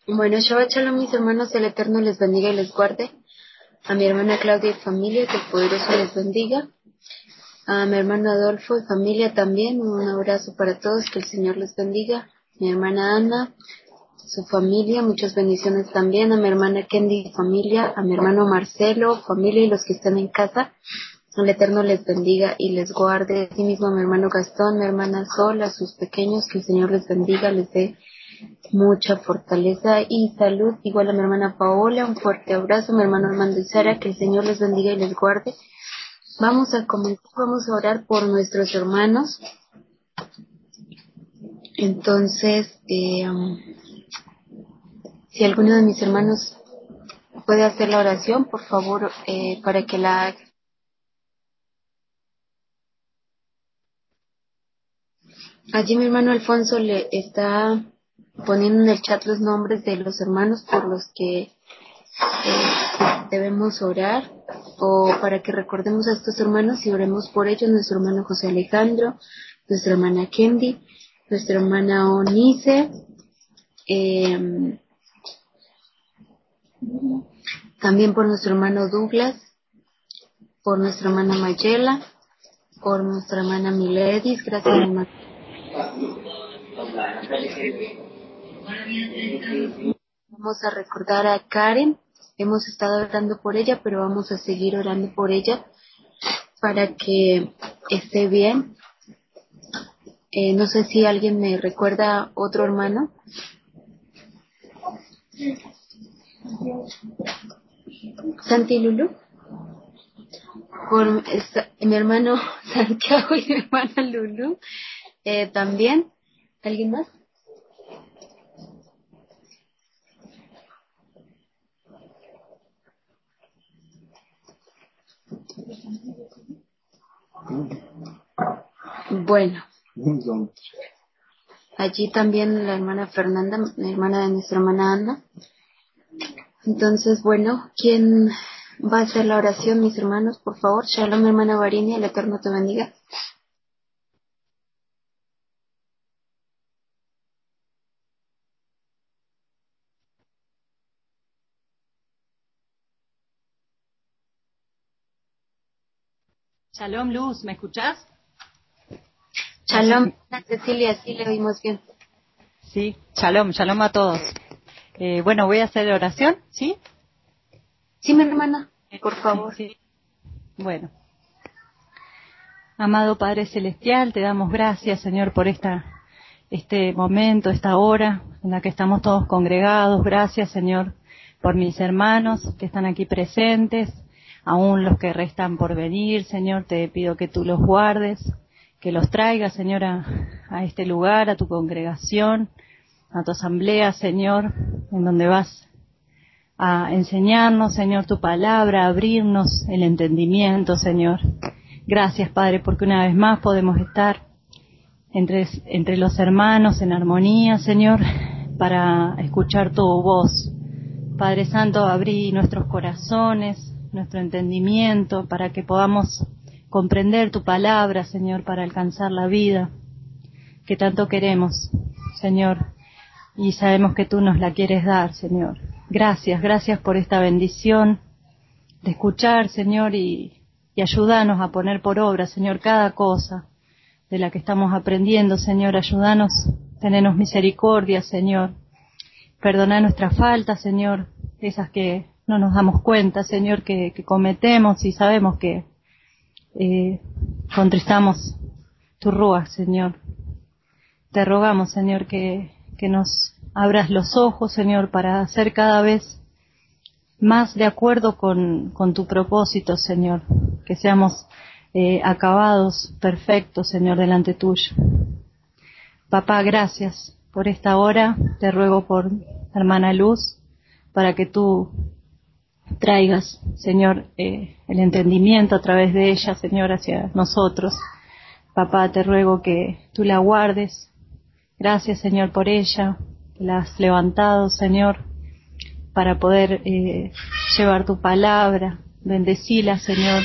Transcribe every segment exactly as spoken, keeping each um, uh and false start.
Bueno, Shabbat Shalom, mis hermanos, el Eterno les bendiga y les guarde. A mi hermana Claudia y familia, que el Poderoso les bendiga. A mi hermano Adolfo y familia también, un abrazo para todos, que el Señor les bendiga. Mi hermana Ana, su familia, muchas bendiciones también. A mi hermana Kendi y familia, a mi hermano Marcelo, familia y los que están en casa. El Eterno les bendiga y les guarde. Así mismo a mi hermano Gastón, mi hermana Sol, a sus pequeños, que el Señor les bendiga, les dé mucha fortaleza y salud. Igual a mi hermana Paola, un fuerte abrazo. A mi hermano Armando y Sara, que el Señor les bendiga y les guarde. Vamos a comenzar, vamos a orar por nuestros hermanos. Entonces, eh, um, si alguno de mis hermanos puede hacer la oración, por favor, eh, para que la haga. Allí mi hermano Alfonso le está poniendo en el chat los nombres de los hermanos por los que eh, debemos orar, o para que recordemos a estos hermanos y oremos por ellos. Nuestro hermano José Alejandro, nuestra hermana Kendi, nuestra hermana Onice, eh, también por nuestro hermano Douglas, por nuestra hermana Mayela, por nuestra hermana Miledis. Gracias, hermano. Vamos a recordar a Karen. Hemos estado orando por ella, pero vamos a seguir orando por ella para que esté bien. Eh, no sé si alguien me recuerda otro hermano. Santi Lulu. Por esta, mi hermano Santiago y mi hermana Lulu. Eh, también. ¿Alguien más? Bueno. Allí también la hermana Fernanda, la hermana de nuestra hermana Ana. Entonces, bueno, ¿quién va a hacer la oración, mis hermanos? Por favor. Shalom, hermana Varinia, el Eterno te bendiga. Shalom, Luz, ¿me escuchás? Shalom, Cecilia, sí le oímos bien. Sí, shalom, shalom a todos. Eh, bueno, voy a hacer oración, ¿sí? Sí, mi hermana, por Sí, favor. sí. Bueno, amado Padre Celestial, te damos gracias, Señor, por esta, este momento, esta hora en la que estamos todos congregados. Gracias, Señor, por mis hermanos que están aquí presentes, aún los que restan por venir, Señor, te pido que tú los guardes, que los traigas, Señor, a, a este lugar, a tu congregación, a tu asamblea, Señor, en donde vas a enseñarnos, Señor, tu palabra, a abrirnos el entendimiento, Señor. Gracias, Padre, porque una vez más podemos estar entre, entre los hermanos en armonía, Señor, para escuchar tu voz. Padre Santo, abrí nuestros corazones, nuestro entendimiento, para que podamos comprender tu palabra, Señor, para alcanzar la vida que tanto queremos, Señor, y sabemos que tú nos la quieres dar, Señor. Gracias, gracias por esta bendición de escuchar, Señor, y, y ayúdanos a poner por obra, Señor, cada cosa de la que estamos aprendiendo, Señor. Ayúdanos, tenenos misericordia, Señor. Perdona nuestras faltas, Señor, esas que no nos damos cuenta, Señor, que, que cometemos y sabemos que eh, contristamos tu rúa, Señor. Te rogamos, Señor, que, que nos abras los ojos, Señor, para hacer cada vez más de acuerdo con, con tu propósito, Señor. Que seamos eh, acabados, perfectos, Señor, delante tuyo. Papá, gracias por esta hora. Te ruego por hermana Luz, para que tú traigas, Señor, eh, el entendimiento a través de ella, Señor, hacia nosotros. Papá, te ruego que tú la guardes. Gracias, Señor, por ella, que la has levantado, Señor, para poder eh, llevar tu palabra. Bendecila, Señor,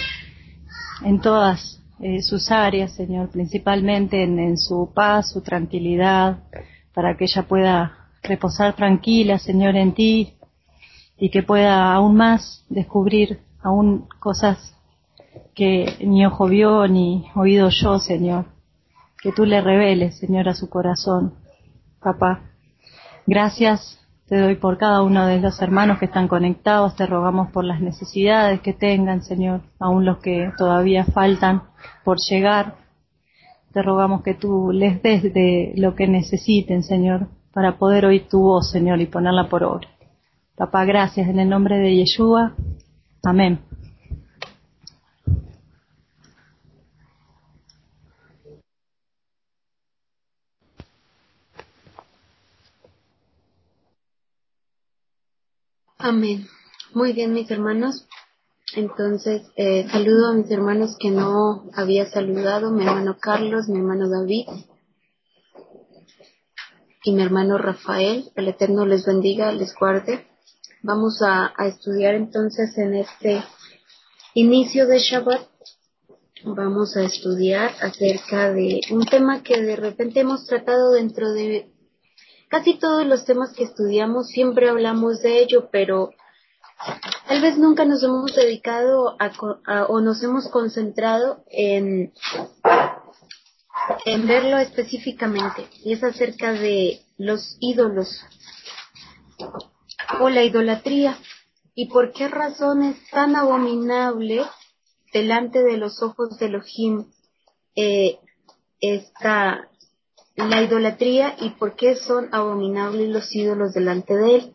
en todas eh, sus áreas, Señor, principalmente en, en su paz, su tranquilidad, para que ella pueda reposar tranquila, Señor, en ti, y que pueda aún más descubrir aún cosas que ni ojo vio ni oído yo, Señor. Que tú le reveles, Señor, a su corazón. Papá, gracias te doy por cada uno de los hermanos que están conectados. Te rogamos por las necesidades que tengan, Señor, aún los que todavía faltan por llegar. Te rogamos que tú les des de lo que necesiten, Señor, para poder oír tu voz, Señor, y ponerla por obra. Papá, gracias en el nombre de Yeshua. Amén. Amén. Muy bien, mis hermanos. Entonces, eh, saludo a mis hermanos que no había saludado, mi hermano Carlos, mi hermano David y mi hermano Rafael. El Eterno les bendiga, les guarde. Vamos a, a estudiar entonces en este inicio de Shabbat. Vamos a estudiar acerca de un tema que de repente hemos tratado dentro de casi todos los temas que estudiamos. Siempre hablamos de ello, pero tal vez nunca nos hemos dedicado a, a, o nos hemos concentrado en, en verlo específicamente, y es acerca de los ídolos o la idolatría, y por qué razón es tan abominable delante de los ojos de Elohim eh, esta, la idolatría, y por qué son abominables los ídolos delante de él.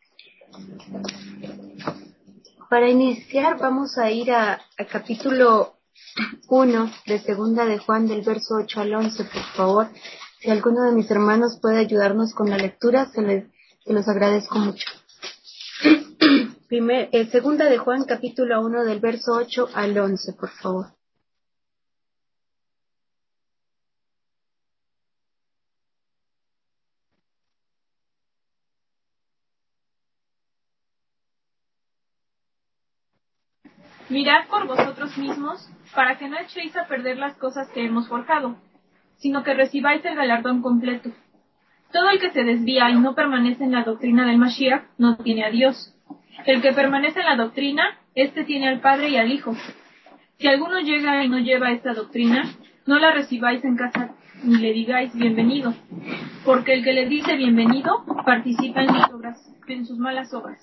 Para iniciar vamos a ir a, a capítulo uno de Segunda de Juan, del verso ocho al once, por favor. Si alguno de mis hermanos puede ayudarnos con la lectura, se, les, se los agradezco mucho. Primer, eh, Segunda de Juan, capítulo uno, del verso ocho al once, por favor. Mirad por vosotros mismos, para que no echéis a perder las cosas que hemos forjado, sino que recibáis el galardón completo. Todo el que se desvía y no permanece en la doctrina del Mashiach, no tiene a Dios. El que permanece en la doctrina, éste tiene al Padre y al Hijo. Si alguno llega y no lleva esta doctrina, no la recibáis en casa ni le digáis bienvenido, porque el que le dice bienvenido participa en sus obras, en sus malas obras.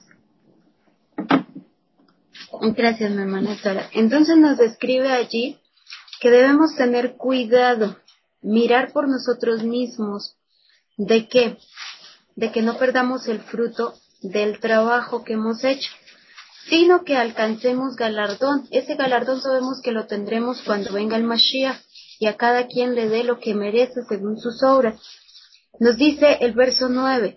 Gracias, mi hermana Sara. Entonces nos describe allí que debemos tener cuidado, mirar por nosotros mismos. ¿De qué? De que no perdamos el fruto del trabajo que hemos hecho, sino que alcancemos galardón. Ese galardón sabemos que lo tendremos cuando venga el Mashiach, y a cada quien le dé lo que merece según sus obras. Nos dice el verso nueve,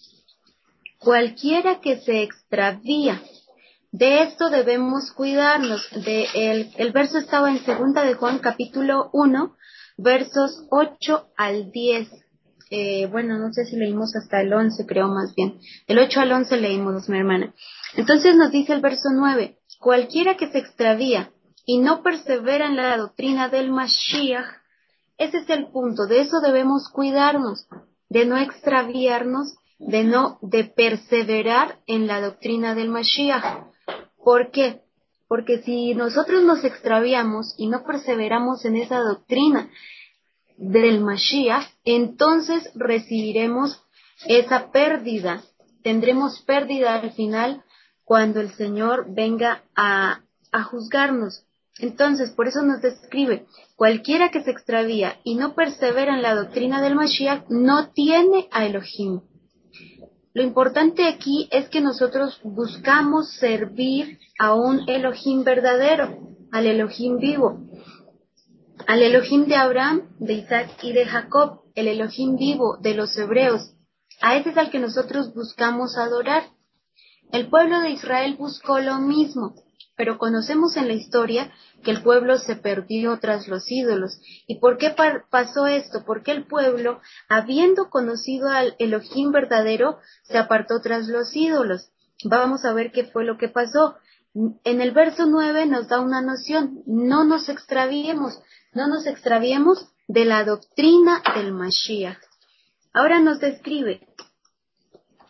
cualquiera que se extravía. De esto debemos cuidarnos. De el, el verso estaba en Segunda de Juan, capítulo uno, versos ocho al diez. Eh, bueno, no sé si leímos hasta el once, creo más bien. El ocho al once leímos, mi hermana. Entonces nos dice el verso nueve, cualquiera que se extravía y no persevera en la doctrina del Mashiach, ese es el punto. De eso debemos cuidarnos, de no extraviarnos, de no, de perseverar en la doctrina del Mashiach. ¿Por qué? Porque si nosotros nos extraviamos y no perseveramos en esa doctrina del Mashiach, entonces recibiremos esa pérdida. Tendremos pérdida al final cuando el Señor venga a, a juzgarnos. Entonces, por eso nos describe, cualquiera que se extravía y no persevera en la doctrina del Mashiach no tiene a Elohim. Lo importante aquí es que nosotros buscamos servir a un Elohim verdadero, al Elohim vivo, al Elohim de Abraham, de Isaac y de Jacob, el Elohim vivo de los hebreos. A ese es al que nosotros buscamos adorar. El pueblo de Israel buscó lo mismo, pero conocemos en la historia que el pueblo se perdió tras los ídolos. ¿Y por qué pasó esto? Porque el pueblo, habiendo conocido al Elohim verdadero, se apartó tras los ídolos. Vamos a ver qué fue lo que pasó. En el verso nueve nos da una noción, no nos extraviemos, no nos extraviemos de la doctrina del Mashiach. Ahora nos describe,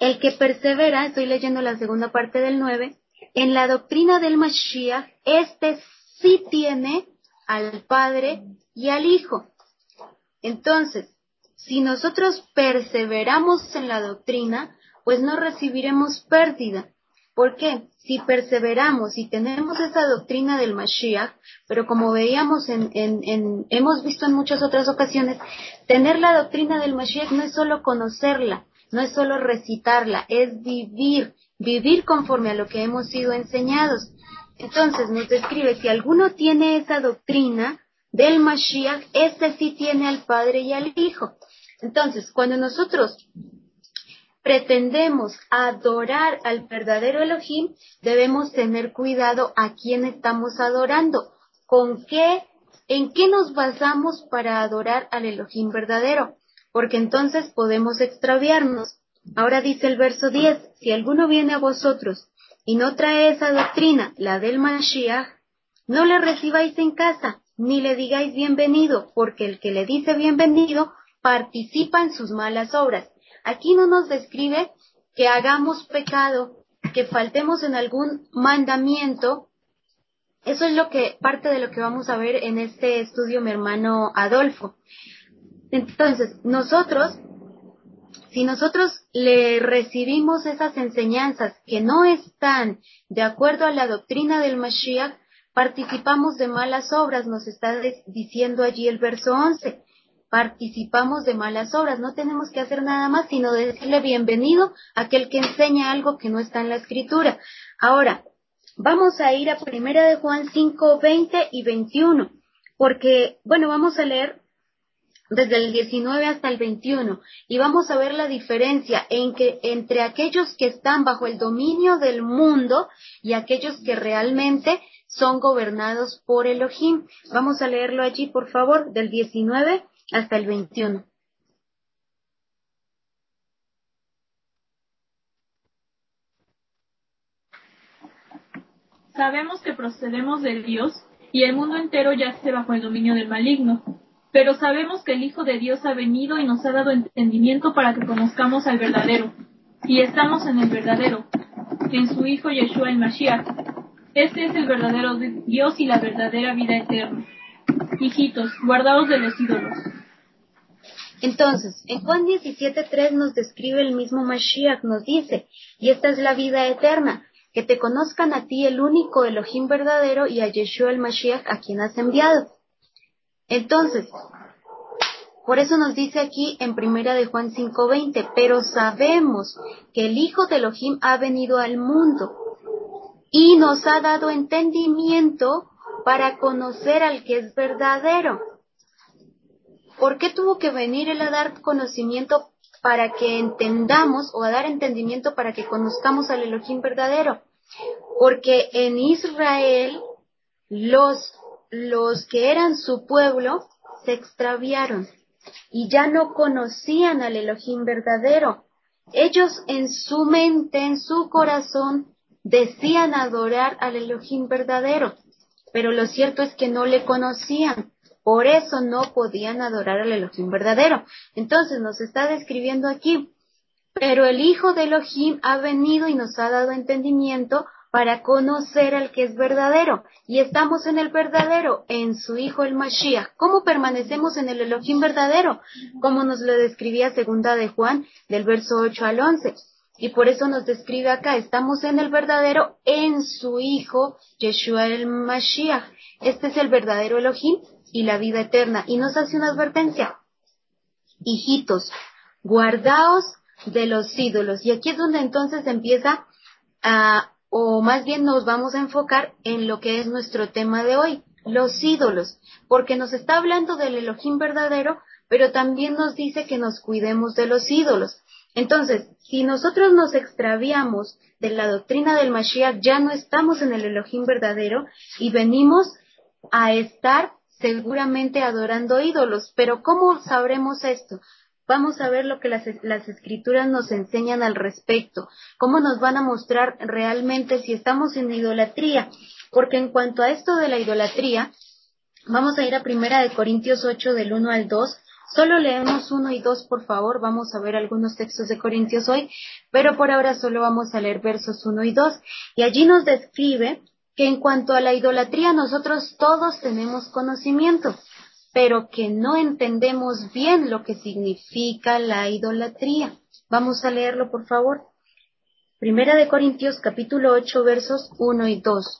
el que persevera, estoy leyendo la segunda parte del nueve, en la doctrina del Mashiach, este sí tiene al Padre y al Hijo. Entonces, si nosotros perseveramos en la doctrina, pues no recibiremos pérdida. ¿Por qué? Si perseveramos y tenemos esa doctrina del Mashiach, pero como veíamos en, en, en, hemos visto en muchas otras ocasiones, tener la doctrina del Mashiach no es solo conocerla, no es solo recitarla, es vivir, vivir conforme a lo que hemos sido enseñados. Entonces nos describe, si alguno tiene esa doctrina del Mashiach, este sí tiene al Padre y al Hijo. Entonces, cuando nosotros pretendemos adorar al verdadero Elohim, debemos tener cuidado a quién estamos adorando, con qué, en qué nos basamos para adorar al Elohim verdadero, porque entonces podemos extraviarnos. Ahora dice el verso diez, si alguno viene a vosotros y no trae esa doctrina, la del Mashiach, no le recibáis en casa, ni le digáis bienvenido, porque el que le dice bienvenido participa en sus malas obras. Aquí no nos describe que hagamos pecado, que faltemos en algún mandamiento. Eso es lo que, parte de lo que vamos a ver en este estudio, mi hermano Adolfo. Entonces, nosotros, si nosotros le recibimos esas enseñanzas que no están de acuerdo a la doctrina del Mashiach, participamos de malas obras, nos está diciendo allí el verso once. Participamos de malas obras, no tenemos que hacer nada más sino decirle bienvenido a aquel que enseña algo que no está en la escritura. Ahora, vamos a ir a Primera de Juan cinco, veinte y veintiuno, porque, bueno, vamos a leer desde el diecinueve hasta el veintiuno, y vamos a ver la diferencia en que, entre aquellos que están bajo el dominio del mundo y aquellos que realmente son gobernados por Elohim. Vamos a leerlo allí, por favor, del diecinueve hasta el veintiuno. Sabemos que procedemos del Dios, y el mundo entero yace bajo el dominio del maligno. Pero sabemos que el Hijo de Dios ha venido y nos ha dado entendimiento para que conozcamos al verdadero. Y estamos en el verdadero, en su Hijo Yeshua el Mashiach. Este es el verdadero Dios y la verdadera vida eterna. Hijitos, guardaos de los ídolos. Entonces, en Juan diecisiete tres nos describe el mismo Mashiach, nos dice, y esta es la vida eterna, que te conozcan a ti el único Elohim verdadero y a Yeshua el Mashiach a quien has enviado. Entonces, por eso nos dice aquí en Primera de Juan cinco veinte, pero sabemos que el Hijo de Elohim ha venido al mundo y nos ha dado entendimiento para conocer al que es verdadero. ¿Por qué tuvo que venir Él a dar conocimiento para que entendamos, o a dar entendimiento para que conozcamos al Elohim verdadero? Porque en Israel los, los que eran su pueblo se extraviaron y ya no conocían al Elohim verdadero. Ellos en su mente, en su corazón, decían adorar al Elohim verdadero, pero lo cierto es que no le conocían. Por eso no podían adorar al Elohim verdadero. Entonces nos está describiendo aquí, pero el Hijo de Elohim ha venido y nos ha dado entendimiento para conocer al que es verdadero. Y estamos en el verdadero, en su Hijo el Mashiach. ¿Cómo permanecemos en el Elohim verdadero? Como nos lo describía segunda de Juan, del verso ocho al once. Y por eso nos describe acá, estamos en el verdadero, en su Hijo, Yeshua el Mashiach. Este es el verdadero Elohim y la vida eterna. Y nos hace una advertencia. Hijitos, guardaos de los ídolos. Y aquí es donde entonces empieza a, o más bien nos vamos a enfocar en lo que es nuestro tema de hoy, los ídolos. Porque nos está hablando del Elohim verdadero, pero también nos dice que nos cuidemos de los ídolos. Entonces, si nosotros nos extraviamos de la doctrina del Mashiach, ya no estamos en el Elohim verdadero y venimos a estar seguramente adorando ídolos. Pero ¿cómo sabremos esto? Vamos a ver lo que las, las escrituras nos enseñan al respecto, cómo nos van a mostrar realmente si estamos en idolatría, porque en cuanto a esto de la idolatría, vamos a ir a Primera de Corintios ocho del uno al dos, Solo leemos uno y dos, por favor. Vamos a ver algunos textos de Corintios hoy, pero por ahora solo vamos a leer versos uno y dos. Y allí nos describe que en cuanto a la idolatría nosotros todos tenemos conocimiento, pero que no entendemos bien lo que significa la idolatría. Vamos a leerlo, por favor. Primera de Corintios, capítulo ocho, versos uno y dos.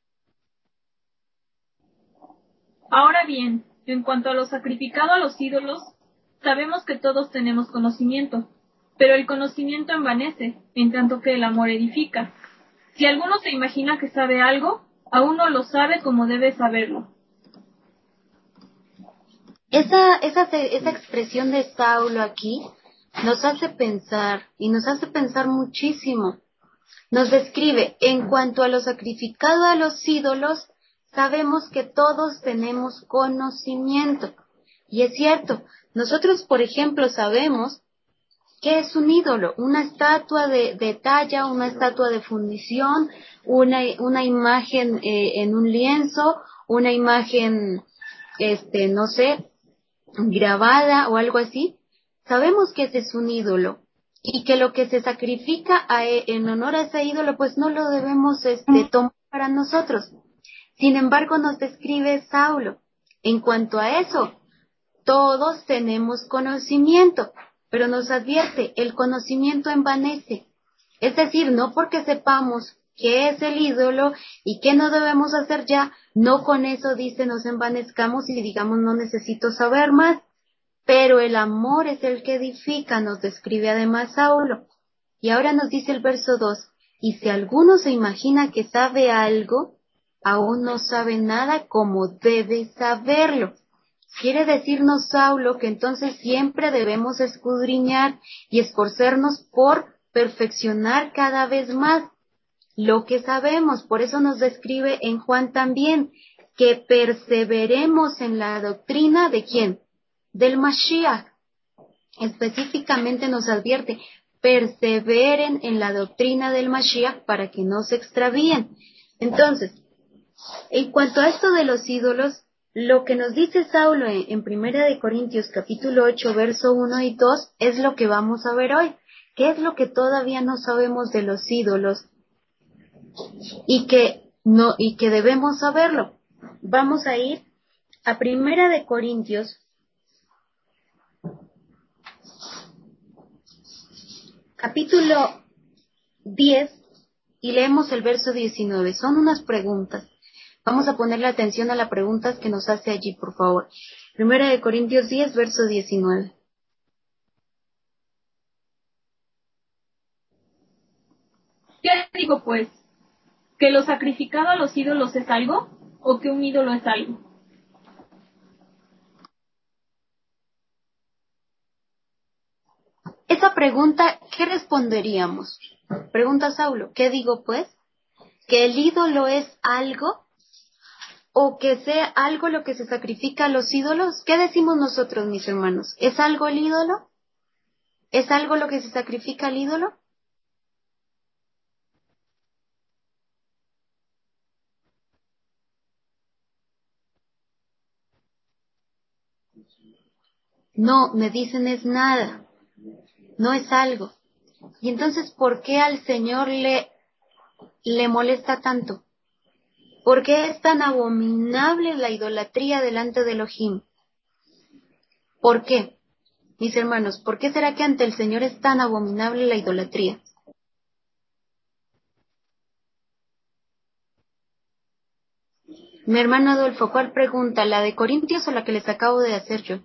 Ahora bien, en cuanto a lo sacrificado a los ídolos, sabemos que todos tenemos conocimiento, pero el conocimiento envanece, en tanto que el amor edifica. Si alguno se imagina que sabe algo, aún no lo sabe como debe saberlo. Esa, esa, esa expresión de Saulo aquí nos hace pensar, y nos hace pensar muchísimo. Nos describe, en cuanto a lo sacrificado a los ídolos, sabemos que todos tenemos conocimiento. Y es cierto, nosotros, por ejemplo, sabemos qué es un ídolo, una estatua de, de talla, una estatua de fundición, una, una imagen eh, en un lienzo, una imagen, este, no sé, grabada o algo así. Sabemos que ese es un ídolo y que lo que se sacrifica a, en honor a ese ídolo, pues no lo debemos este, tomar para nosotros. Sin embargo, nos describe Saulo. En cuanto a eso, todos tenemos conocimiento, pero nos advierte, el conocimiento envanece. Es decir, no porque sepamos qué es el ídolo y qué no debemos hacer ya, no con eso dice nos envanezcamos y digamos no necesito saber más. Pero el amor es el que edifica, nos describe además Saulo. Y ahora nos dice el verso dos, y si alguno se imagina que sabe algo, aún no sabe nada como debe saberlo. Quiere decirnos Saulo que entonces siempre debemos escudriñar y esforzarnos por perfeccionar cada vez más lo que sabemos. Por eso nos describe en Juan también, que perseveremos en la doctrina de ¿quién? Del Mashiach. Específicamente nos advierte, perseveren en la doctrina del Mashiach para que no se extravíen. Entonces, en cuanto a esto de los ídolos, lo que nos dice Saulo en, en Primera de Corintios capítulo ocho, verso uno y dos, es lo que vamos a ver hoy. ¿Qué es lo que todavía no sabemos de los ídolos? Y que no, y que debemos saberlo. Vamos a ir a Primera de Corintios capítulo diez y leemos el verso diecinueve. Son unas preguntas. Vamos a ponerle atención a las preguntas que nos hace allí, por favor. Primera de Corintios diez, verso diecinueve. ¿Qué digo pues? ¿Que lo sacrificado a los ídolos es algo? ¿O que un ídolo es algo? Esa pregunta, ¿qué responderíamos? Pregunta Saulo, ¿qué digo pues? ¿Que el ídolo es algo? ¿O que sea algo lo que se sacrifica a los ídolos? ¿Qué decimos nosotros, mis hermanos? ¿Es algo el ídolo? ¿Es algo lo que se sacrifica al ídolo? No, me dicen es nada, no es algo. Y entonces, ¿por qué al Señor le, le molesta tanto? ¿Por qué es tan abominable la idolatría delante de Elohim? ¿Por qué? Mis hermanos, ¿por qué será que ante el Señor es tan abominable la idolatría? Mi hermano Adolfo, ¿cuál pregunta? ¿La de Corintios o la que les acabo de hacer yo?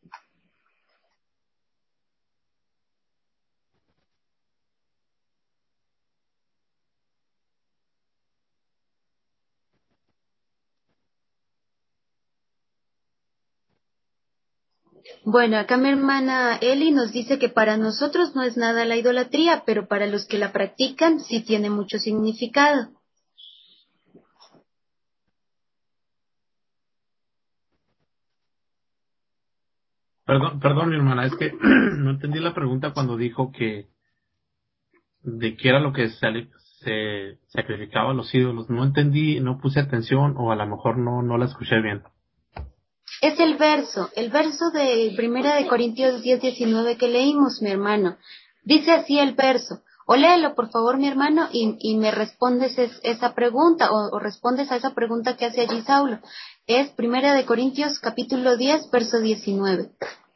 Bueno, acá mi hermana Eli nos dice que para nosotros no es nada la idolatría, pero para los que la practican sí tiene mucho significado. Perdón, perdón, mi hermana, es que no entendí la pregunta cuando dijo que de qué era lo que se, se sacrificaba a los ídolos. No entendí, no puse atención o a lo mejor no, no la escuché bien. Es el verso, el verso de Primera de Corintios diez diecinueve que leímos, mi hermano. Dice así el verso. O léelo, por favor, mi hermano, y, y me respondes es, esa pregunta, o, o respondes a esa pregunta que hace allí Saulo. Es Primera de Corintios, capítulo diez, verso diecinueve.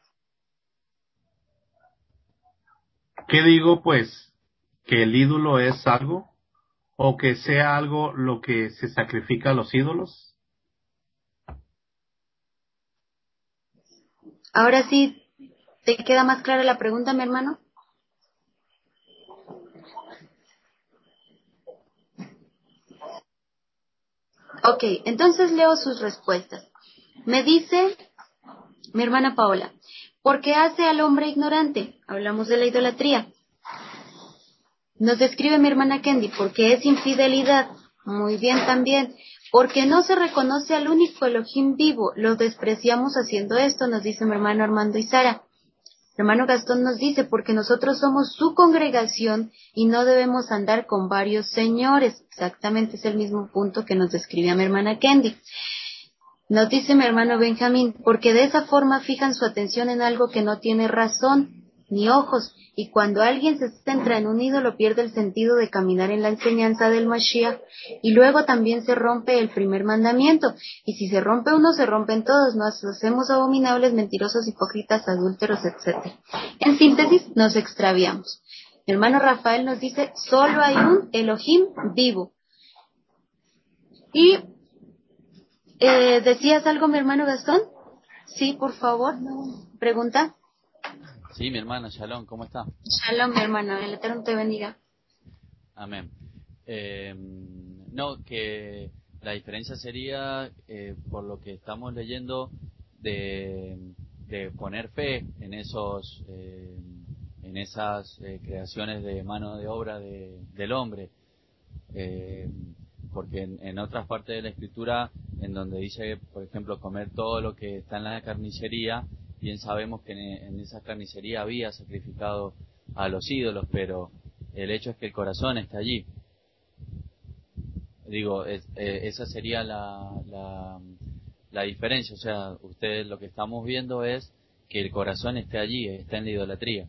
¿Qué digo, pues? ¿Que el ídolo es algo? ¿O que sea algo lo que se sacrifica a los ídolos? Ahora sí, ¿te queda más clara la pregunta, mi hermano? Ok, entonces leo sus respuestas. Me dice mi hermana Paola, ¿por qué hace al hombre ignorante? Hablamos de la idolatría. Nos describe mi hermana Kendi, porque es infidelidad. Muy bien también. Porque no se reconoce al único Elohim vivo. Lo despreciamos haciendo esto, nos dice mi hermano Armando y Sara. Mi hermano Gastón nos dice, porque nosotros somos su congregación y no debemos andar con varios señores. Exactamente es el mismo punto que nos describe a mi hermana Kendi. Nos dice mi hermano Benjamín, porque de esa forma fijan su atención en algo que no tiene razón ni ojos, y cuando alguien se centra en un ídolo pierde el sentido de caminar en la enseñanza del Mashiach, y luego también se rompe el primer mandamiento, y si se rompe uno se rompen todos, nos hacemos abominables, mentirosos, hipócritas, adúlteros, etcétera. En síntesis, nos extraviamos. Mi hermano Rafael nos dice, solo hay un Elohim vivo. Y Eh, ¿decías algo, mi hermano Gastón? Sí, por favor. Pregunta. Sí, mi hermano, Shalom, ¿cómo está? Shalom, mi hermano. El Eterno te bendiga. Amén. Eh, no, que la diferencia sería, eh, por lo que estamos leyendo, de, de poner fe en esos, eh, en esas eh, creaciones de mano de obra de, del hombre. Eh, porque en, en otras partes de la escritura, en donde dice, por ejemplo, comer todo lo que está en la carnicería, bien sabemos que en, en esa carnicería había sacrificado a los ídolos, pero el hecho es que el corazón está allí. Digo, es, eh, esa sería la, la, la diferencia. O sea, ustedes lo que estamos viendo es que el corazón esté allí, está en la idolatría.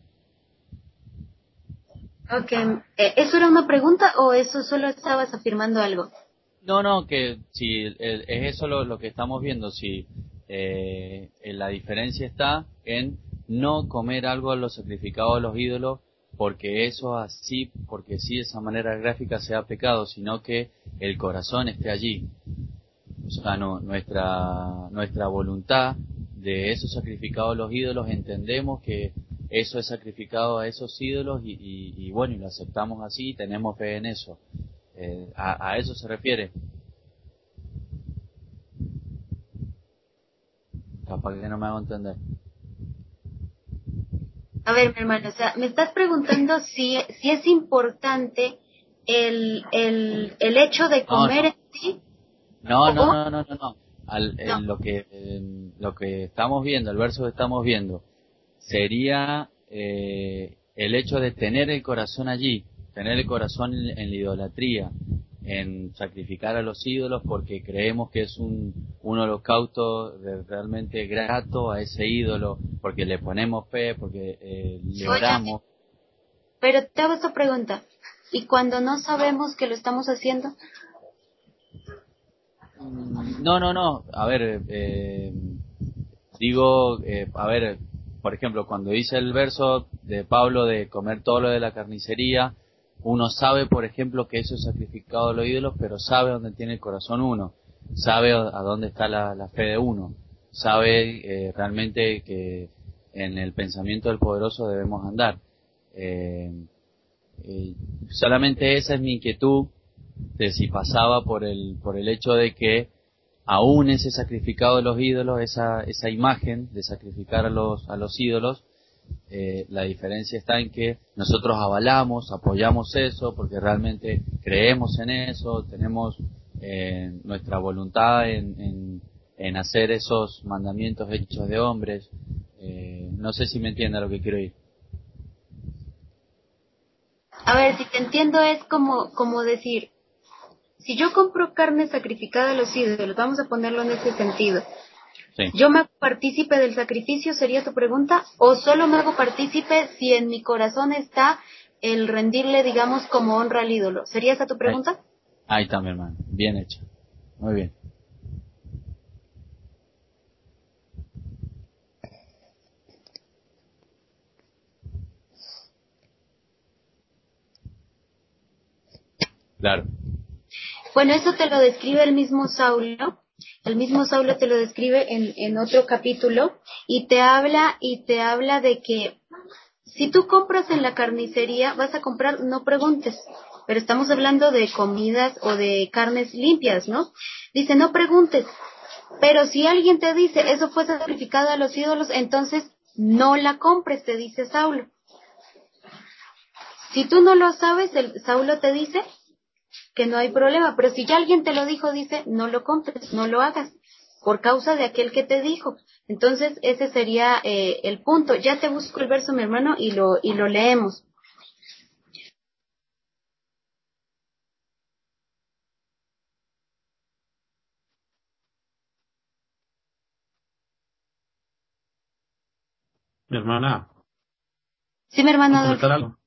Ok. Eh, ¿Eso era una pregunta o eso solo estabas afirmando algo? No, no, que si el- es eso lo, lo que estamos viendo, si eh, la diferencia está en no comer algo a los sacrificados a los ídolos, porque eso así, porque sí de esa manera gráfica sea pecado, sino que el corazón esté allí. O sea, no, nuestra, nuestra voluntad de esos sacrificados a los ídolos, entendemos que eso es sacrificado a esos ídolos y, y, y bueno, y lo aceptamos así, tenemos fe en eso. Eh, a, a eso se refiere. Capaz que no me hago entender. A ver, mi hermano, o sea, me estás preguntando si, si es importante el, el, el hecho de No, comer no, en sí no, no, o no, no, no, no. Al, no. en lo que en lo que estamos viendo, el verso que estamos viendo, sería eh, el hecho de tener el corazón allí, tener el corazón en, en la idolatría, en sacrificar a los ídolos porque creemos que es un, un holocausto de- realmente grato a ese ídolo, porque le ponemos fe, porque eh, le Óyame, oramos. pero te hago esta pregunta. ¿Y cuando no sabemos que lo estamos haciendo? Mm, No, no, no. A ver, eh, digo, eh, a ver, por ejemplo, cuando dice el verso de Pablo de comer todo lo de la carnicería, uno sabe, por ejemplo, que eso es sacrificado a los ídolos, pero sabe dónde tiene el corazón uno, sabe a a dónde está la, la fe de uno, sabe eh, realmente que en el pensamiento del poderoso debemos andar. Eh, eh, Solamente esa es mi inquietud de si pasaba por el por el hecho de que aún ese sacrificado de los ídolos, esa esa imagen de sacrificar a los a los ídolos, eh, la diferencia está en que nosotros avalamos, apoyamos eso, porque realmente creemos en eso, tenemos eh, nuestra voluntad en, en, en hacer esos mandamientos hechos de hombres. Eh, no sé si me entiende a lo que quiero ir. A ver, si te entiendo es como, como decir, si yo compro carne sacrificada a los ídolos, vamos a ponerlo en ese sentido, Sí. ¿Yo me hago partícipe del sacrificio, sería tu pregunta? ¿O solo me hago partícipe si en mi corazón está el rendirle, digamos, como honra al ídolo? ¿Sería esa tu pregunta? Ahí, ahí está, mi hermano. Bien hecho. Muy bien. Claro. Bueno, eso te lo describe el mismo Saulo. El mismo Saulo te lo describe en, en otro capítulo y te habla y te habla de que si tú compras en la carnicería, vas a comprar, no preguntes, pero estamos hablando de comidas o de carnes limpias, ¿no? Dice, no preguntes, pero si alguien te dice, eso fue sacrificado a los ídolos, entonces no la compres, te dice Saulo. Si tú no lo sabes, el Saulo te dice que no hay problema, pero si ya alguien te lo dijo, dice, no lo compres, no lo hagas, por causa de aquel que te dijo. Entonces, ese sería eh, el punto. Ya te busco el verso, mi hermano, y lo, y lo leemos. Mi hermana, Sí, mi hermano ¿puedo Adolfo. comentar algo?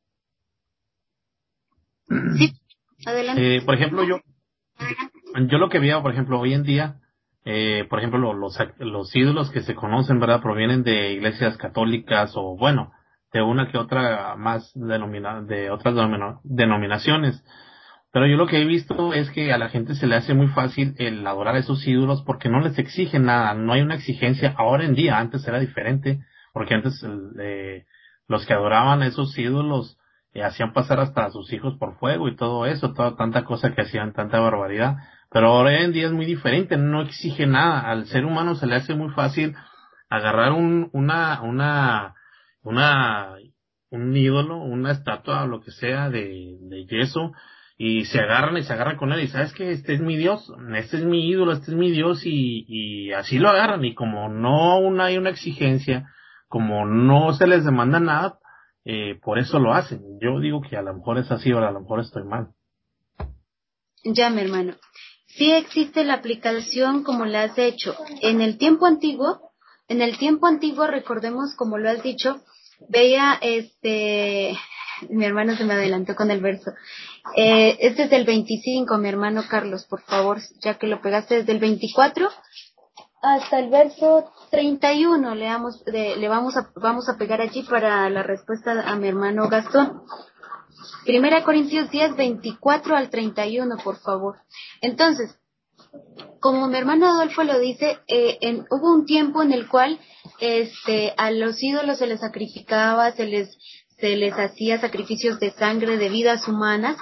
Sí, adelante. Eh, por ejemplo, yo yo lo que veo, por ejemplo, hoy en día, eh, por ejemplo, lo- los, los ídolos que se conocen, ¿verdad? Provienen de iglesias católicas o, bueno, de una que otra más denomina, de otras denomina- denominaciones. Pero yo lo que he visto es que a la gente se le hace muy fácil el adorar a esos ídolos porque no les exigen nada, no hay una exigencia. Ahora en día, antes era diferente, porque antes el, eh, los que adoraban a esos ídolos eh, hacían pasar hasta a sus hijos por fuego y todo eso, toda tanta cosa que hacían, tanta barbaridad. Pero ahora en día es muy diferente, no exige nada. Al ser humano se le hace muy fácil agarrar un, una, una, una, un ídolo, una estatua, lo que sea de, de yeso, y se agarran y se agarran con él y sabes que este es mi Dios, este es mi ídolo, este es mi Dios y, y así lo agarran y como no una, hay una exigencia, como no se les demanda nada, eh, por eso lo hacen. Yo digo que a lo mejor es así o a lo mejor estoy mal. Ya, mi hermano. Sí existe la aplicación como la has hecho. En el tiempo antiguo, en el tiempo antiguo, recordemos, como lo has dicho, veía este, mi hermano se me adelantó con el verso. Eh, este es del veinticinco, mi hermano Carlos, por favor, ya que lo pegaste desde el veinticuatro hasta el verso treinta y uno, leamos, de, le vamos a, vamos a pegar allí para la respuesta a mi hermano Gastón. Primera Corintios diez, veinticuatro al treinta y uno, por favor. Entonces, como mi hermano Adolfo lo dice, eh, en, hubo un tiempo en el cual este, a los ídolos se les sacrificaba, se les, se les hacía sacrificios de sangre, de vidas humanas,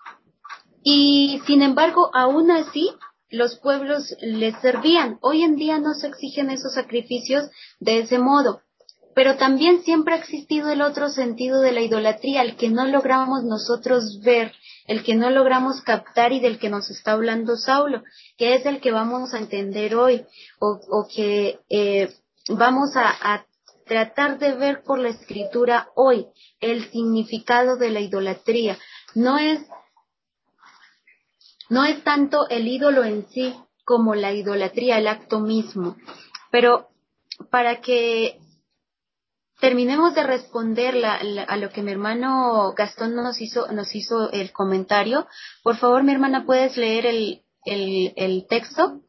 y sin embargo, aún así, los pueblos les servían. Hoy en día no se exigen esos sacrificios de ese modo. Pero también siempre ha existido el otro sentido de la idolatría, el que no logramos nosotros ver, el que no logramos captar y del que nos está hablando Saulo, que es el que vamos a entender hoy, o, o que eh, vamos a, a tratar de ver por la escritura hoy, el significado de la idolatría. No es, no es tanto el ídolo en sí como la idolatría, el acto mismo. Pero para que terminemos de responder la, la, a lo que mi hermano Gastón nos hizo, nos hizo el comentario. Por favor, mi hermana, ¿puedes leer el, el, el texto?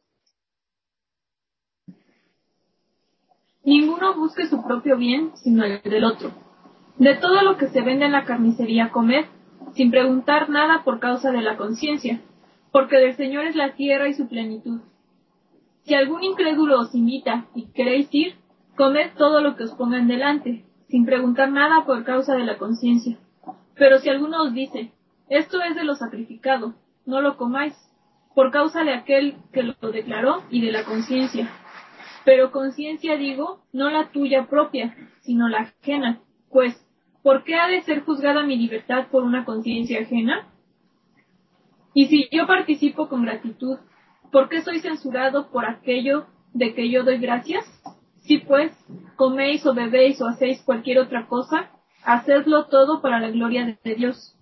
Ninguno busque su propio bien, sino el del otro. De todo lo que se vende en la carnicería comed, sin preguntar nada por causa de la conciencia, porque del Señor es la tierra y su plenitud. Si algún incrédulo os invita y queréis ir, comed todo lo que os pongan delante, sin preguntar nada por causa de la conciencia. Pero si alguno os dice, esto es de lo sacrificado, no lo comáis, por causa de aquel que lo declaró y de la conciencia. Pero conciencia digo, no la tuya propia, sino la ajena, pues, ¿por qué ha de ser juzgada mi libertad por una conciencia ajena? Y si yo participo con gratitud, ¿por qué soy censurado por aquello de que yo doy gracias? Si pues coméis o bebéis o hacéis cualquier otra cosa, hacedlo todo para la gloria de Dios.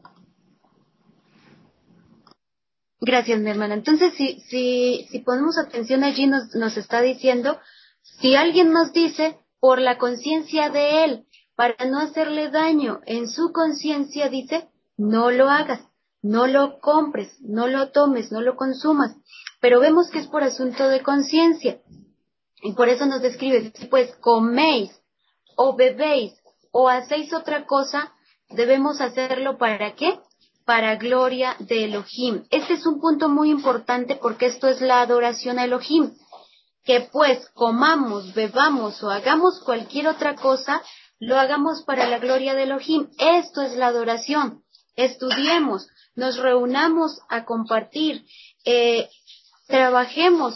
Gracias, mi hermana. Entonces, si, si, si ponemos atención allí, nos, nos está diciendo Si alguien nos dice, por la conciencia de él, para no hacerle daño en su conciencia, dice, no lo hagas, no lo compres, no lo tomes, no lo consumas. Pero vemos que es por asunto de conciencia. Y por eso nos describe, pues coméis o bebéis o hacéis otra cosa, debemos hacerlo ¿para qué? Para gloria de Elohim. Este es un punto muy importante porque esto es la adoración a Elohim. Que pues comamos, bebamos o hagamos cualquier otra cosa, lo hagamos para la gloria de Elohim. Esto es la adoración. Estudiemos, nos reunamos a compartir, eh, trabajemos.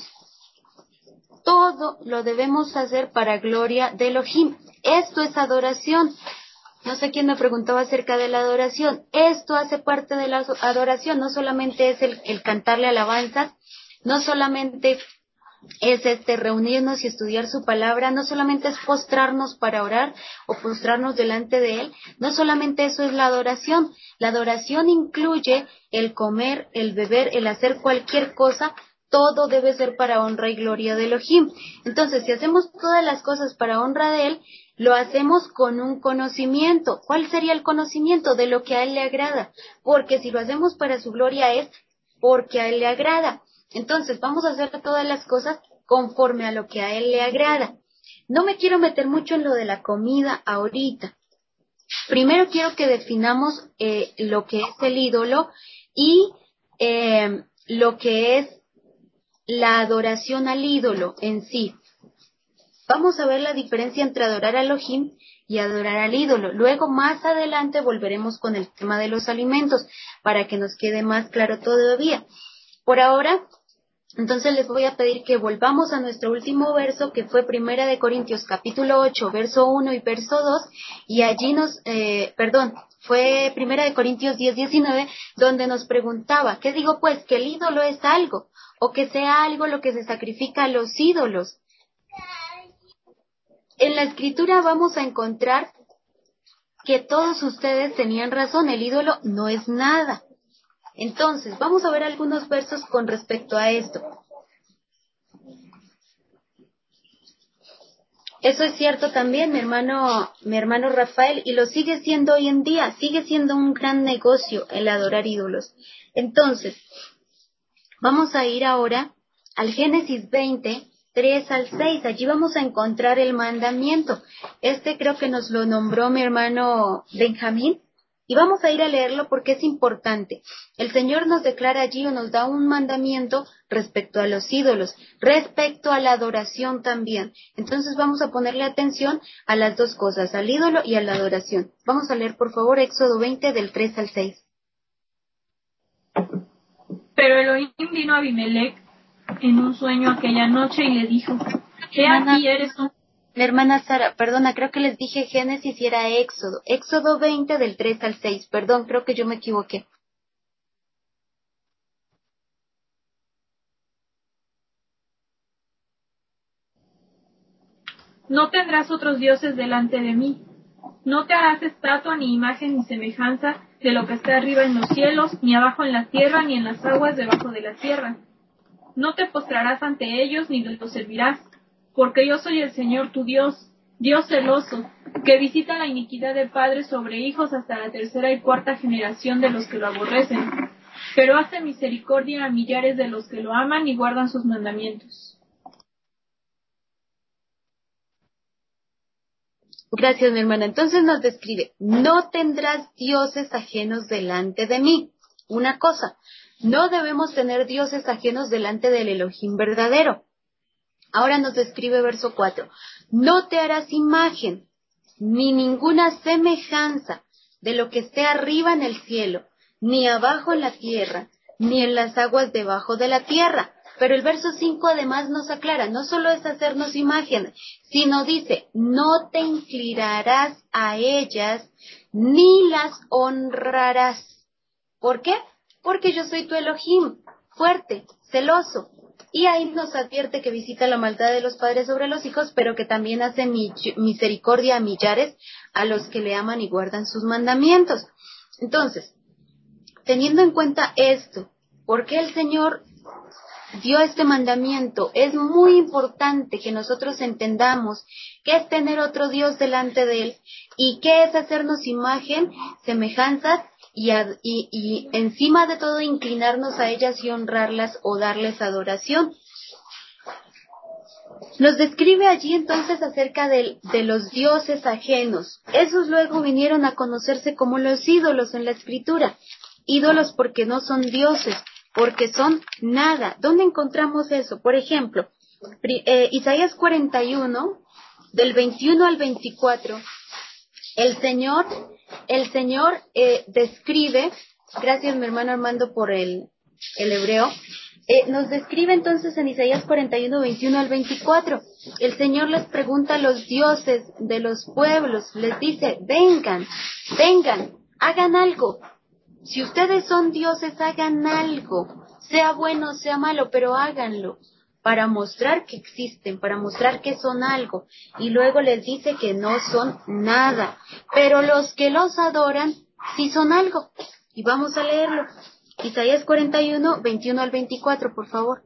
Todo lo debemos hacer para gloria de Elohim. Esto es adoración. No sé quién me preguntaba acerca de la adoración. Esto hace parte de la adoración. No solamente es el, el cantarle alabanzas, no solamente es este reunirnos y estudiar su palabra, no solamente es postrarnos para orar o postrarnos delante de él, no solamente eso es la adoración. La adoración incluye el comer, el beber, el hacer cualquier cosa. Todo debe ser para honra y gloria de Elohim. Entonces, si hacemos todas las cosas para honra de él, lo hacemos con un conocimiento. ¿Cuál sería el conocimiento? De lo que a él le agrada. Porque si lo hacemos para su gloria es porque a él le agrada. Entonces, vamos a hacer todas las cosas conforme a lo que a él le agrada. No me quiero meter mucho en lo de la comida ahorita. Primero quiero que definamos eh, lo que es el ídolo y eh, lo que es la adoración al ídolo en sí. Vamos a ver la diferencia entre adorar a Elohim y adorar al ídolo. Luego, más adelante, volveremos con el tema de los alimentos para que nos quede más claro todavía. Por ahora, entonces les voy a pedir que volvamos a nuestro último verso, que fue Primera de Corintios capítulo ocho, verso uno y verso dos, y allí nos, eh, perdón, fue Primera de Corintios diez, diecinueve, donde nos preguntaba, ¿qué digo pues? ¿Que el ídolo es algo? ¿O que sea algo lo que se sacrifica a los ídolos? En la escritura vamos a encontrar que todos ustedes tenían razón, el ídolo no es nada. Entonces, vamos a ver algunos versos con respecto a esto. Eso es cierto también, mi hermano, mi hermano Rafael, y lo sigue siendo hoy en día, sigue siendo un gran negocio el adorar ídolos. Entonces, vamos a ir ahora al Génesis veinte, tres al seis, allí vamos a encontrar el mandamiento. Este creo que nos lo nombró mi hermano Benjamín, y vamos a ir a leerlo porque es importante. El Señor nos declara allí o nos da un mandamiento respecto a los ídolos, respecto a la adoración también. Entonces vamos a ponerle atención a las dos cosas, al ídolo y a la adoración. Vamos a leer por favor Éxodo veinte del tres al seis. Pero Elohim vino a Abimelech en un sueño aquella noche y le dijo, he aquí eres un... La hermana Sara, perdona, creo que les dije Génesis y era Éxodo. Éxodo veinte del tres al seis, perdón, creo que yo me equivoqué. No tendrás otros dioses delante de mí. No te harás estatua ni imagen ni semejanza de lo que está arriba en los cielos, ni abajo en la tierra, ni en las aguas debajo de la tierra. No te postrarás ante ellos ni los servirás, porque yo soy el Señor tu Dios, Dios celoso, que visita la iniquidad de padres sobre hijos hasta la tercera y cuarta generación de los que lo aborrecen, pero hace misericordia a millares de los que lo aman y guardan sus mandamientos. Gracias, mi hermana. Entonces nos describe, no tendrás dioses ajenos delante de mí. Una cosa, no debemos tener dioses ajenos delante del Elohim verdadero. Ahora nos describe verso cuatro, no te harás imagen, ni ninguna semejanza de lo que esté arriba en el cielo, ni abajo en la tierra, ni en las aguas debajo de la tierra. Pero el verso cinco además nos aclara, no solo es hacernos imagen, sino dice, no te inclinarás a ellas, ni las honrarás. ¿Por qué? Porque yo soy tu Elohim, fuerte, celoso. Y ahí nos advierte que visita la maldad de los padres sobre los hijos, pero que también hace misericordia a millares a los que le aman y guardan sus mandamientos. Entonces, teniendo en cuenta esto, ¿por qué el Señor dio este mandamiento. Es muy importante que nosotros entendamos qué es tener otro Dios delante de Él y qué es hacernos imagen, semejanzas y, a, y, y encima de todo inclinarnos a ellas y honrarlas o darles adoración. Nos describe allí entonces acerca de, de los dioses ajenos. Esos luego vinieron a conocerse como los ídolos en la Escritura. Ídolos porque no son dioses, porque son nada. ¿Dónde encontramos eso? Por ejemplo, eh, Isaías cuarenta y uno, del veintiuno al veinticuatro, el Señor, el Señor eh, describe, gracias mi hermano Armando por el, el hebreo, eh, nos describe entonces en Isaías cuarenta y uno, veintiuno al veinticuatro, el Señor les pregunta a los dioses de los pueblos, les dice, vengan, vengan, hagan algo. Si ustedes son dioses, hagan algo, sea bueno, sea malo, pero háganlo, para mostrar que existen, para mostrar que son algo. Y luego les dice que no son nada, pero los que los adoran, sí son algo. Y vamos a leerlo. Isaías cuarenta y uno, veintiuno al veinticuatro, por favor.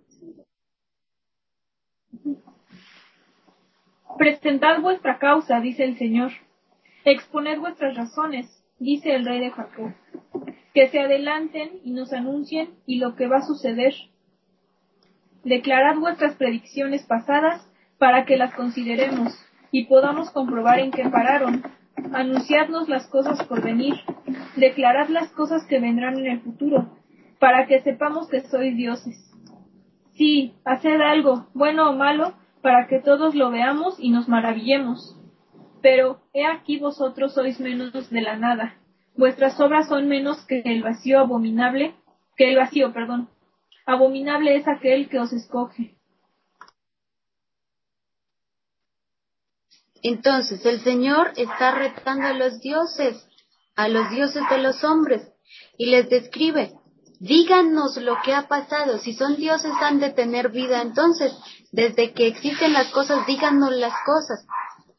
Presentad vuestra causa, dice el Señor. Exponed vuestras razones, dice el Rey de Jacob. Que se adelanten y nos anuncien y lo que va a suceder. Declarad vuestras predicciones pasadas para que las consideremos y podamos comprobar en qué pararon. Anunciadnos las cosas por venir. Declarad las cosas que vendrán en el futuro, para que sepamos que sois dioses. Sí, haced algo, bueno o malo, para que todos lo veamos y nos maravillemos. Pero he aquí vosotros sois menos de la nada. Vuestras obras son menos que el vacío abominable, que el vacío, perdón. Abominable es aquel que os escoge. Entonces, el Señor está retando a los dioses, a los dioses de los hombres, y les describe, díganos lo que ha pasado. Si son dioses han de tener vida, entonces, desde que existen las cosas, díganos las cosas.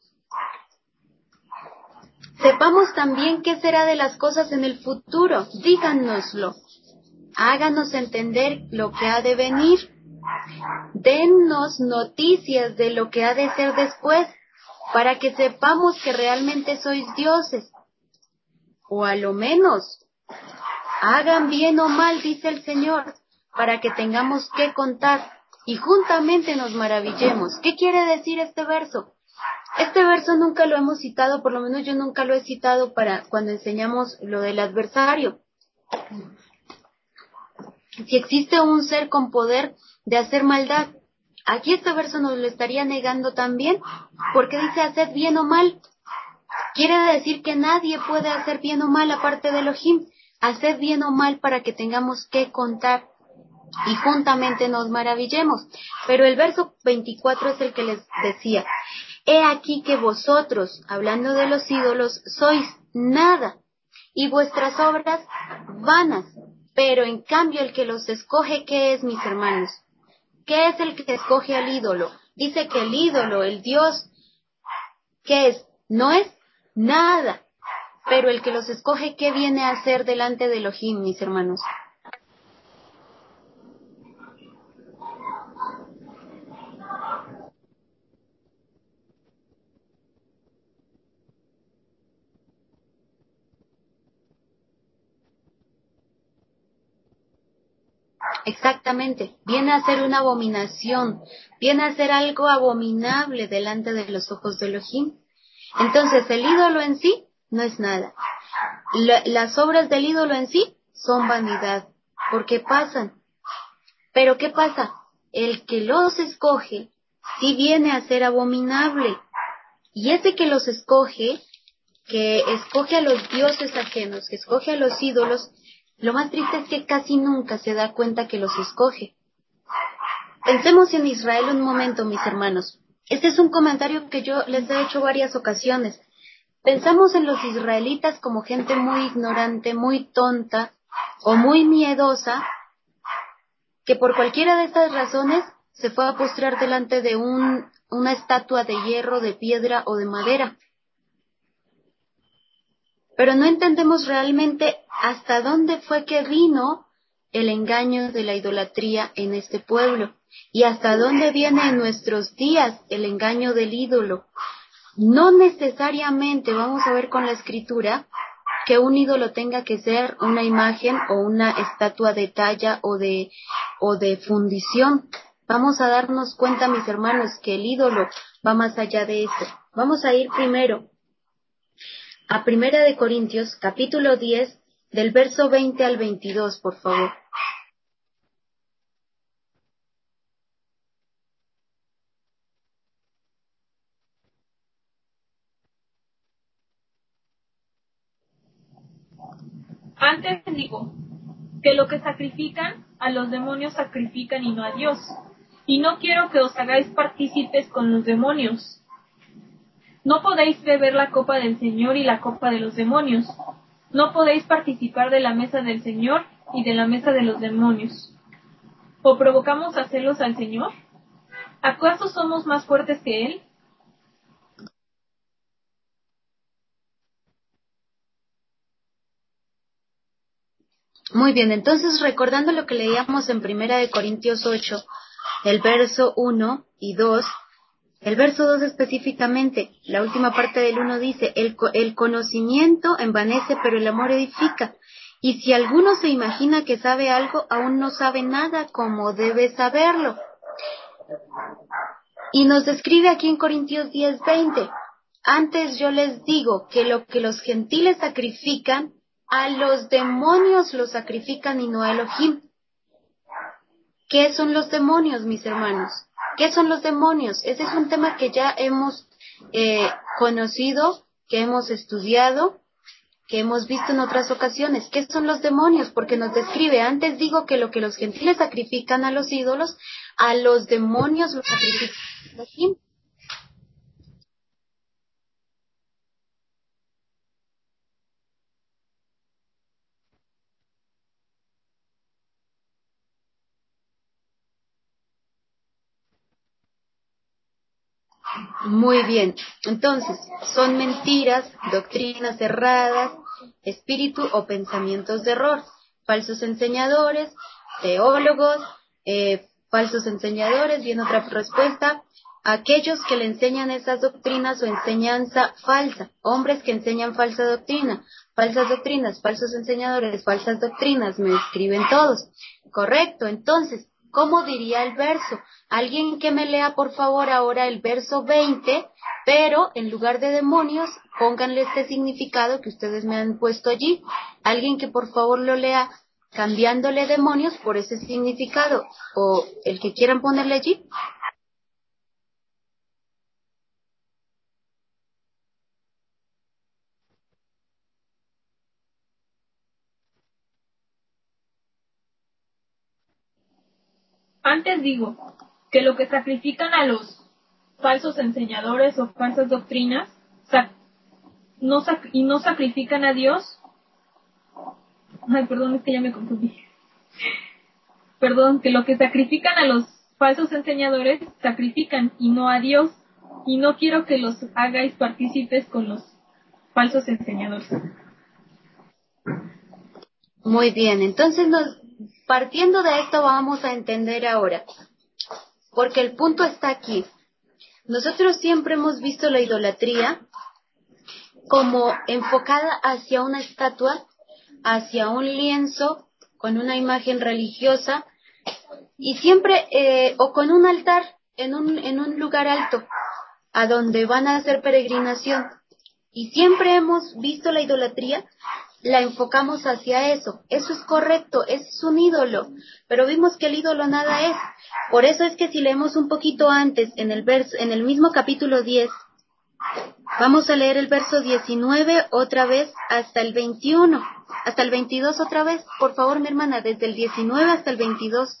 Sepamos también qué será de las cosas en el futuro, díganoslo. Háganos entender lo que ha de venir. Dennos noticias de lo que ha de ser después, para que sepamos que realmente sois dioses. O a lo menos, hagan bien o mal, dice el Señor, para que tengamos que contar y juntamente nos maravillemos. ¿Qué quiere decir este verso? Este verso nunca lo hemos citado, por lo menos yo nunca lo he citado para cuando enseñamos lo del adversario. Si existe un ser con poder de hacer maldad, aquí este verso nos lo estaría negando también, porque dice haced bien o mal. Quiere decir que nadie puede hacer bien o mal aparte de Elohim. Haced bien o mal para que tengamos que contar y juntamente nos maravillemos. Pero el verso veinticuatro es el que les decía, he aquí que vosotros, hablando de los ídolos, sois nada, y vuestras obras vanas. Pero en cambio el que los escoge, ¿qué es, mis hermanos? ¿Qué es el que escoge al ídolo? Dice que el ídolo, el Dios, ¿qué es? No es nada. Pero el que los escoge, ¿qué viene a hacer delante de Elohim, mis hermanos? Exactamente, viene a ser una abominación, viene a ser algo abominable delante de los ojos de Elohim. Entonces, el ídolo en sí no es nada. La, las obras del ídolo en sí son vanidad, porque pasan. Pero ¿qué pasa? El que los escoge sí viene a ser abominable. Y ese que los escoge, que escoge a los dioses ajenos, que escoge a los ídolos, lo más triste es que casi nunca se da cuenta que los escoge. Pensemos en Israel un momento, mis hermanos. Este es un comentario que yo les he hecho varias ocasiones. Pensamos en los israelitas como gente muy ignorante, muy tonta o muy miedosa, que por cualquiera de estas razones se fue a postrar delante de un, una estatua de hierro, de piedra o de madera. Pero no entendemos realmente hasta dónde fue que vino el engaño de la idolatría en este pueblo? ¿Y hasta dónde viene en nuestros días el engaño del ídolo? No necesariamente vamos a ver con la escritura que un ídolo tenga que ser una imagen o una estatua de talla o de, o de fundición. Vamos a darnos cuenta, mis hermanos, que el ídolo va más allá de eso. Vamos a ir primero a Primera de Corintios, capítulo diez, del verso veinte al veintidós, por favor. Antes digo, que lo que sacrifican, a los demonios sacrifican y no a Dios. Y no quiero que os hagáis partícipes con los demonios. No podéis beber la copa del Señor y la copa de los demonios. No podéis participar de la mesa del Señor y de la mesa de los demonios. ¿O provocamos a celos al Señor? ¿Acaso somos más fuertes que Él? Muy bien, entonces recordando lo que leíamos en Primera de Corintios ocho, el verso uno y dos, el verso dos específicamente, la última parte del uno dice, el, el conocimiento envanece, pero el amor edifica. Y si alguno se imagina que sabe algo, aún no sabe nada como debe saberlo. Y nos describe aquí en Corintios diez, veinte, antes yo les digo que lo que los gentiles sacrifican, a los demonios los sacrifican y no a Elohim. ¿Qué son los demonios, mis hermanos? ¿Qué son los demonios? Ese es un tema que ya hemos eh, conocido, que hemos estudiado, que hemos visto en otras ocasiones. ¿Qué son los demonios? Porque nos describe, antes digo que lo que los gentiles sacrifican a los ídolos, a los demonios los sacrifican a Elohim. Muy bien, entonces, son mentiras, doctrinas erradas, espíritu o pensamientos de error, falsos enseñadores, teólogos, eh, falsos enseñadores, viene otra respuesta, aquellos que le enseñan esas doctrinas o enseñanza falsa, hombres que enseñan falsa doctrina, falsas doctrinas, falsos enseñadores, falsas doctrinas, me escriben todos, correcto, entonces, ¿cómo diría el verso? Alguien que me lea por favor ahora el verso veinte, pero en lugar de demonios, pónganle este significado que ustedes me han puesto allí. Alguien que por favor lo lea cambiándole demonios por ese significado, o el que quieran ponerle allí. Antes digo, que lo que sacrifican a los falsos enseñadores o falsas doctrinas, sac- no sac- y no sacrifican a Dios. Ay, perdón, es que ya me confundí. Perdón, que lo que sacrifican a los falsos enseñadores, sacrifican y no a Dios. Y no quiero que los hagáis partícipes con los falsos enseñadores. Muy bien, entonces nos, partiendo de esto vamos a entender ahora, porque el punto está aquí. Nosotros siempre hemos visto la idolatría como enfocada hacia una estatua, hacia un lienzo, con una imagen religiosa, y siempre, eh, o con un altar en un, en un lugar alto, a donde van a hacer peregrinación. Y siempre hemos visto la idolatría, la enfocamos hacia eso. Eso es correcto, es un ídolo, pero vimos que el ídolo nada es. Por eso es que si leemos un poquito antes, en el verso, en el mismo capítulo diez, vamos a leer el verso diecinueve otra vez hasta el veintiuno, hasta el veintidós otra vez. Por favor, mi hermana, desde el diecinueve hasta el veintidós.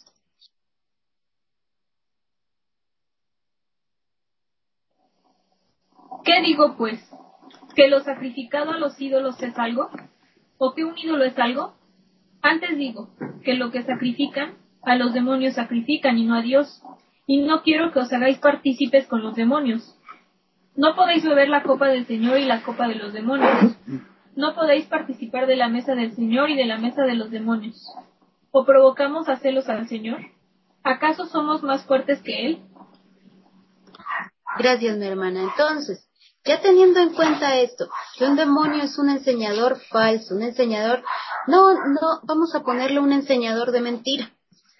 ¿Qué digo pues? ¿Que lo sacrificado a los ídolos es algo? ¿O que un ídolo es algo? Antes digo, que lo que sacrifican, a los demonios sacrifican y no a Dios. Y no quiero que os hagáis partícipes con los demonios. No podéis beber la copa del Señor y la copa de los demonios. No podéis participar de la mesa del Señor y de la mesa de los demonios. ¿O provocamos a celos al Señor? ¿Acaso somos más fuertes que Él? Gracias, mi hermana. Entonces, ya teniendo en cuenta esto, que un demonio es un enseñador falso, un enseñador, no, no, vamos a ponerle un enseñador de mentira.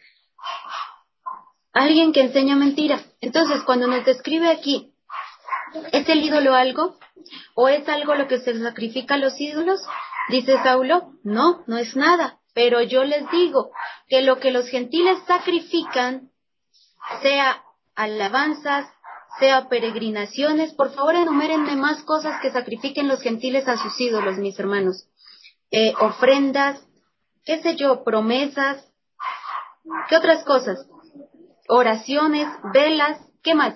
Alguien que enseña mentira. Entonces, cuando nos describe aquí, ¿es el ídolo algo? ¿O es algo lo que se sacrifica a los ídolos? Dice Saulo, no, no es nada. Pero yo les digo que lo que los gentiles sacrifican, sea alabanzas, sea peregrinaciones, por favor enumérenme más cosas que sacrifiquen los gentiles a sus ídolos, mis hermanos. Eh, ofrendas, qué sé yo, promesas, ¿qué otras cosas? Oraciones, velas, ¿qué más?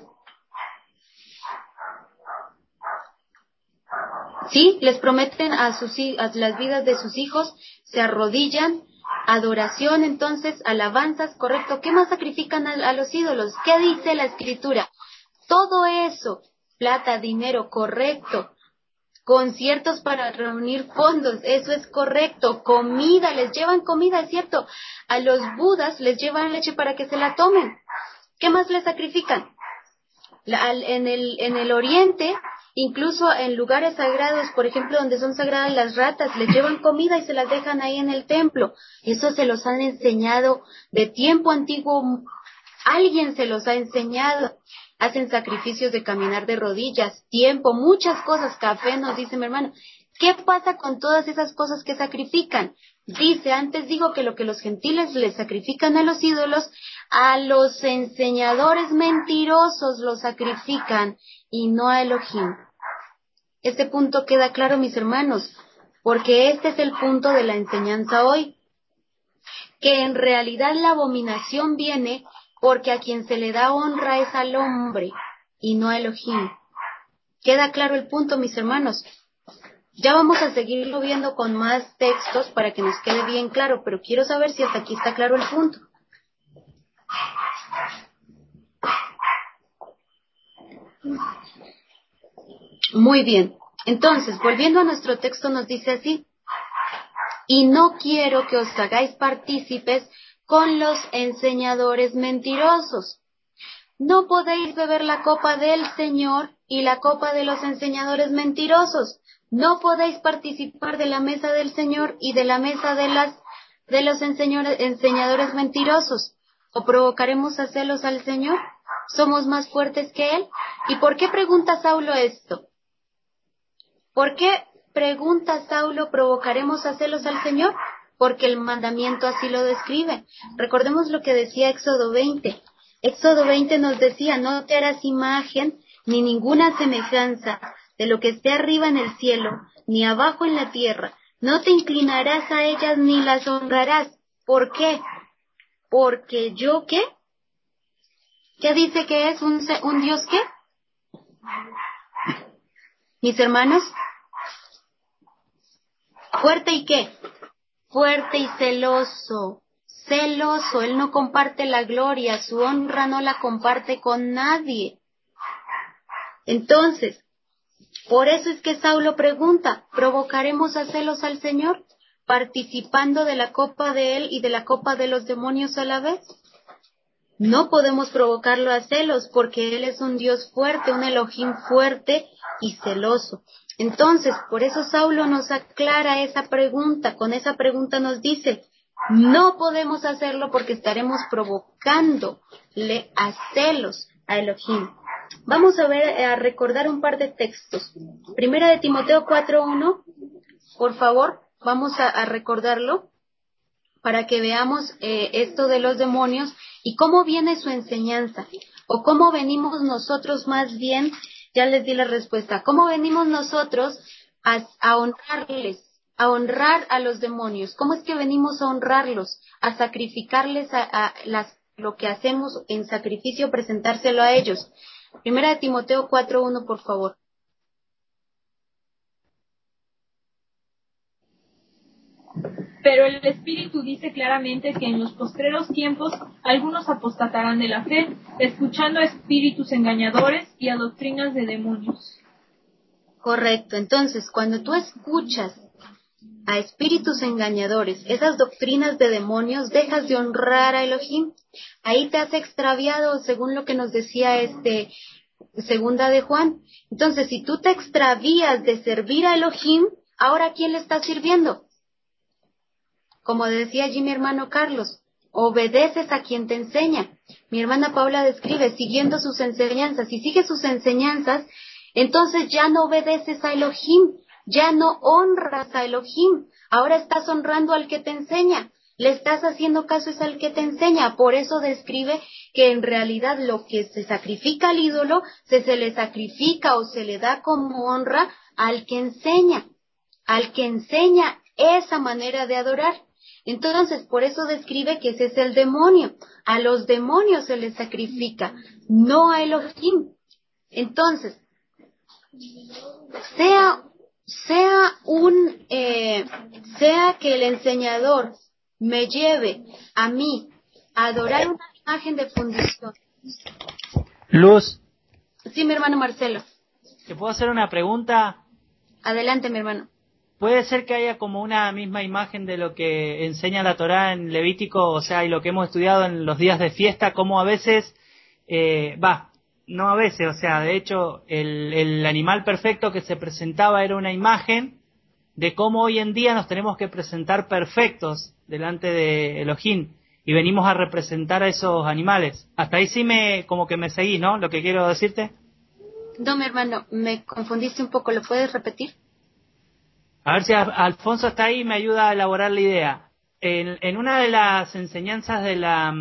Sí, les prometen a sus a las vidas de sus hijos, se arrodillan, adoración, entonces, alabanzas, correcto. ¿Qué más sacrifican a, a los ídolos? ¿Qué dice la Escritura? Todo eso, plata, dinero, correcto. Conciertos para reunir fondos, eso es correcto. Comida, les llevan comida, es cierto. A los budas les llevan leche para que se la tomen. ¿Qué más les sacrifican? La, al, en el en el oriente, incluso en lugares sagrados, por ejemplo, donde son sagradas las ratas, les llevan comida y se las dejan ahí en el templo. Eso se los han enseñado de tiempo antiguo. Alguien se los ha enseñado. Hacen sacrificios de caminar de rodillas, tiempo, muchas cosas, café, nos dice mi hermano. ¿Qué pasa con todas esas cosas que sacrifican? Dice, antes digo que lo que los gentiles les sacrifican a los ídolos, a los enseñadores mentirosos los sacrifican y no a Elohim. Este punto queda claro, mis hermanos, porque este es el punto de la enseñanza hoy. Que en realidad la abominación viene porque a quien se le da honra es al hombre y no a Elohim. ¿Queda claro el punto, mis hermanos? Ya vamos a seguirlo viendo con más textos para que nos quede bien claro, pero quiero saber si hasta aquí está claro el punto. Muy bien. Entonces, volviendo a nuestro texto, nos dice así: y no quiero que os hagáis partícipes con los enseñadores mentirosos. No podéis beber la copa del Señor y la copa de los enseñadores mentirosos. No podéis participar de la mesa del Señor y de la mesa de las de los enseñadores mentirosos. ¿O provocaremos a celos al Señor? ¿Somos más fuertes que Él? ¿Y por qué pregunta Saulo esto? ¿Por qué pregunta Saulo, provocaremos a celos al Señor? Porque el mandamiento así lo describe. Recordemos lo que decía Éxodo veinte. Éxodo veinte nos decía, no te harás imagen ni ninguna semejanza de lo que esté arriba en el cielo, ni abajo en la tierra. No te inclinarás a ellas ni las honrarás. ¿Por qué? Porque yo, ¿qué? ¿Qué dice que es un, un Dios qué? Mis hermanos, fuerte y qué? Fuerte y celoso. Celoso, él no comparte la gloria, su honra no la comparte con nadie. Entonces, por eso es que Saulo pregunta, ¿provocaremos a celos al Señor? ¿Participando de la copa de él y de la copa de los demonios a la vez? No podemos provocarlo a celos porque él es un Dios fuerte, un Elohim fuerte y celoso. Entonces, por eso Saulo nos aclara esa pregunta, con esa pregunta nos dice, no podemos hacerlo porque estaremos provocándole a celos a Elohim. Vamos a ver, a recordar un par de textos. Primera de Timoteo cuatro uno, por favor, vamos a, a recordarlo para que veamos eh, esto de los demonios y cómo viene su enseñanza, o cómo venimos nosotros más bien, ya les di la respuesta, cómo venimos nosotros a, a honrarles, a honrar a los demonios. ¿Cómo es que venimos a honrarlos? A sacrificarles a, a las, lo que hacemos en sacrificio, presentárselo a ellos. Primera de Timoteo cuatro uno, por favor. Pero el Espíritu dice claramente que en los postreros tiempos algunos apostatarán de la fe, escuchando a espíritus engañadores y a doctrinas de demonios. Correcto. Entonces, cuando tú escuchas a espíritus engañadores, esas doctrinas de demonios, dejas de honrar a Elohim. Ahí te has extraviado, según lo que nos decía este segunda de Juan. Entonces, si tú te extravías de servir a Elohim, ¿ahora a quién le estás sirviendo? Como decía allí mi hermano Carlos, obedeces a quien te enseña. Mi hermana Paula describe, siguiendo sus enseñanzas. Si sigues sus enseñanzas, entonces ya no obedeces a Elohim, ya no honras a Elohim. Ahora estás honrando al que te enseña. Le estás haciendo caso es al que te enseña. Por eso describe que en realidad lo que se sacrifica al ídolo, se, se le sacrifica o se le da como honra al que enseña, al que enseña esa manera de adorar. Entonces, por eso describe que ese es el demonio. A los demonios se les sacrifica, no a Elohim. Entonces, sea, sea un, eh, sea que el enseñador me lleve a mí a adorar una imagen de fundición. Luz, Sí, mi hermano Marcelo. ¿te puedo hacer una pregunta? Adelante, mi hermano. ¿Puede ser que haya como una misma imagen de lo que enseña la Torá en Levítico, o sea, y lo que hemos estudiado en los días de fiesta, como a veces, eh, va, no a veces, o sea, de hecho, el, el animal perfecto que se presentaba era una imagen de cómo hoy en día nos tenemos que presentar perfectos delante de Elohim, y venimos a representar a esos animales? Hasta ahí sí me, como que me seguí, ¿no? Lo que quiero decirte. No, mi hermano, me confundiste un poco, ¿lo puedes repetir? A ver si Alfonso está ahí y me ayuda a elaborar la idea. En, en una de las enseñanzas de la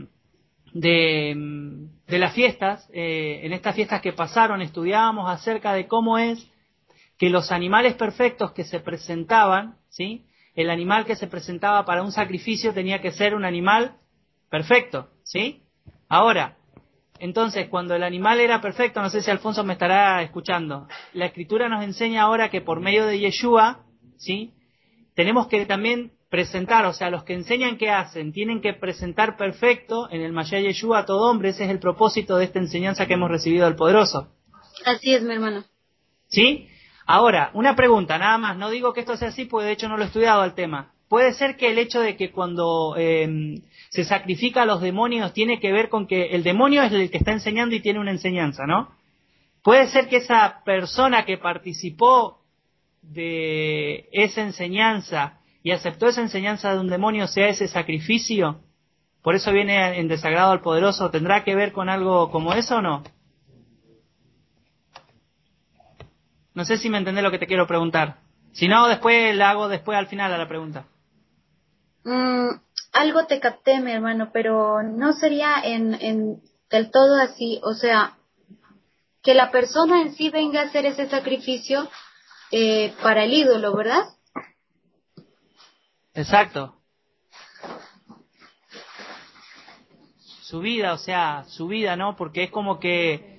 de, de las fiestas, eh, en estas fiestas que pasaron, estudiábamos acerca de cómo es que los animales perfectos que se presentaban, ¿sí? El animal que se presentaba para un sacrificio tenía que ser un animal perfecto, ¿sí? Ahora, entonces, cuando el animal era perfecto, no sé si Alfonso me estará escuchando, la Escritura nos enseña ahora que por medio de Yeshua, ¿sí? Tenemos que también presentar, o sea, los que enseñan qué hacen, tienen que presentar perfecto en el Mashiach Yeshua a todo hombre. Ese es el propósito de esta enseñanza que hemos recibido del Poderoso. Así es, mi hermano. ¿Sí? Ahora, una pregunta, nada más, no digo que esto sea así, porque de hecho no lo he estudiado al tema. Puede ser que el hecho de que cuando eh, se sacrifica a los demonios tiene que ver con que el demonio es el que está enseñando y tiene una enseñanza, ¿no? Puede ser que esa persona que participó de esa enseñanza y aceptó esa enseñanza de un demonio sea ese sacrificio, por eso viene en desagrado al Poderoso. ¿Tendrá que ver con algo como eso o no? No sé si me entendés lo que te quiero preguntar. Si no, después la hago después al final a la pregunta. Mm, algo te capté, mi hermano, pero no sería en, en del todo así. O sea, que la persona en sí venga a hacer ese sacrificio eh, para el ídolo, ¿verdad? Exacto. Su vida, o sea, su vida, ¿no? Porque es como que...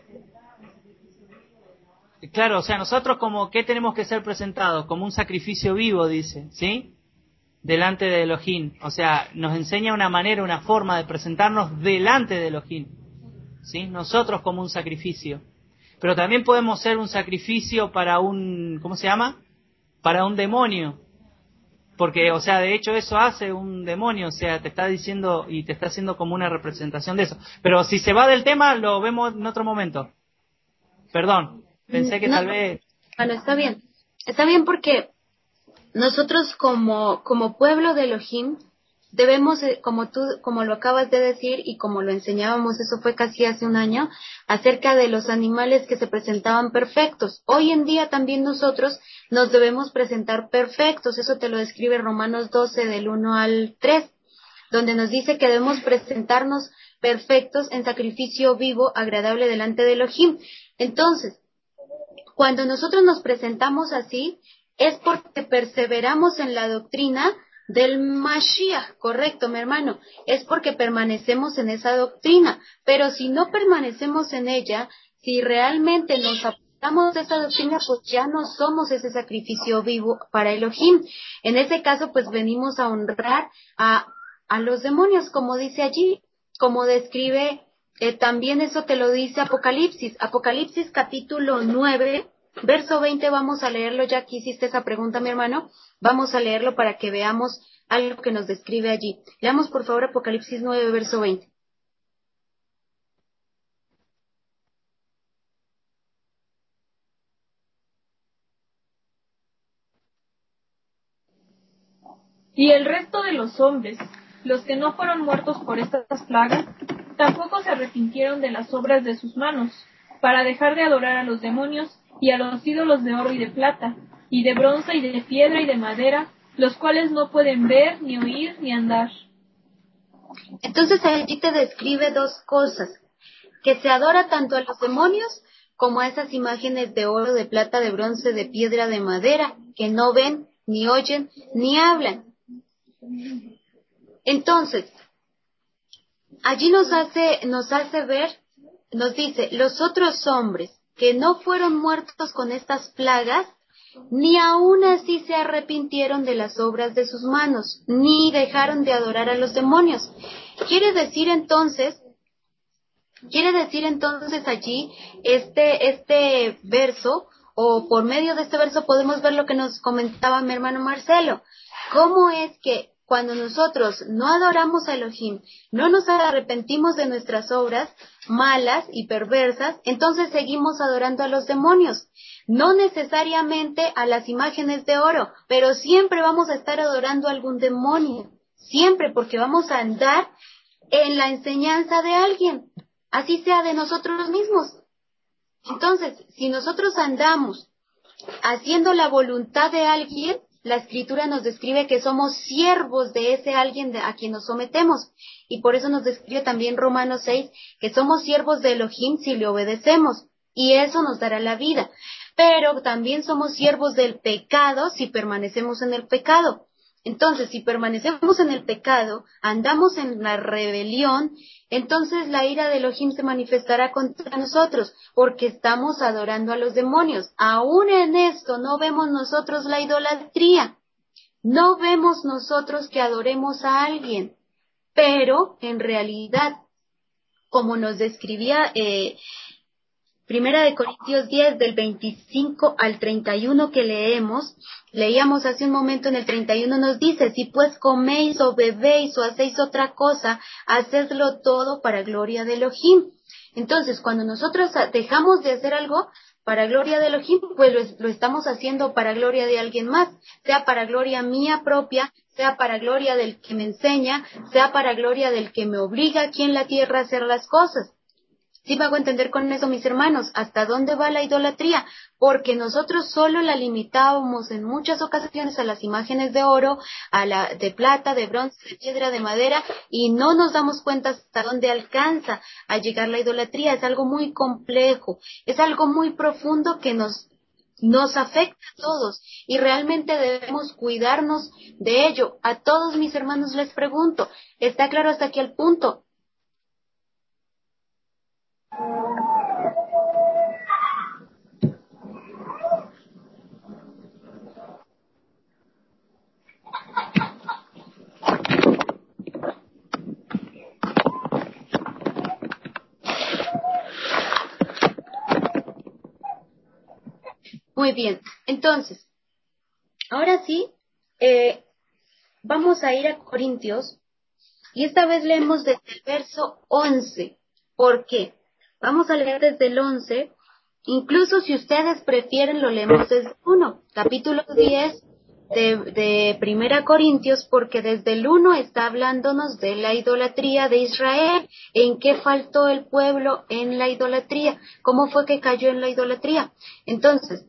Claro, o sea, nosotros como que tenemos que ser presentados como un sacrificio vivo, dice, ¿sí? Delante de Elohim. O sea, nos enseña una manera, una forma de presentarnos delante de Elohim, ¿sí? Nosotros como un sacrificio. Pero también podemos ser un sacrificio para un, ¿cómo se llama? Para un demonio. Porque, o sea, de hecho eso hace un demonio, o sea, te está diciendo y te está haciendo como una representación de eso. Pero si se va del tema, lo vemos en otro momento. Perdón, pensé que No, tal vez... bueno, está bien. Está bien porque nosotros como, como pueblo de Elohim debemos, eh, como tú, como lo acabas de decir y como lo enseñábamos, eso fue casi hace un año, acerca de los animales que se presentaban perfectos. Hoy en día también nosotros nos debemos presentar perfectos. Eso te lo describe Romanos doce del uno al tres, donde nos dice que debemos presentarnos perfectos en sacrificio vivo, agradable delante de Elohim. Entonces, cuando nosotros nos presentamos así, es porque perseveramos en la doctrina del Mashiach, correcto, mi hermano, es porque permanecemos en esa doctrina. Pero si no permanecemos en ella, si realmente nos apartamos de esa doctrina, pues ya no somos ese sacrificio vivo para Elohim. En ese caso, pues venimos a honrar a, a los demonios, como dice allí, como describe, eh, también eso te lo dice Apocalipsis, Apocalipsis capítulo nueve, verso veinte, vamos a leerlo, ya que hiciste esa pregunta, mi hermano, vamos a leerlo para que veamos algo que nos describe allí. Leamos por favor Apocalipsis nueve, verso veinte. Y el resto de los hombres, los que no fueron muertos por estas plagas, tampoco se arrepintieron de las obras de sus manos, para dejar de adorar a los demonios y a los ídolos de oro y de plata, y de bronce y de piedra y de madera, los cuales no pueden ver, ni oír, ni andar. Entonces allí te describe dos cosas, que se adora tanto a los demonios como a esas imágenes de oro, de plata, de bronce, de piedra, de madera, que no ven, ni oyen, ni hablan. Entonces, allí nos hace, nos hace ver, nos dice, los otros hombres que no fueron muertos con estas plagas, ni aun así se arrepintieron de las obras de sus manos, ni dejaron de adorar a los demonios. Quiere decir entonces, quiere decir entonces allí, este, este verso, o por medio de este verso podemos ver lo que nos comentaba mi hermano Marcelo. ¿Cómo es que cuando nosotros no adoramos a Elohim, no nos arrepentimos de nuestras obras malas y perversas, entonces seguimos adorando a los demonios? No necesariamente a las imágenes de oro, pero siempre vamos a estar adorando a algún demonio. Siempre, porque vamos a andar en la enseñanza de alguien, así sea de nosotros mismos. Entonces, si nosotros andamos haciendo la voluntad de alguien, la Escritura nos describe que somos siervos de ese alguien a quien nos sometemos. Y por eso nos describe también Romanos seis, que somos siervos de Elohim si le obedecemos. Y eso nos dará la vida. Pero también somos siervos del pecado si permanecemos en el pecado. Entonces, si permanecemos en el pecado, andamos en la rebelión, entonces la ira de Elohim se manifestará contra nosotros, porque estamos adorando a los demonios. Aún en esto no vemos nosotros la idolatría, no vemos nosotros que adoremos a alguien, pero en realidad, como nos describía eh, Primera de Corintios diez, del veinticinco al treinta y uno que leemos, leíamos hace un momento en el treinta y uno, nos dice, si pues coméis o bebéis o hacéis otra cosa, hacedlo todo para gloria de Elohim. Entonces, cuando nosotros dejamos de hacer algo para gloria de Elohim, pues lo, lo estamos haciendo para gloria de alguien más, sea para gloria mía propia, sea para gloria del que me enseña, sea para gloria del que me obliga aquí en la tierra a hacer las cosas. ¿Sí me hago entender con eso, mis hermanos? ¿Hasta dónde va la idolatría? Porque nosotros solo la limitábamos en muchas ocasiones a las imágenes de oro, a la de plata, de bronce, de piedra, de madera, y no nos damos cuenta hasta dónde alcanza a llegar la idolatría. Es algo muy complejo, es algo muy profundo que nos nos afecta a todos y realmente debemos cuidarnos de ello. A todos mis hermanos les pregunto, ¿está claro hasta aquí el punto? Muy bien, entonces, ahora sí, eh, vamos a ir a Corintios y esta vez leemos desde el verso once. ¿Por qué? Vamos a leer desde el once, incluso si ustedes prefieren lo leemos desde uno, capítulo diez de, de Primera Corintios, porque desde el uno está hablándonos de la idolatría de Israel, en qué faltó el pueblo en la idolatría, cómo fue que cayó en la idolatría. Entonces,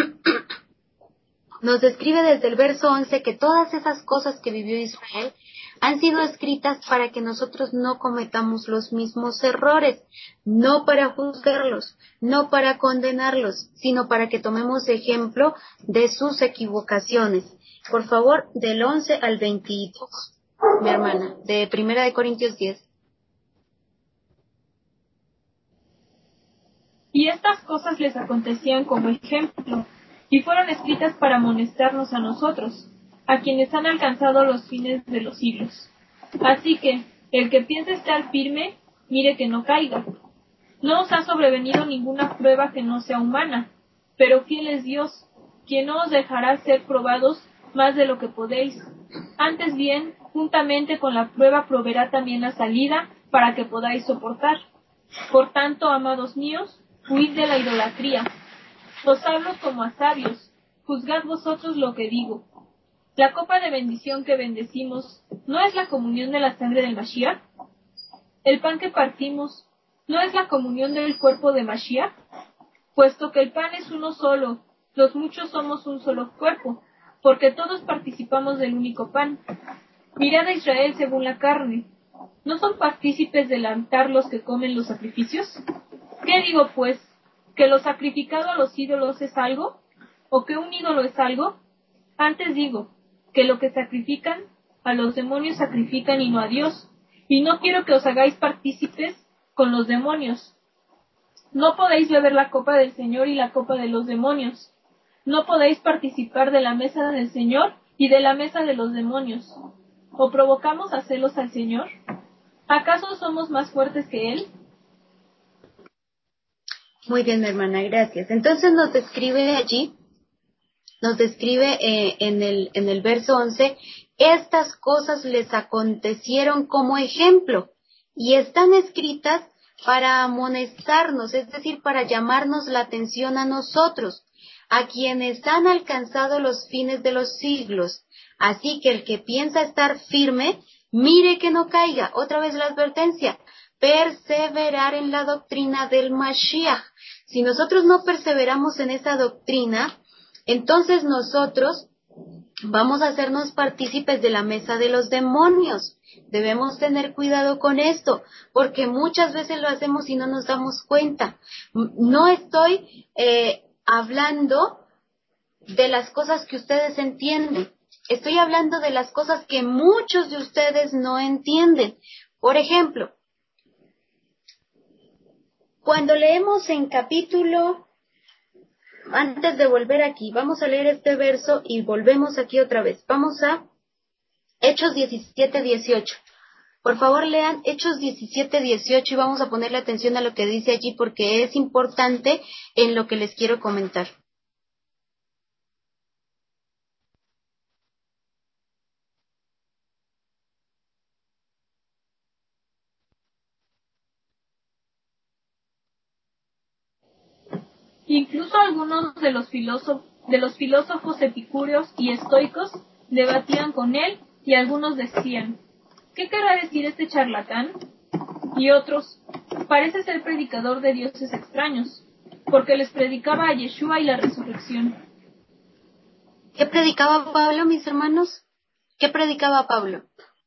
nos describe desde el verso once que todas esas cosas que vivió Israel han sido escritas para que nosotros no cometamos los mismos errores, no para juzgarlos, no para condenarlos, sino para que tomemos ejemplo de sus equivocaciones. Por favor, del once al veintidós, mi hermana, de Primera de Corintios diez. Y estas cosas les acontecían como ejemplo, y fueron escritas para amonestarnos a nosotros, a quienes han alcanzado los fines de los siglos. Así que, el que piense estar firme, mire que no caiga. No os ha sobrevenido ninguna prueba que no sea humana, Pero fiel es Dios, quien no os dejará ser probados más de lo que podéis. Antes bien, juntamente con la prueba proveerá también la salida para que podáis soportar. Por tanto, amados míos, huid de la idolatría. Os hablo como a sabios, juzgad vosotros lo que digo. La copa de bendición que bendecimos, ¿no es la comunión de la sangre del Mashiach? El pan que partimos, ¿no es la comunión del cuerpo de Mashiach? Puesto que el pan es uno solo, los muchos somos un solo cuerpo, porque todos participamos del único pan. Mirad a Israel según la carne. ¿No son partícipes del altar los que comen los sacrificios? ¿Qué digo, pues? ¿Que lo sacrificado a los ídolos es algo? ¿O que un ídolo es algo? Antes digo, que lo que sacrifican, a los demonios sacrifican y no a Dios. Y no quiero que os hagáis partícipes con los demonios. No podéis beber la copa del Señor y la copa de los demonios. No podéis participar de la mesa del Señor y de la mesa de los demonios. ¿O provocamos a celos al Señor? ¿Acaso somos más fuertes que Él? Muy bien, mi hermana, gracias. Entonces nos describe allí, nos describe eh, en el, en el verso once, estas cosas les acontecieron como ejemplo y están escritas para amonestarnos, es decir, para llamarnos la atención a nosotros, a quienes han alcanzado los fines de los siglos. Así que el que piensa estar firme, mire que no caiga. Otra vez la advertencia, perseverar en la doctrina del Mashiach. Si nosotros no perseveramos en esa doctrina, entonces nosotros vamos a hacernos partícipes de la mesa de los demonios. Debemos tener cuidado con esto, porque muchas veces lo hacemos y no nos damos cuenta. No estoy eh, hablando de las cosas que ustedes entienden. Estoy hablando de las cosas que muchos de ustedes no entienden. Por ejemplo, cuando leemos en capítulo, antes de volver aquí, vamos a leer este verso y volvemos aquí otra vez. Vamos a Hechos diecisiete dieciocho. Por favor, lean Hechos diecisiete dieciocho y vamos a ponerle atención a lo que dice allí porque es importante en lo que les quiero comentar. Incluso algunos de los, filósofos, de los filósofos epicúreos y estoicos debatían con él y algunos decían, ¿qué querrá decir este charlatán? Y otros, parece ser predicador de dioses extraños, porque les predicaba a Yeshua y la resurrección. ¿Qué predicaba Pablo, mis hermanos? ¿Qué predicaba Pablo?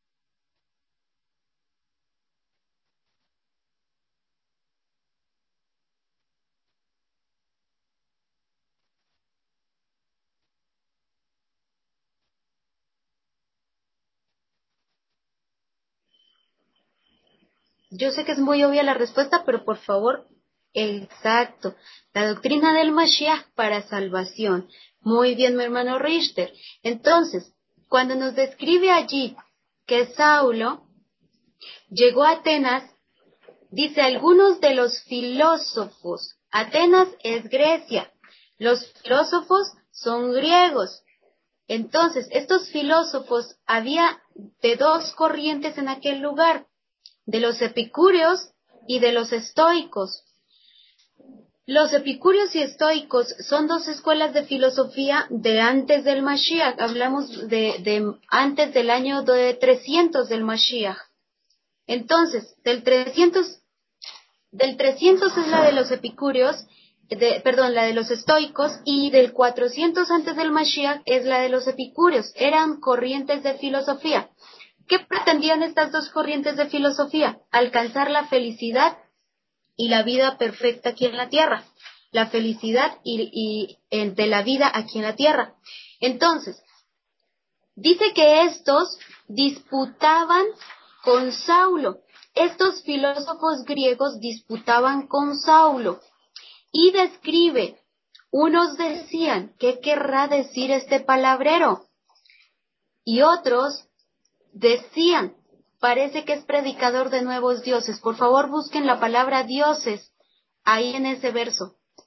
Yo sé que es muy obvia la respuesta, pero por favor, exacto. La doctrina del Mashiach para salvación. Muy bien, mi hermano Richter. Entonces, cuando nos describe allí que Saulo llegó a Atenas, dice algunos de los filósofos. Atenas es Grecia. Los filósofos son griegos. Entonces, estos filósofos, había de dos corrientes en aquel lugar, de los epicúreos y de los estoicos. Los epicúreos y estoicos son dos escuelas de filosofía de antes del Mashiach. Hablamos de, de antes del año de trescientos del Mashiach. Entonces, del trescientos, del trescientos es la de los epicúreos, de, perdón, la de los estoicos, y del cuatrocientos antes del Mashiach es la de los epicúreos. Eran corrientes de filosofía. ¿Qué pretendían estas dos corrientes de filosofía? Alcanzar la felicidad y la vida perfecta aquí en la tierra. La felicidad y, y, y de la vida aquí en la tierra. Entonces, dice que estos disputaban con Saulo. Estos filósofos griegos disputaban con Saulo. Y describe, unos decían, ¿qué querrá decir este palabrero? Y otros decían, parece que es predicador de nuevos dioses. Por favor, busquen la palabra dioses ahí en ese verso.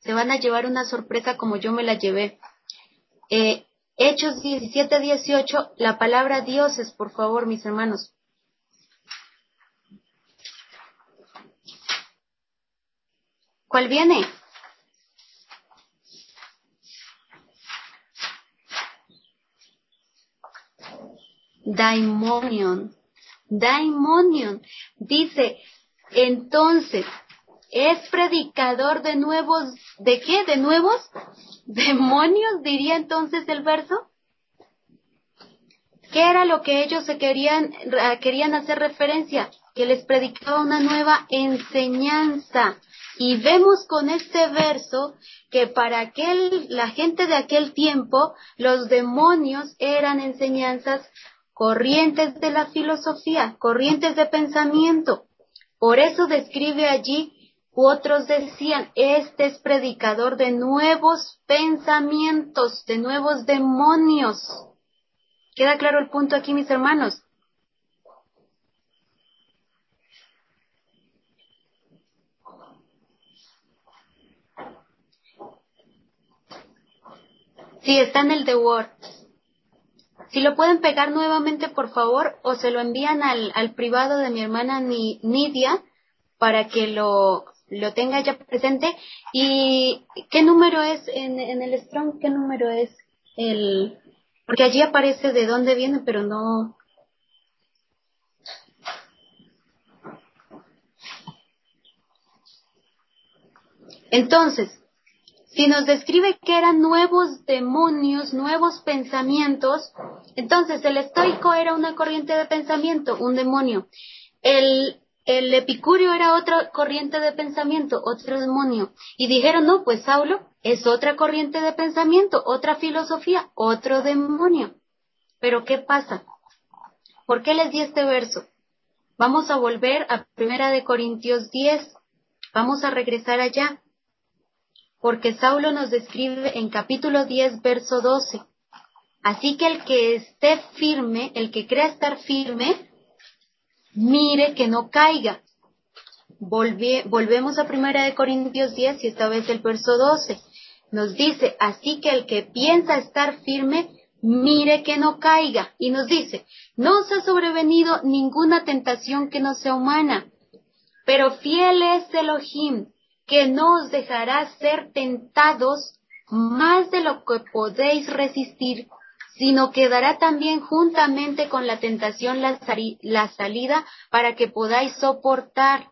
se van a llevar una sorpresa como yo me la llevé. Eh, Hechos diecisiete dieciocho, la palabra dioses, por favor, mis hermanos. ¿Cuál viene? Daimonion. Daimonion. Dice, entonces, ¿es predicador de nuevos, de qué? ¿De nuevos demonios? Diría entonces el verso. ¿Qué era lo que ellos se querían, querían hacer referencia? Que les predicaba una nueva enseñanza. Y vemos con este verso que para aquel, la gente de aquel tiempo, los demonios eran enseñanzas, corrientes de la filosofía, corrientes de pensamiento. Por eso describe allí, otros decían, este es predicador de nuevos pensamientos, de nuevos demonios. ¿Queda claro el punto aquí, mis hermanos? Sí, está en el The Word. Si lo pueden pegar nuevamente, por favor, o se lo envían al, al privado de mi hermana Nidia para que lo, lo tenga ya presente. ¿Y qué número es en, en el Strong? ¿Qué número es el...? Porque allí aparece de dónde viene, pero no... Entonces, si nos describe que eran nuevos demonios, nuevos pensamientos, entonces el estoico era una corriente de pensamiento, un demonio. El, el epicúreo era otra corriente de pensamiento, otro demonio. Y dijeron, no, pues Saulo es otra corriente de pensamiento, otra filosofía, otro demonio. Pero ¿qué pasa? ¿Por qué les di este verso? Vamos a volver a Primera de Corintios diez. Vamos a regresar allá. Porque Saulo nos describe en capítulo diez, verso doce. Así que el que esté firme, el que crea estar firme, mire que no caiga. Volve, volvemos a Primera de Corintios diez y esta vez el verso doce. Nos dice, así que el que piensa estar firme, mire que no caiga. Y nos dice, no os ha sobrevenido ninguna tentación que no sea humana, pero fiel es Elohim, que no os dejará ser tentados más de lo que podéis resistir, sino que dará también juntamente con la tentación la, la salida para que podáis soportar.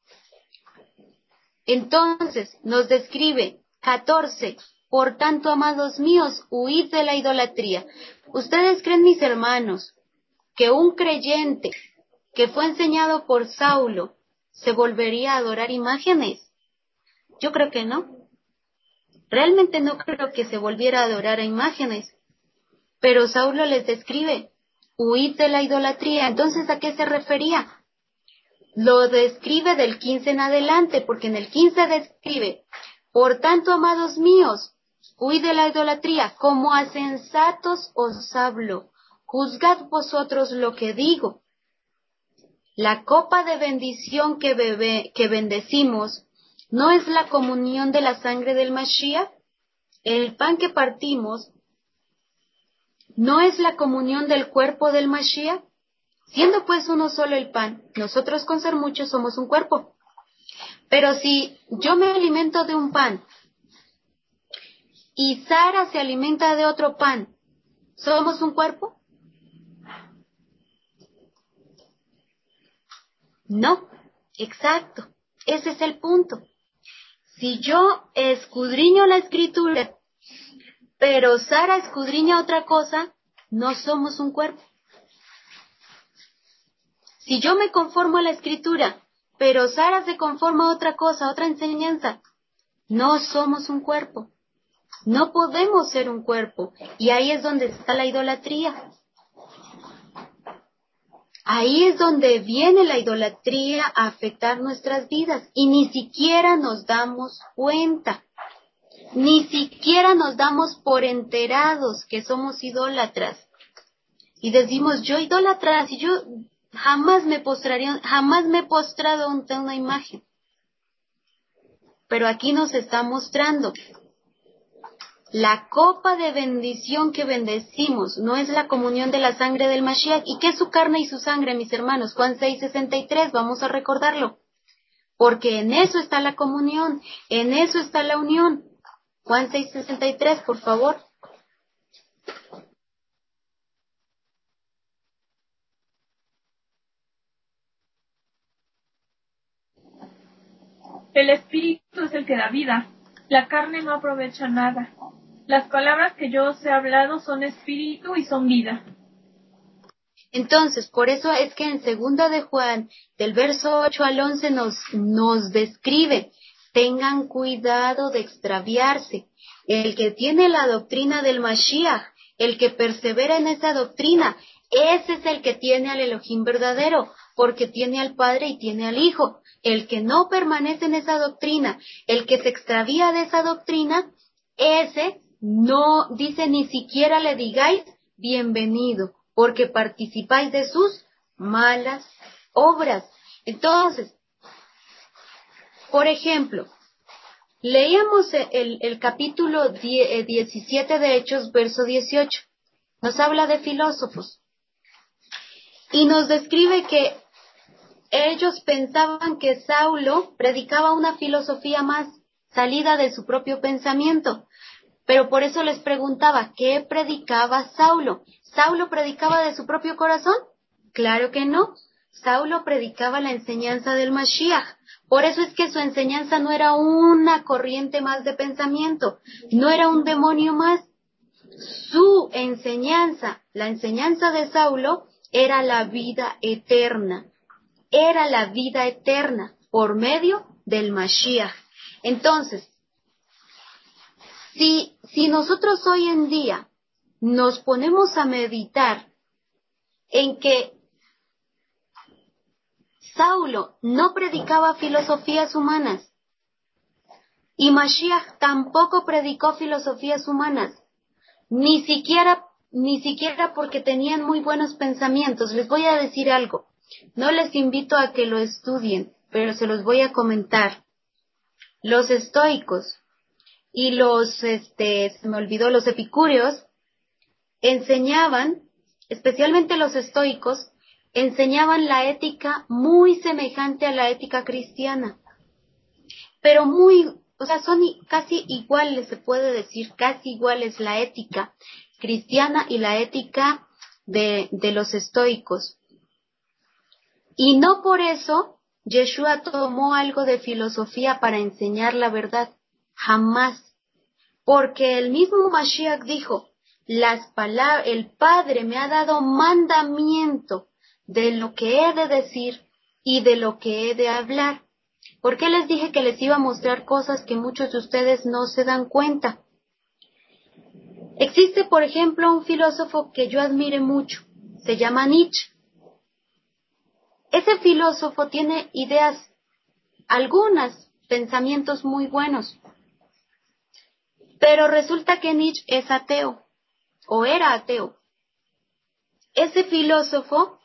Entonces nos describe catorce, por tanto, amados míos, huid de la idolatría. ¿Ustedes creen, mis hermanos, que un creyente que fue enseñado por Saulo se volvería a adorar imágenes? Yo creo que no. Realmente no creo que se volviera a adorar a imágenes. Pero Saulo les describe, huid de la idolatría. Entonces, ¿a qué se refería? Lo describe del quince en adelante, porque en el quince describe, por tanto, amados míos, huid de la idolatría, como a sensatos os hablo, juzgad vosotros lo que digo. La copa de bendición que, bebe, que bendecimos, ¿no es la comunión de la sangre del Mashiach? El pan que partimos, ¿no es la comunión del cuerpo del Mashiach? Siendo pues uno solo el pan, nosotros con ser muchos somos un cuerpo. Pero si yo me alimento de un pan y Sara se alimenta de otro pan, ¿somos un cuerpo? No, exacto, ese es el punto. Si yo escudriño la escritura, pero Sara escudriña otra cosa, no somos un cuerpo. Si yo me conformo a la escritura, pero Sara se conforma a otra cosa, a otra enseñanza, no somos un cuerpo. No podemos ser un cuerpo. Y ahí es donde está la idolatría. Ahí es donde viene la idolatría a afectar nuestras vidas. Y ni siquiera nos damos cuenta. Ni siquiera nos damos por enterados que somos idólatras. Y decimos, yo idólatra, si yo jamás me postraría, jamás me he postrado ante una imagen. pero aquí nos está mostrando la copa de bendición que bendecimos, no es la comunión de la sangre del Mashiach. ¿Y qué es su carne y su sangre, mis hermanos? Juan seis sesenta y tres, vamos a recordarlo. Porque en eso está la comunión, en eso está la unión. Juan seis sesenta y tres, por favor. El Espíritu es el que da vida. La carne no aprovecha nada. Las palabras que yo os he hablado son espíritu y son vida. Entonces, por eso es que en segunda de Juan, del verso ocho al once, nos, nos describe, tengan cuidado de extraviarse. El que tiene la doctrina del Mashiach, el que persevera en esa doctrina, ese es el que tiene al Elohim verdadero, porque tiene al Padre y tiene al Hijo. El que no permanece en esa doctrina, el que se extravía de esa doctrina, ese no, dice, ni siquiera le digáis bienvenido, porque participáis de sus malas obras. Entonces, por ejemplo, leíamos el, el capítulo diecisiete de Hechos, verso dieciocho. Nos habla de filósofos. Y nos describe que ellos pensaban que Saulo predicaba una filosofía más salida de su propio pensamiento. Pero por eso les preguntaba, ¿qué predicaba Saulo? ¿Saulo predicaba de su propio corazón? Claro que no. Saulo predicaba la enseñanza del Mashiach. Por eso es que su enseñanza no era una corriente más de pensamiento, no era un demonio más. Su enseñanza, la enseñanza de Saulo, era la vida eterna. Era la vida eterna por medio del Mashiach. Entonces, Si, si nosotros hoy en día nos ponemos a meditar en que Saulo no predicaba filosofías humanas y Mashiach tampoco predicó filosofías humanas, ni siquiera, ni siquiera porque tenían muy buenos pensamientos. Les voy a decir algo, no les invito a que lo estudien, pero se los voy a comentar. Los estoicos y los, este, se me olvidó, los epicúreos, enseñaban, especialmente los estoicos, enseñaban la ética muy semejante a la ética cristiana. Pero muy, o sea, son casi iguales, se puede decir, casi iguales la ética cristiana y la ética de, de los estoicos. Y no por eso Yeshua tomó algo de filosofía para enseñar la verdad. Jamás. Porque el mismo Mashiach dijo, las palabras, el Padre me ha dado mandamiento de lo que he de decir y de lo que he de hablar. ¿Por qué les dije que les iba a mostrar cosas que muchos de ustedes no se dan cuenta? Existe, por ejemplo, un filósofo que yo admire mucho. Se llama Nietzsche. Ese filósofo tiene ideas, algunas, pensamientos muy buenos. Pero resulta que Nietzsche es ateo, o era ateo. Ese filósofo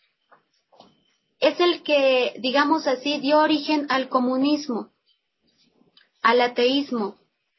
es el que, digamos así, dio origen al comunismo, al ateísmo.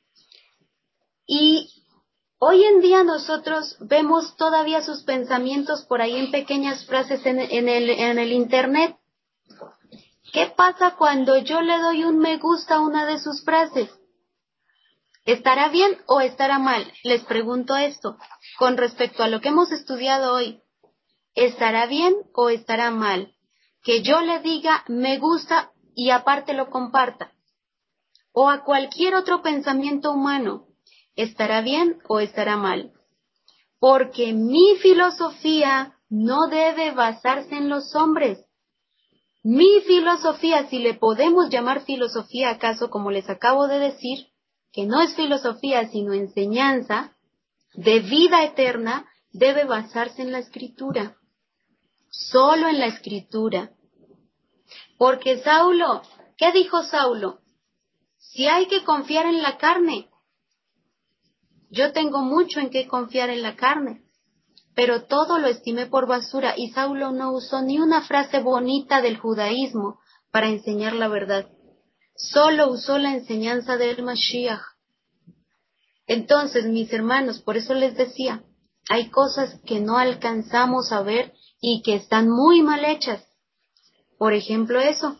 Y hoy en día nosotros vemos todavía sus pensamientos por ahí en pequeñas frases en, en, el, en el internet. ¿Qué pasa cuando yo le doy un me gusta a una de sus frases? ¿Estará bien o estará mal? Les pregunto esto, con respecto a lo que hemos estudiado hoy. ¿Estará bien o estará mal que yo le diga me gusta y aparte lo comparta? O a cualquier otro pensamiento humano, ¿estará bien o estará mal? Porque mi filosofía no debe basarse en los hombres. Mi filosofía, si le podemos llamar filosofía acaso, como les acabo de decir, que no es filosofía sino enseñanza de vida eterna, debe basarse en la Escritura, solo en la Escritura. Porque Saulo, ¿qué dijo Saulo? Si hay que confiar en la carne, yo tengo mucho en qué confiar en la carne, pero todo lo estimé por basura, y Saulo no usó ni una frase bonita del judaísmo para enseñar la verdad. Solo usó la enseñanza del Mashiach. Entonces, mis hermanos, por eso les decía, hay cosas que no alcanzamos a ver y que están muy mal hechas. Por ejemplo, eso.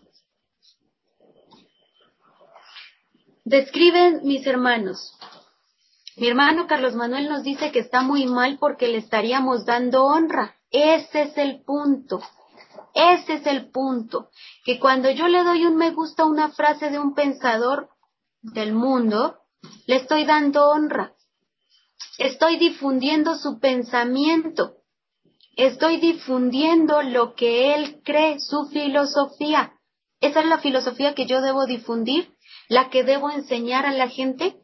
Describen mis hermanos. Mi hermano Carlos Manuel nos dice que está muy mal porque le estaríamos dando honra. Ese es el punto. Ese es el punto. Que cuando yo le doy un me gusta a una frase de un pensador del mundo, le estoy dando honra. Estoy difundiendo su pensamiento. Estoy difundiendo lo que él cree, su filosofía. ¿Esa es la filosofía que yo debo difundir? ¿La que debo enseñar a la gente?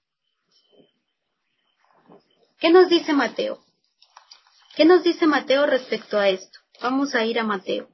¿Qué nos dice Mateo? ¿Qué nos dice Mateo respecto a esto? Vamos a ir a Mateo.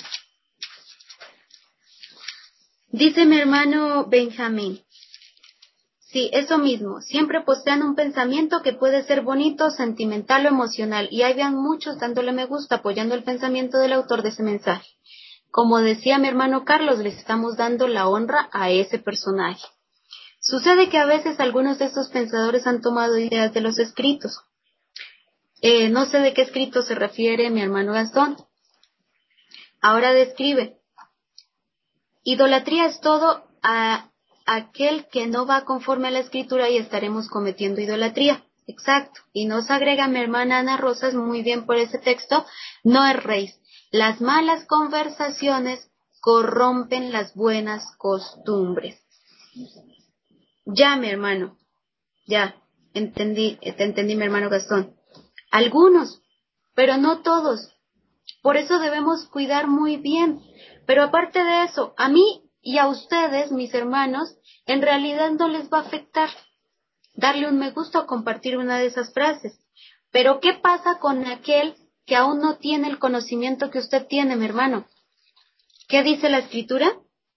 Dice mi hermano Benjamín. Sí, eso mismo. Siempre postean un pensamiento que puede ser bonito, sentimental o emocional. Y ahí vean muchos dándole me gusta, apoyando el pensamiento del autor de ese mensaje. Como decía mi hermano Carlos, les estamos dando la honra a ese personaje. Sucede que a veces algunos de estos pensadores han tomado ideas de los escritos. Eh, no sé de qué escrito se refiere mi hermano Gastón. Ahora describe. Idolatría es todo a aquel que no va conforme a la escritura y estaremos cometiendo idolatría. Exacto. Y nos agrega mi hermana Ana Rosas muy bien por ese texto. No erréis. Las malas conversaciones corrompen las buenas costumbres. Ya, mi hermano. Ya. Entendí, te entendí, mi hermano Gastón. Algunos, pero no todos. Por eso debemos cuidar muy bien. Pero aparte de eso, a mí y a ustedes, mis hermanos, en realidad no les va a afectar darle un me gusta o compartir una de esas frases. Pero ¿qué pasa con aquel que aún no tiene el conocimiento que usted tiene, mi hermano? ¿Qué dice la Escritura?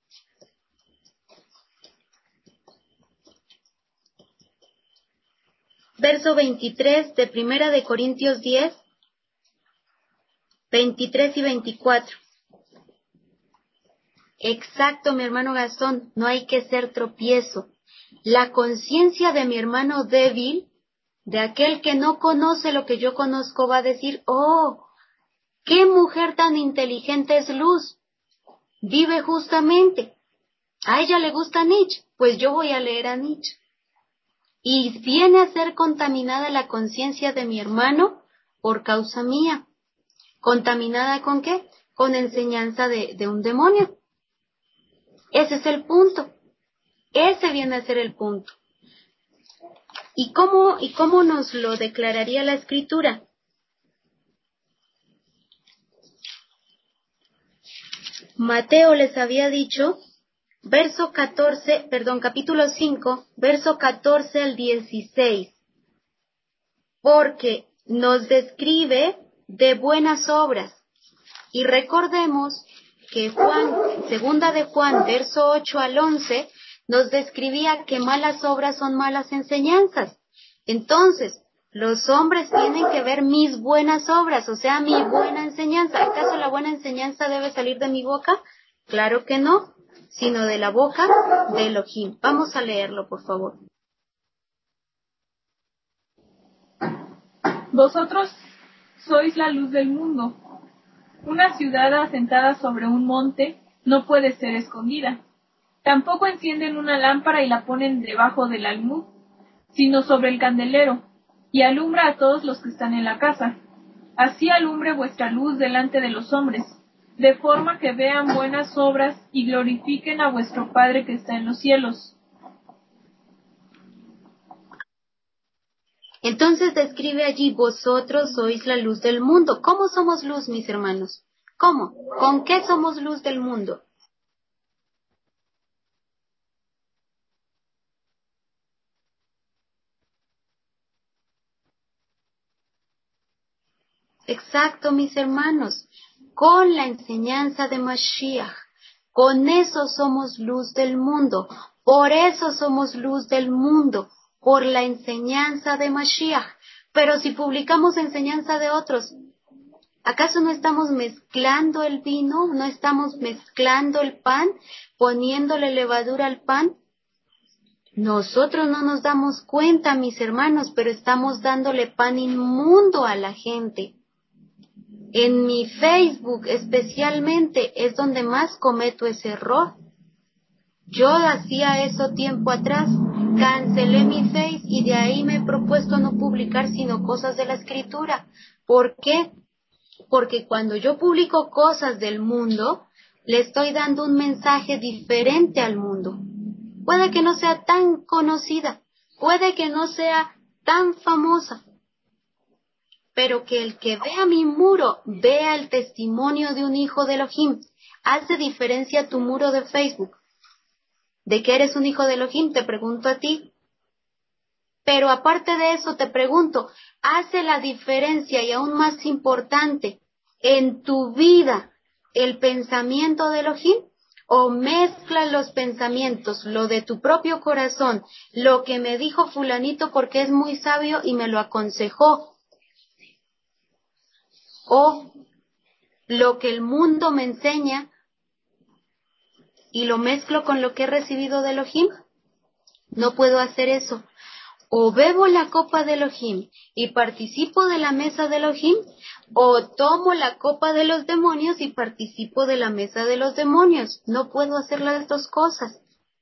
Verso veintitrés de Primera de Corintios diez, veintitrés y veinticuatro. Exacto, mi hermano Gastón, no hay que ser tropiezo. La conciencia de mi hermano débil, de aquel que no conoce lo que yo conozco, va a decir, oh, qué mujer tan inteligente es Luz, vive justamente. A ella le gusta Nietzsche, pues yo voy a leer a Nietzsche. Y viene a ser contaminada la conciencia de mi hermano por causa mía. ¿Contaminada con qué? Con enseñanza de, de un demonio. Ese es el punto. Ese viene a ser el punto. ¿Y cómo, y cómo nos lo declararía la Escritura? Mateo les había dicho, verso catorce, perdón, capítulo cinco, verso catorce al dieciséis, porque nos describe de buenas obras. Y recordemos que Juan, segunda de Juan, verso ocho al once, nos describía que malas obras son malas enseñanzas. Entonces, los hombres tienen que ver mis buenas obras, o sea, mi buena enseñanza. ¿Acaso la buena enseñanza debe salir de mi boca? Claro que no, sino de la boca de Elohim. Vamos a leerlo, por favor. Vosotros sois la luz del mundo. Una ciudad asentada sobre un monte no puede ser escondida. Tampoco encienden una lámpara y la ponen debajo del almud, sino sobre el candelero, y alumbra a todos los que están en la casa. Así alumbre vuestra luz delante de los hombres, de forma que vean buenas obras y glorifiquen a vuestro Padre que está en los cielos. Entonces describe allí, vosotros sois la luz del mundo. ¿Cómo somos luz, mis hermanos? ¿Cómo? ¿Con qué somos luz del mundo? Exacto, mis hermanos, con la enseñanza de Mashiach. Con eso somos luz del mundo. Por eso somos luz del mundo, por la enseñanza de Mashiach. Pero si publicamos enseñanza de otros, ¿Acaso no estamos mezclando el vino? ¿No estamos mezclando el pan? ¿Poniéndole levadura al pan? Nosotros no nos damos cuenta, mis hermanos, pero estamos dándole pan inmundo a la gente. En mi Facebook especialmente es donde más cometo ese error. Yo hacía eso tiempo atrás, cancelé mi Face y de ahí me he propuesto no publicar sino cosas de la Escritura. ¿Por qué? Porque cuando yo publico cosas del mundo, le estoy dando un mensaje diferente al mundo. Puede que no sea tan conocida, puede que no sea tan famosa, pero que el que vea mi muro vea el testimonio de un hijo de Elohim. ¿Hace diferencia tu muro de Facebook de que eres un hijo de Elohim? Te pregunto a ti. Pero aparte de eso te pregunto, ¿hace la diferencia y aún más importante en tu vida el pensamiento de Elohim? ¿O mezclas los pensamientos, lo de tu propio corazón, lo que me dijo fulanito porque es muy sabio y me lo aconsejó, o lo que el mundo me enseña y lo mezclo con lo que he recibido de Elohim? No puedo hacer eso. O bebo la copa de Elohim y participo de la mesa de Elohim, o tomo la copa de los demonios y participo de la mesa de los demonios. No puedo hacer las dos cosas.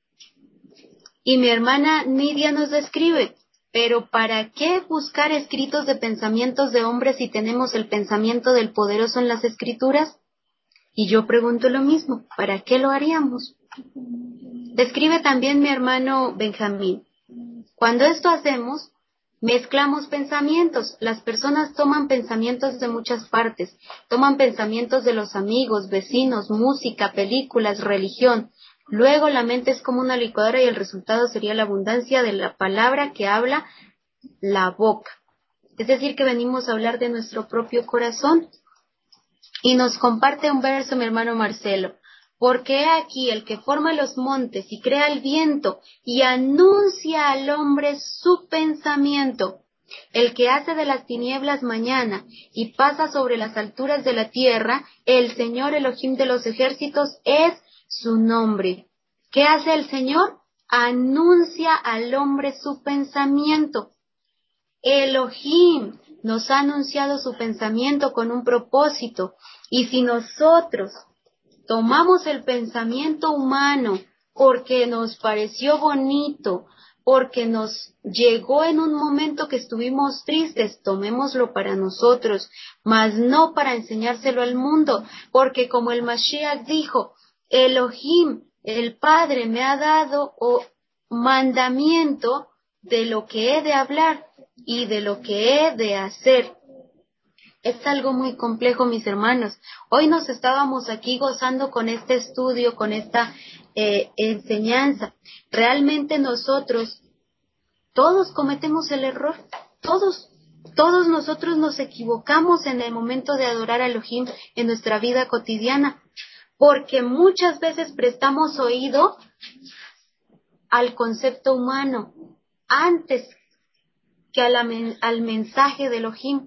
Y mi hermana Nidia nos describe, pero ¿para qué buscar escritos de pensamientos de hombres si tenemos el pensamiento del poderoso en las Escrituras? Y yo pregunto lo mismo, ¿para qué lo haríamos? Describe también mi hermano Benjamín. Cuando esto hacemos, mezclamos pensamientos. Las personas toman pensamientos de muchas partes. Toman pensamientos de los amigos, vecinos, música, películas, religión. Luego la mente es como una licuadora y el resultado sería la abundancia de la palabra que habla la boca. Es decir, que venimos a hablar de nuestro propio corazón. Y nos comparte un verso mi hermano Marcelo. Porque he aquí el que forma los montes y crea el viento y anuncia al hombre su pensamiento, el que hace de las tinieblas mañana y pasa sobre las alturas de la tierra, el Señor Elohim de los ejércitos es su nombre. ¿Qué hace el Señor? Anuncia al hombre su pensamiento. Elohim nos ha anunciado su pensamiento con un propósito, y si nosotros tomamos el pensamiento humano porque nos pareció bonito, porque nos llegó en un momento que estuvimos tristes, tomémoslo para nosotros, mas no para enseñárselo al mundo, porque como el Mashiach dijo, Elohim, el Padre, me ha dado oh, mandamiento de lo que he de hablar y de lo que he de hacer. Es algo muy complejo, mis hermanos. Hoy nos estábamos aquí gozando con este estudio, con esta eh, enseñanza. Realmente nosotros, todos cometemos el error. Todos, todos nosotros nos equivocamos en el momento de adorar a Elohim en nuestra vida cotidiana. Porque muchas veces prestamos oído al concepto humano antes que a la, al mensaje de Elohim.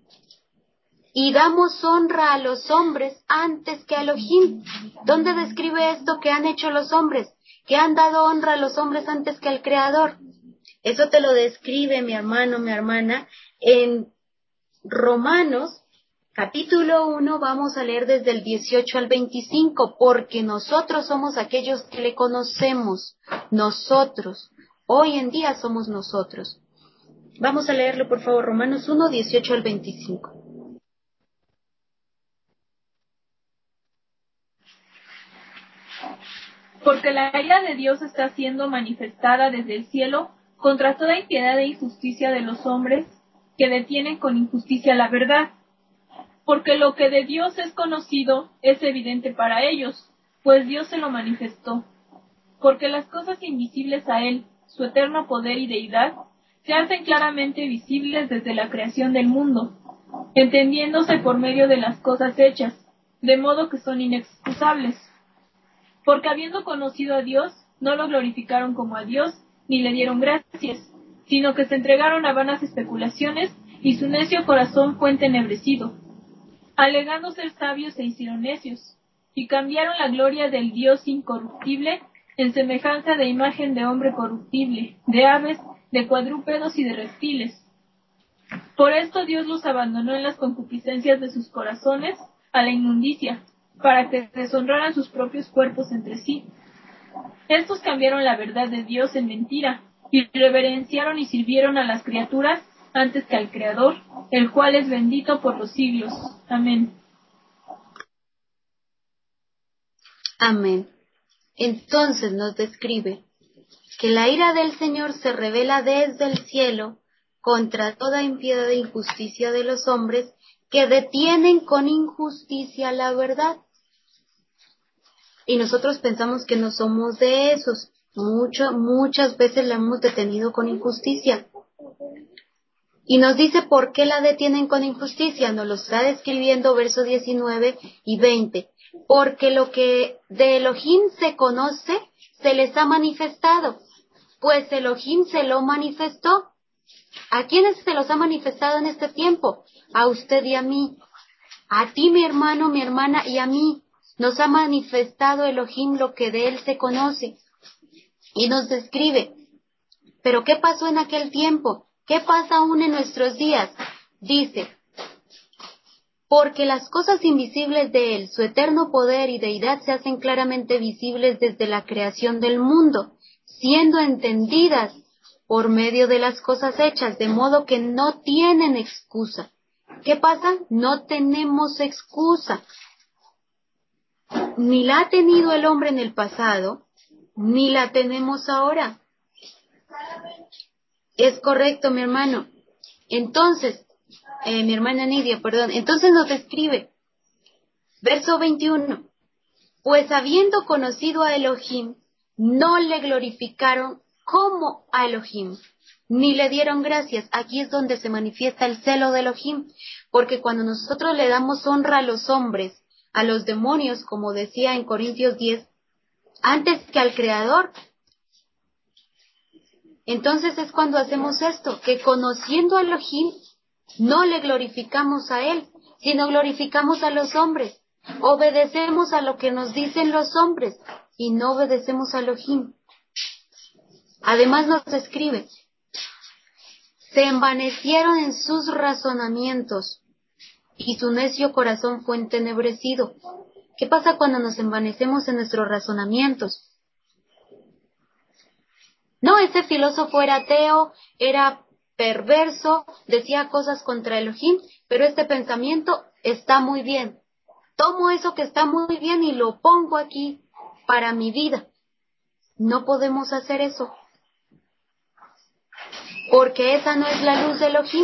Y damos honra a los hombres antes que a Elohim. ¿Dónde describe esto que han hecho los hombres? Que han dado honra a los hombres antes que al Creador. Eso te lo describe mi hermano, mi hermana, en Romanos, capítulo uno, vamos a leer desde el dieciocho al veinticinco, porque nosotros somos aquellos que le conocemos. Nosotros. Hoy en día somos nosotros. Vamos a leerlo, por favor, Romanos uno, dieciocho al veinticinco. Porque la ira de Dios está siendo manifestada desde el cielo contra toda impiedad e injusticia de los hombres que detienen con injusticia la verdad. Porque lo que de Dios es conocido es evidente para ellos, pues Dios se lo manifestó. Porque las cosas invisibles a Él, su eterno poder y deidad, se hacen claramente visibles desde la creación del mundo, entendiéndose por medio de las cosas hechas, de modo que son inexcusables. Porque habiendo conocido a Dios, no lo glorificaron como a Dios, ni le dieron gracias, sino que se entregaron a vanas especulaciones, y su necio corazón fue entenebrecido. alegando ser sabios se hicieron necios, y cambiaron la gloria del Dios incorruptible en semejanza de imagen de hombre corruptible, de aves, de cuadrúpedos y de reptiles. Por esto Dios los abandonó en las concupiscencias de sus corazones a la inmundicia, para que deshonraran sus propios cuerpos entre sí. Estos cambiaron la verdad de Dios en mentira, y reverenciaron y sirvieron a las criaturas antes que al Creador, el cual es bendito por los siglos. Amén. Amén. Entonces nos describe que la ira del Señor se revela desde el cielo contra toda impiedad e injusticia de los hombres que detienen con injusticia la verdad. Y nosotros pensamos que no somos de esos. Mucho, muchas veces la hemos detenido con injusticia. Y nos dice por qué la detienen con injusticia. Nos lo está describiendo versos diecinueve y veinte. Porque lo que de Elohim se conoce, se les ha manifestado. Pues Elohim se lo manifestó. ¿A quiénes se los ha manifestado en este tiempo? A usted y a mí. A ti, mi hermano, mi hermana, y a mí. Nos ha manifestado Elohim lo que de él se conoce. Y nos describe. ¿Pero qué pasó en aquel tiempo? ¿Qué pasa aún en nuestros días? Dice, porque las cosas invisibles de él, su eterno poder y deidad se hacen claramente visibles desde la creación del mundo, siendo entendidas por medio de las cosas hechas, de modo que no tienen excusa. ¿Qué pasa? No tenemos excusa. Ni la ha tenido el hombre en el pasado, ni la tenemos ahora. Es correcto, mi hermano. Entonces, eh, mi hermana Nidia, perdón, entonces nos describe, verso veintiuno, pues habiendo conocido a Elohim, no le glorificaron como a Elohim, ni le dieron gracias. Aquí es donde se manifiesta el celo de Elohim, porque cuando nosotros le damos honra a los hombres, a los demonios, como decía en Corintios diez, antes que al Creador, entonces es cuando hacemos esto, que conociendo a Elohim, no le glorificamos a Él, sino glorificamos a los hombres. Obedecemos a lo que nos dicen los hombres y no obedecemos a Elohim. Además nos escribe, se envanecieron en sus razonamientos y su necio corazón fue entenebrecido. ¿Qué pasa cuando nos envanecemos en nuestros razonamientos? No, ese filósofo era ateo, era perverso, decía cosas contra Elohim, pero este pensamiento está muy bien. Tomo eso que está muy bien y lo pongo aquí para mi vida. No podemos hacer eso, porque esa no es la luz de Elohim.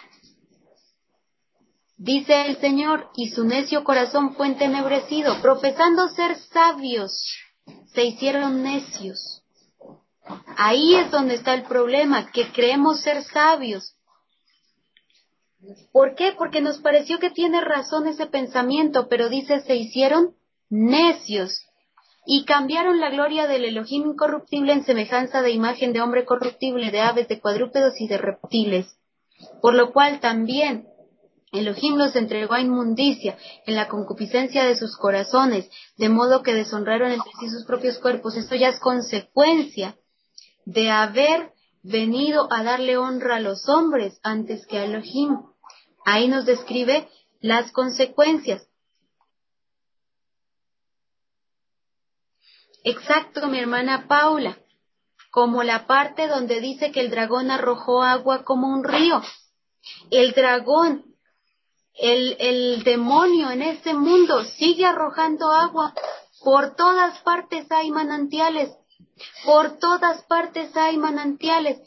Dice el Señor, y su necio corazón fue entenebrecido, profesando ser sabios, se hicieron necios. Ahí es donde está el problema, que creemos ser sabios. ¿Por qué? Porque nos pareció que tiene razón ese pensamiento, pero dice, se hicieron necios y cambiaron la gloria del Elohim incorruptible en semejanza de imagen de hombre corruptible, de aves, de cuadrúpedos y de reptiles. Por lo cual también Elohim los entregó a inmundicia en la concupiscencia de sus corazones, de modo que deshonraron entre sí sus propios cuerpos. Esto ya es consecuencia de haber venido a darle honra a los hombres antes que a Elohim. Ahí nos describe las consecuencias. Exacto, mi hermana Paula, como la parte donde dice que el dragón arrojó agua como un río. El dragón, el, el demonio en este mundo sigue arrojando agua. Por todas partes hay manantiales. Por todas partes hay manantiales.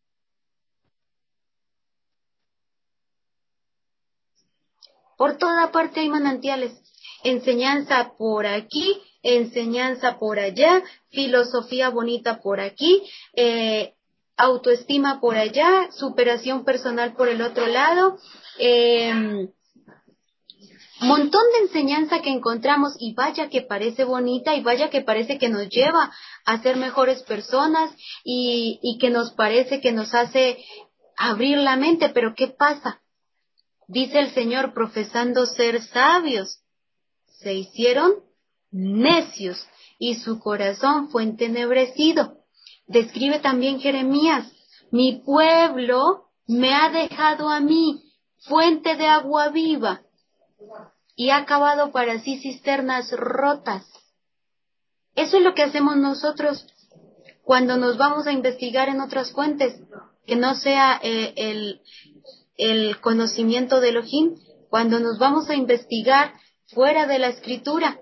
Por toda parte hay manantiales. Enseñanza por aquí, enseñanza por allá, filosofía bonita por aquí, eh, autoestima por allá, superación personal por el otro lado, eh, montón de enseñanza que encontramos y vaya que parece bonita y vaya que parece que nos lleva a ser mejores personas y, y que nos parece que nos hace abrir la mente, pero ¿qué pasa? dice el Señor, profesando ser sabios, se hicieron necios y su corazón fue entenebrecido. Describe también Jeremías, mi pueblo me ha dejado a mí fuente de agua viva y ha cavado para sí cisternas rotas. Eso es lo que hacemos nosotros cuando nos vamos a investigar en otras fuentes, que no sea eh, el, el conocimiento de Elohim, cuando nos vamos a investigar fuera de la Escritura.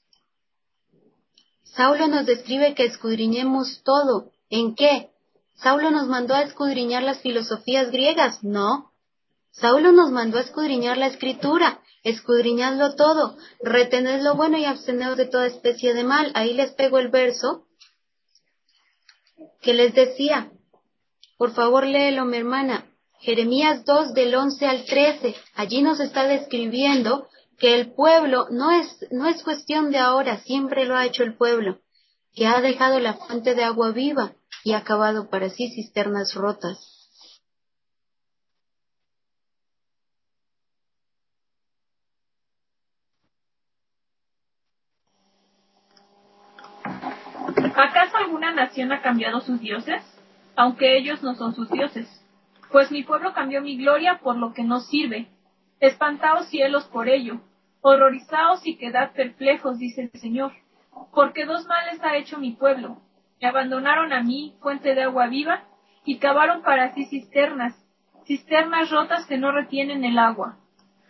Saulo nos describe que escudriñemos todo. ¿En qué? ¿Saulo nos mandó a escudriñar las filosofías griegas? No. Saulo nos mandó a escudriñar la Escritura. Escudriñadlo todo, retened lo bueno y absteneos de toda especie de mal. Ahí les pego el verso que les decía. Por favor, léelo, mi hermana. Jeremías dos, del once al trece. Allí nos está describiendo que el pueblo no es, no es cuestión de ahora, siempre lo ha hecho el pueblo, que ha dejado la fuente de agua viva y ha cavado para sí cisternas rotas. ¿Acaso alguna nación ha cambiado sus dioses? Aunque ellos no son sus dioses. Pues mi pueblo cambió mi gloria por lo que no sirve. Espantaos cielos por ello. Horrorizaos y quedad perplejos, dice el Señor. Porque dos males ha hecho mi pueblo. Me abandonaron a mí, fuente de agua viva, y cavaron para sí cisternas, cisternas rotas que no retienen el agua.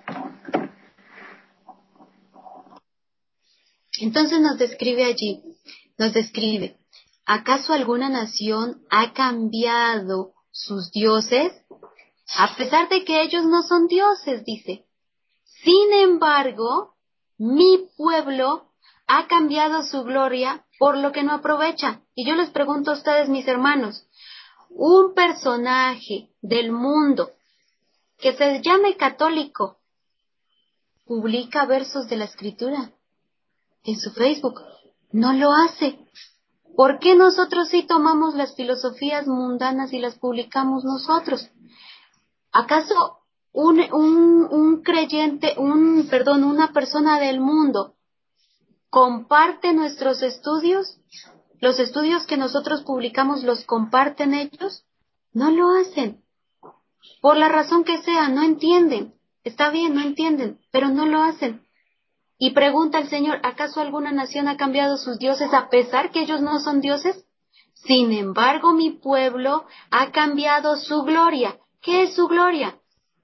Entonces nos describe allí, nos describe, ¿acaso alguna nación ha cambiado sus dioses? A pesar de que ellos no son dioses, dice. Sin embargo, mi pueblo ha cambiado su gloria por lo que no aprovecha. Y yo les pregunto a ustedes, mis hermanos, un personaje del mundo que se llame católico, ¿publica versos de la Escritura en su Facebook? No lo hace. ¿Por qué nosotros sí tomamos las filosofías mundanas y las publicamos nosotros? ¿Acaso un, un, un creyente, un, perdón, una persona del mundo comparte nuestros estudios? ¿Los estudios que nosotros publicamos los comparten ellos? No lo hacen. Por la razón que sea, no entienden. Está bien, no entienden, pero no lo hacen. Y pregunta el Señor, ¿acaso alguna nación ha cambiado sus dioses a pesar que ellos no son dioses? Sin embargo, mi pueblo ha cambiado su gloria. ¿Qué es su gloria?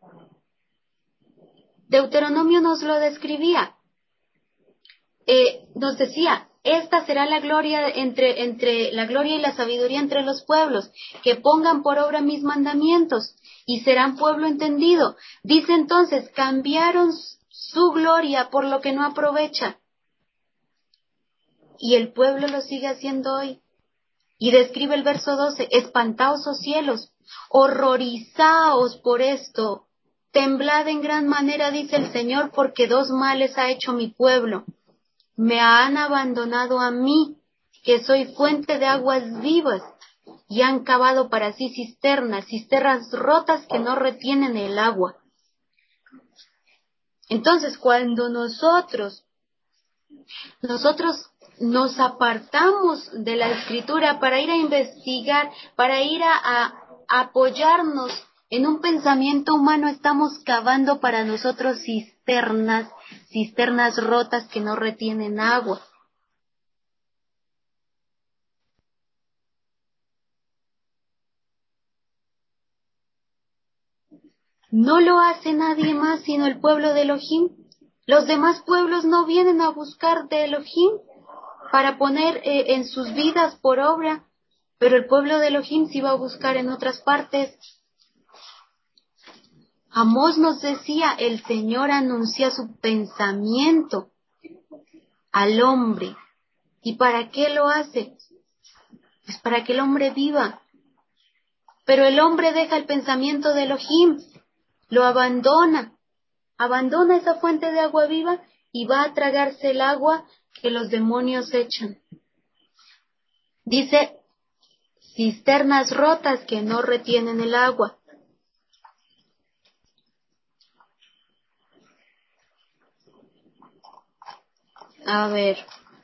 Deuteronomio nos lo describía. Eh, nos decía, esta será la gloria entre, entre la gloria y la sabiduría entre los pueblos, que pongan por obra mis mandamientos y serán pueblo entendido. Dice entonces, cambiaron su gloria por lo que no aprovecha. Y el pueblo lo sigue haciendo hoy. Y describe el verso doce, espantaos, oh cielos, horrorizaos por esto, temblad en gran manera, dice el Señor, porque dos males ha hecho mi pueblo. Me han abandonado a mí, que soy fuente de aguas vivas, y han cavado para sí cisternas, cisternas rotas que no retienen el agua. Entonces, cuando nosotros, nosotros nos apartamos de la Escritura para ir a investigar, para ir a, a, a apoyarnos en un pensamiento humano, estamos cavando para nosotros cisternas, cisternas rotas que no retienen agua. No lo hace nadie más sino el pueblo de Elohim. Los demás pueblos no vienen a buscar de Elohim para poner eh, en sus vidas por obra, pero el pueblo de Elohim sí va a buscar en otras partes. Amós nos decía, el Señor anuncia su pensamiento al hombre. ¿Y para qué lo hace? Pues para que el hombre viva. Pero el hombre deja el pensamiento de Elohim, lo abandona, abandona esa fuente de agua viva y va a tragarse el agua que los demonios echan. Dice, cisternas rotas que no retienen el agua. A ver.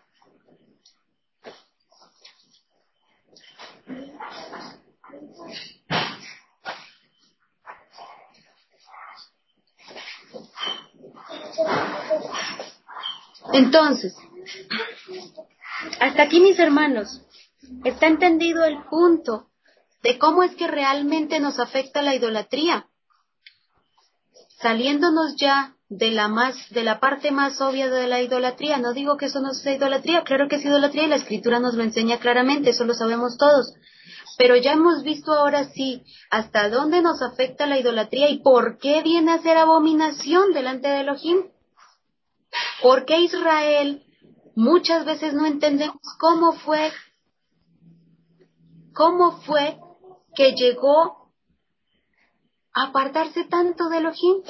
Entonces, hasta aquí, mis hermanos, está entendido el punto de cómo es que realmente nos afecta la idolatría. Saliéndonos ya de la más, de la parte más obvia de la idolatría. No digo que eso no sea idolatría, claro que es idolatría y la Escritura nos lo enseña claramente, eso lo sabemos todos. Pero ya hemos visto ahora sí hasta dónde nos afecta la idolatría y por qué viene a ser abominación delante de Elohim. ¿Por qué Israel muchas veces no entendemos cómo fue, cómo fue que llegó a apartarse tanto de Elohim?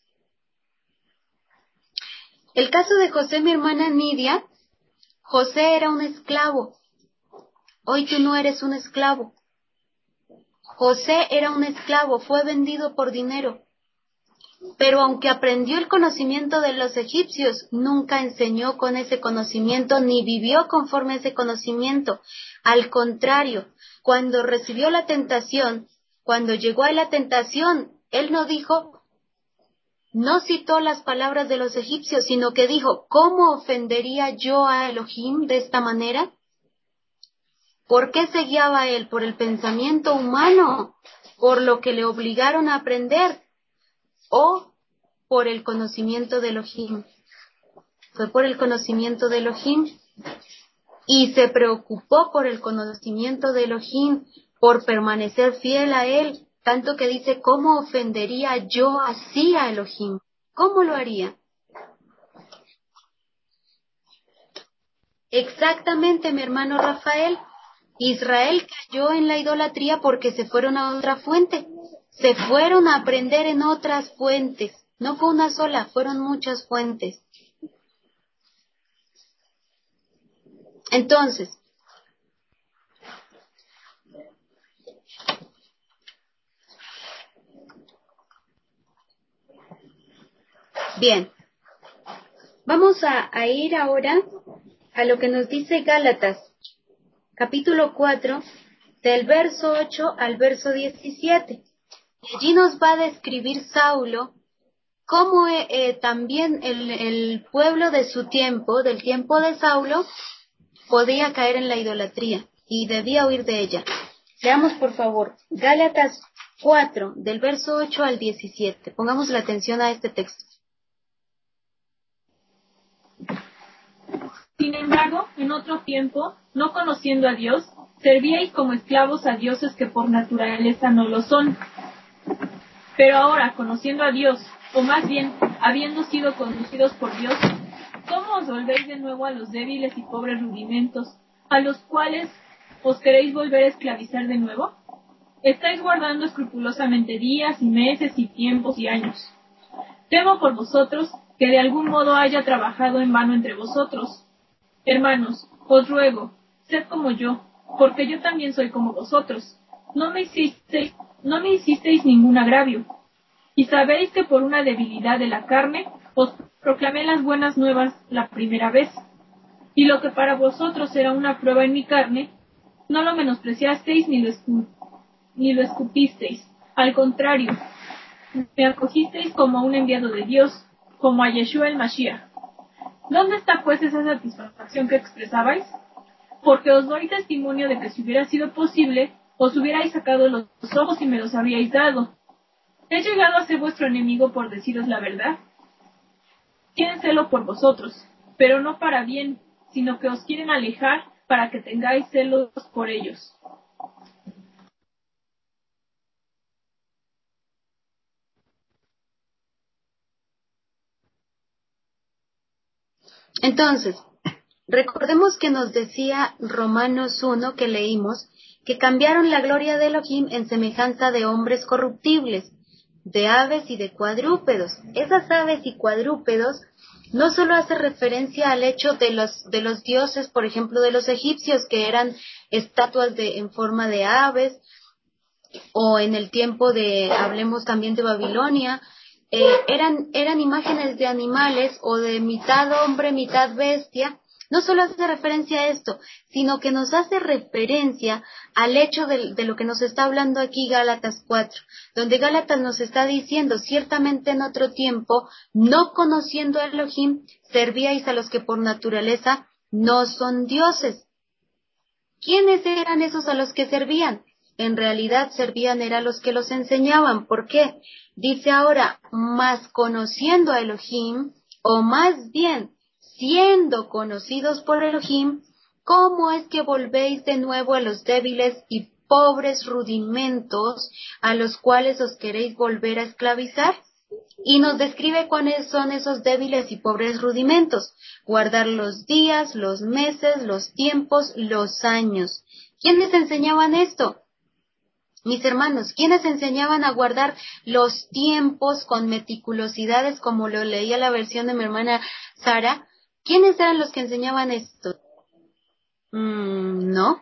El caso de José, mi hermana Nidia, José era un esclavo. Hoy tú no eres un esclavo. José era un esclavo, fue vendido por dinero. Pero aunque aprendió el conocimiento de los egipcios, nunca enseñó con ese conocimiento ni vivió conforme a ese conocimiento. Al contrario, cuando recibió la tentación, cuando llegó a la tentación, él no dijo, no citó las palabras de los egipcios, sino que dijo, ¿cómo ofendería yo a Elohim de esta manera? ¿Por qué se guiaba él? Por el pensamiento humano, por lo que le obligaron a aprender, o por el conocimiento de Elohim. Fue por el conocimiento de Elohim y se preocupó por el conocimiento de Elohim, por permanecer fiel a él, tanto que dice, ¿cómo ofendería yo así a Elohim? ¿Cómo lo haría? Exactamente, mi hermano Rafael. Israel cayó en la idolatría porque se fueron a otra fuente. Se fueron a aprender en otras fuentes. No fue una sola, fueron muchas fuentes. Entonces, bien, vamos a, a ir ahora a lo que nos dice Gálatas, capítulo cuatro, del verso ocho al verso diecisiete. Y allí nos va a describir Saulo cómo eh, eh, también el, el pueblo de su tiempo, del tiempo de Saulo, podía caer en la idolatría y debía huir de ella. Leamos por favor Gálatas cuatro, del verso ocho al diecisiete. Pongamos la atención a este texto. Sin embargo, en otro tiempo, no conociendo a Dios, servíais como esclavos a dioses que por naturaleza no lo son. Pero ahora, conociendo a Dios, o más bien, habiendo sido conducidos por Dios, ¿cómo os volvéis de nuevo a los débiles y pobres rudimentos, a los cuales os queréis volver a esclavizar de nuevo? Estáis guardando escrupulosamente días y meses y tiempos y años. Temo por vosotros que de algún modo haya trabajado en vano entre vosotros. Hermanos, os ruego, sed como yo, porque yo también soy como vosotros. No me hicisteis, no me hicisteis ningún agravio. Y sabéis que por una debilidad de la carne os proclamé las buenas nuevas la primera vez. Y lo que para vosotros era una prueba en mi carne, no lo menospreciasteis ni lo, escu- ni lo escupisteis. Al contrario, me acogisteis como a un enviado de Dios, como a Yeshua el Mashiach. ¿Dónde está pues esa satisfacción que expresabais? Porque os doy testimonio de que si hubiera sido posible, os hubierais sacado los ojos y me los habríais dado. ¿He llegado a ser vuestro enemigo por deciros la verdad? Tienen celo por vosotros, pero no para bien, sino que os quieren alejar para que tengáis celos por ellos. Entonces, recordemos que nos decía Romanos uno que leímos, que cambiaron la gloria de Elohim en semejanza de hombres corruptibles, de aves y de cuadrúpedos. Esas aves y cuadrúpedos no solo hace referencia al hecho de los, de los dioses, por ejemplo, de los egipcios, que eran estatuas de, en forma de aves, o en el tiempo de, hablemos también de Babilonia, eh, eran, eran imágenes de animales o de mitad hombre, mitad bestia. No solo hace referencia a esto, sino que nos hace referencia al hecho de, de lo que nos está hablando aquí Gálatas cuatro, donde Gálatas nos está diciendo, ciertamente en otro tiempo, no conociendo a Elohim, servíais a los que por naturaleza no son dioses. ¿Quiénes eran esos a los que servían? En realidad servían era los que los enseñaban. ¿Por qué? Dice ahora, más conociendo a Elohim, o más bien, siendo conocidos por Elohim, ¿cómo es que volvéis de nuevo a los débiles y pobres rudimentos a los cuales os queréis volver a esclavizar? Y nos describe cuáles son esos débiles y pobres rudimentos. Guardar los días, los meses, los tiempos, los años. ¿Quiénes enseñaban esto? Mis hermanos, ¿quiénes enseñaban a guardar los tiempos con meticulosidades como lo leía la versión de mi hermana Sara? ¿Quiénes eran los que enseñaban esto? Mm, ¿no?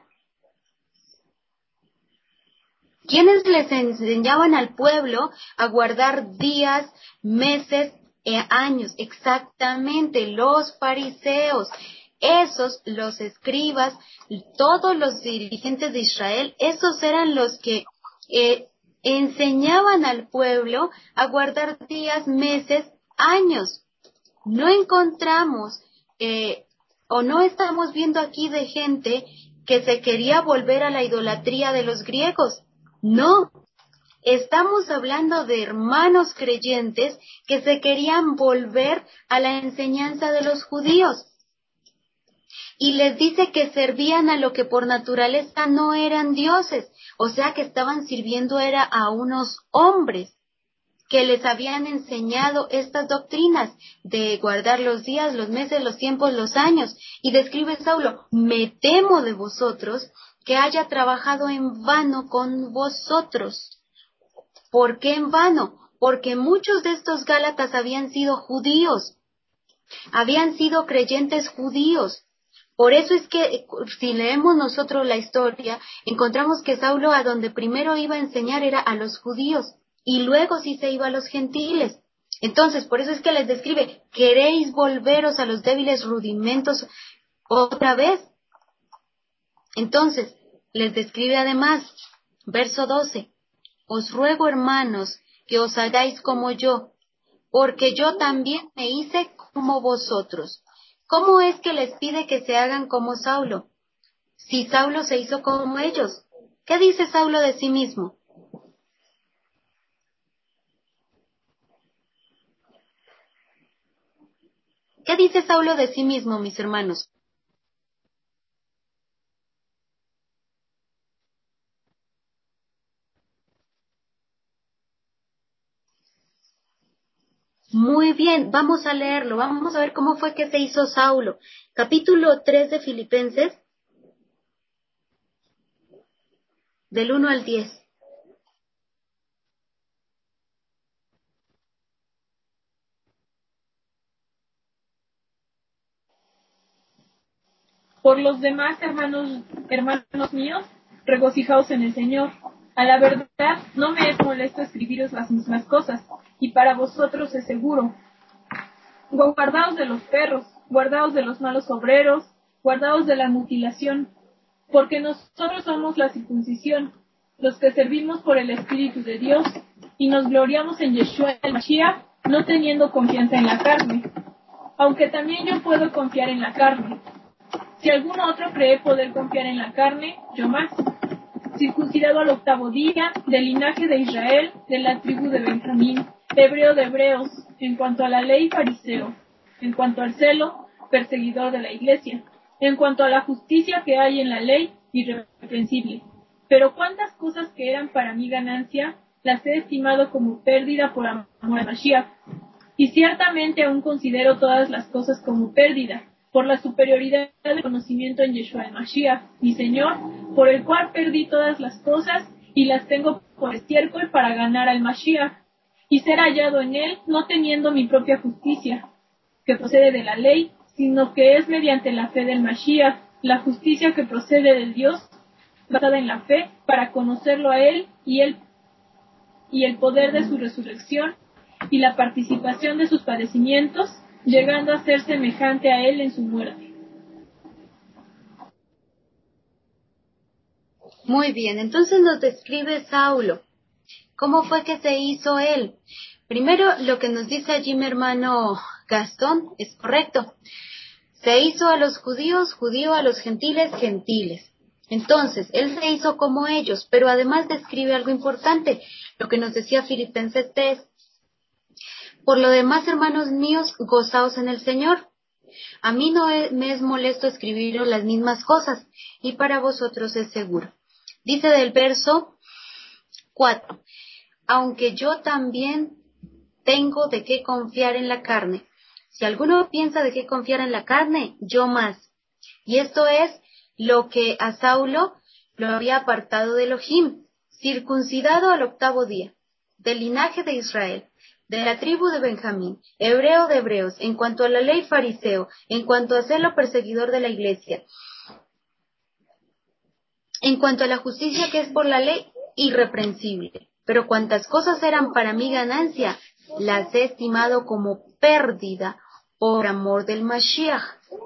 ¿Quiénes les enseñaban al pueblo a guardar días, meses, eh, años? Exactamente, los fariseos. Esos, los escribas, todos los dirigentes de Israel, esos eran los que eh, enseñaban al pueblo a guardar días, meses, años. No encontramos eh, o no estamos viendo aquí de gente que se quería volver a la idolatría de los griegos. No, estamos hablando de hermanos creyentes que se querían volver a la enseñanza de los judíos. Y les dice que servían a lo que por naturaleza no eran dioses, o sea que estaban sirviendo era a unos hombres que les habían enseñado estas doctrinas de guardar los días, los meses, los tiempos, los años. Y describe Saulo, me temo de vosotros que haya trabajado en vano con vosotros. ¿Por qué en vano? Porque muchos de estos gálatas habían sido judíos, habían sido creyentes judíos. Por eso es que si leemos nosotros la historia, encontramos que Saulo a donde primero iba a enseñar era a los judíos, y luego sí se iba a los gentiles. Entonces, por eso es que les describe, ¿queréis volveros a los débiles rudimentos otra vez? Entonces, les describe además, verso doce, os ruego, hermanos, que os hagáis como yo, porque yo también me hice como vosotros. ¿Cómo es que les pide que se hagan como Saulo? Si Saulo se hizo como ellos. ¿Qué dice Saulo de sí mismo? ¿Qué dice Saulo de sí mismo, mis hermanos? Muy bien, vamos a leerlo, vamos a ver cómo fue que se hizo Saulo. Capítulo tres de Filipenses, del uno al diez. Por los demás, hermanos, hermanos míos, regocijaos en el Señor. A la verdad, no me es molesto escribiros las mismas cosas, y para vosotros es seguro. Guardaos de los perros, guardaos de los malos obreros, guardaos de la mutilación, porque nosotros somos la circuncisión, los que servimos por el Espíritu de Dios, y nos gloriamos en Yeshua el Mashiach, no teniendo confianza en la carne, aunque también yo puedo confiar en la carne. Si algún otro cree poder confiar en la carne, yo más. Circuncidado al octavo día, del linaje de Israel, de la tribu de Benjamín, hebreo de hebreos, en cuanto a la ley, fariseo, en cuanto al celo, perseguidor de la iglesia, en cuanto a la justicia que hay en la ley, irreprensible. Pero cuántas cosas que eran para mí ganancia, las he estimado como pérdida por amor a Mashiach. Y ciertamente aún considero todas las cosas como pérdida, por la superioridad del conocimiento en Yeshua el Mashiach, mi Señor, por el cual perdí todas las cosas y las tengo por estiércol para ganar al Mashiach, y ser hallado en él, no teniendo mi propia justicia, que procede de la ley, sino que es mediante la fe del Mashiach, la justicia que procede del Dios, basada en la fe, para conocerlo a él y el, y el poder de su resurrección, y la participación de sus padecimientos, llegando a ser semejante a él en su muerte. Muy bien, entonces nos describe Saulo. ¿Cómo fue que se hizo él? Primero, lo que nos dice allí mi hermano Gastón es correcto. Se hizo a los judíos, judío, a los gentiles, gentiles. Entonces, él se hizo como ellos, pero además describe algo importante, lo que nos decía Filipenses tres. Por lo demás, hermanos míos, gozaos en el Señor. A mí no me es molesto escribiros las mismas cosas, y para vosotros es seguro. Dice del verso cuatro, aunque yo también tengo de qué confiar en la carne. Si alguno piensa de qué confiar en la carne, yo más. Y esto es lo que a Saulo lo había apartado de Elohim, circuncidado al octavo día, del linaje de Israel, de la tribu de Benjamín, hebreo de hebreos, en cuanto a la ley fariseo, en cuanto a celo perseguidor de la iglesia, en cuanto a la justicia que es por la ley, irreprensible. Pero cuantas cosas eran para mí ganancia, las he estimado como pérdida por amor del Mashiach.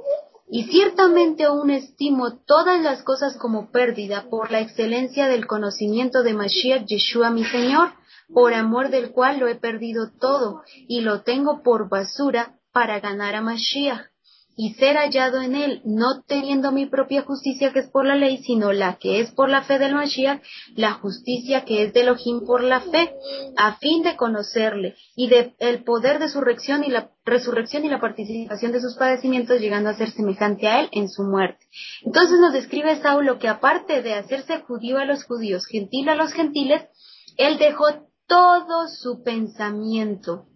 Y ciertamente aún estimo todas las cosas como pérdida por la excelencia del conocimiento de Mashiach Yeshua mi Señor, por amor del cual lo he perdido todo, y lo tengo por basura para ganar a Mashiach, y ser hallado en él, no teniendo mi propia justicia que es por la ley, sino la que es por la fe del Mashiach, la justicia que es de Elohim por la fe, a fin de conocerle, y de el poder de su resurrección y la resurrección y la participación de sus padecimientos, llegando a ser semejante a él en su muerte. Entonces nos describe Saulo que aparte de hacerse judío a los judíos, gentil a los gentiles, él dejó todo su pensamiento.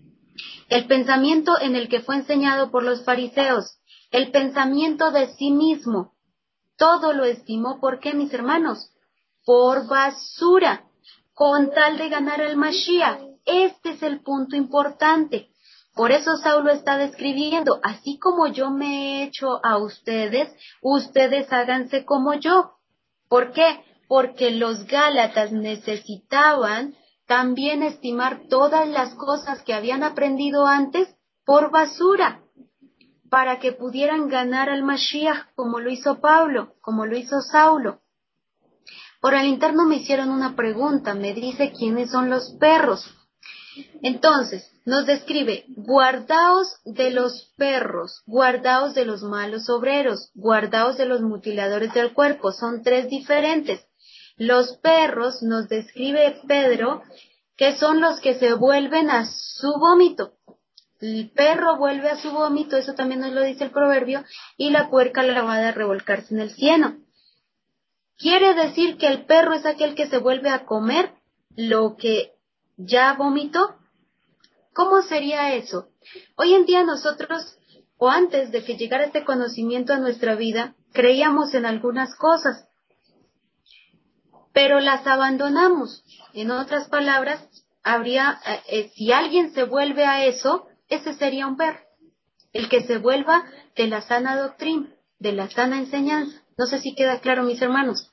El pensamiento en el que fue enseñado por los fariseos, el pensamiento de sí mismo, todo lo estimó. ¿Por qué, mis hermanos? Por basura, con tal de ganar al Mashiach. Este es el punto importante. Por eso Saulo está describiendo, así como yo me he hecho a ustedes, ustedes háganse como yo. ¿Por qué? Porque los Gálatas necesitaban también estimar todas las cosas que habían aprendido antes por basura, para que pudieran ganar al Mashiach, como lo hizo Pablo, como lo hizo Saulo. Por el interno me hicieron una pregunta, me dice quiénes son los perros. Entonces, nos describe, guardaos de los perros, guardaos de los malos obreros, guardaos de los mutiladores del cuerpo, son tres diferentes. Los perros, nos describe Pedro, que son los que se vuelven a su vómito. El perro vuelve a su vómito, eso también nos lo dice el proverbio, y la puerca lavada a revolcarse en el cieno. Quiere decir que el perro es aquel que se vuelve a comer lo que ya vomitó. ¿Cómo sería eso? Hoy en día nosotros, o antes de que llegara este conocimiento a nuestra vida, creíamos en algunas cosas, pero las abandonamos. En otras palabras, habría, eh, si alguien se vuelve a eso, ese sería un perro, el que se vuelva de la sana doctrina, de la sana enseñanza. No sé si queda claro, mis hermanos.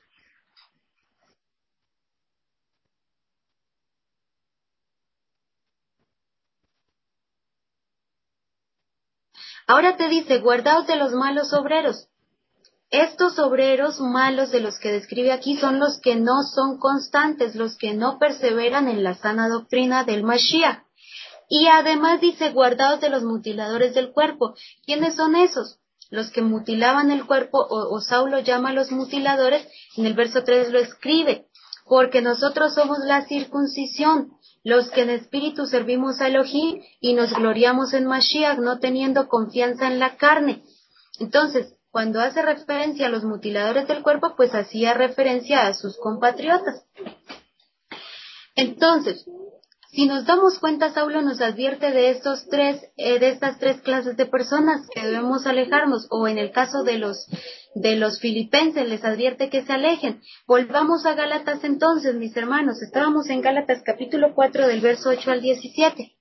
Ahora te dice, guardaos de los malos obreros. Estos obreros malos de los que describe aquí son los que no son constantes, los que no perseveran en la sana doctrina del Mashiach. Y además dice, guardaos de los mutiladores del cuerpo. ¿Quiénes son esos? Los que mutilaban el cuerpo, o, o Saulo llama a los mutiladores, en el verso tres lo escribe, porque nosotros somos la circuncisión, los que en espíritu servimos a Elohim y nos gloriamos en Mashiach, no teniendo confianza en la carne. Entonces, cuando hace referencia a los mutiladores del cuerpo, pues hacía referencia a sus compatriotas. Entonces, si nos damos cuenta, Saulo nos advierte de estos tres, eh, de estas tres clases de personas que debemos alejarnos, o en el caso de los, de los filipenses, les advierte que se alejen. Volvamos a Gálatas entonces, mis hermanos. Estábamos en Gálatas capítulo cuatro del verso ocho al diecisiete.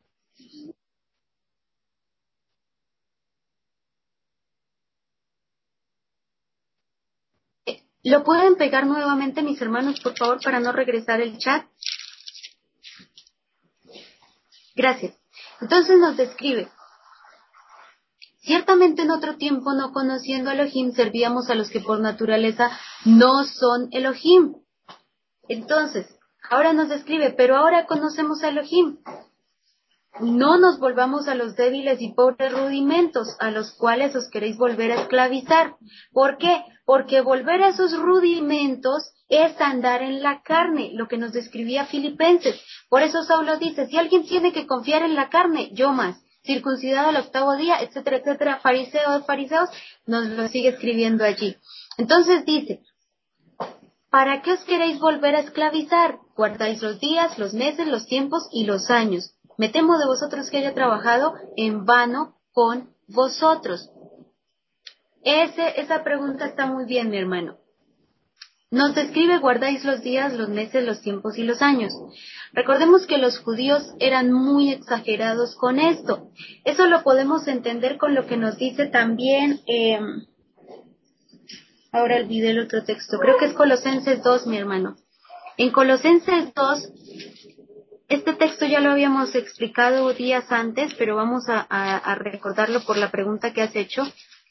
¿Lo pueden pegar nuevamente, mis hermanos, por favor, para no regresar el chat? Gracias. Entonces nos describe: ciertamente en otro tiempo, no conociendo a Elohim, servíamos a los que por naturaleza no son Elohim. Entonces, ahora nos describe, pero ahora conocemos a Elohim. No nos volvamos a los débiles y pobres rudimentos, a los cuales os queréis volver a esclavizar. ¿Por qué? Porque volver a esos rudimentos es andar en la carne, lo que nos describía Filipenses. Por eso Saulo dice, si alguien tiene que confiar en la carne, yo más. Circuncidado al octavo día, etcétera, etcétera, fariseos, fariseos, nos lo sigue escribiendo allí. Entonces dice, ¿para qué os queréis volver a esclavizar? Guardáis los días, los meses, los tiempos y los años. Me temo de vosotros que haya trabajado en vano con vosotros. Ese, esa pregunta está muy bien, mi hermano. Nos describe, guardáis los días, los meses, los tiempos y los años. Recordemos que los judíos eran muy exagerados con esto. Eso lo podemos entender con lo que nos dice también, eh, ahora olvidé el otro texto, creo que es Colosenses dos, mi hermano. En Colosenses dos, este texto ya lo habíamos explicado días antes, pero vamos a, a, a recordarlo por la pregunta que has hecho.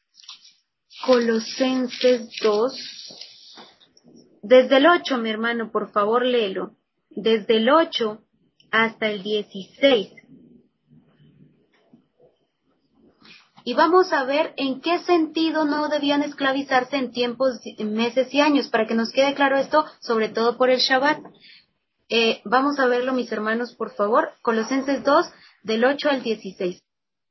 Colosenses dos, desde el ocho, mi hermano, por favor léelo, desde el ocho hasta el dieciséis. Y vamos a ver en qué sentido no debían esclavizarse en tiempos, en meses y años, para que nos quede claro esto, sobre todo por el Shabbat. Eh, vamos a verlo, mis hermanos, por favor. Colosenses dos, del ocho al dieciséis.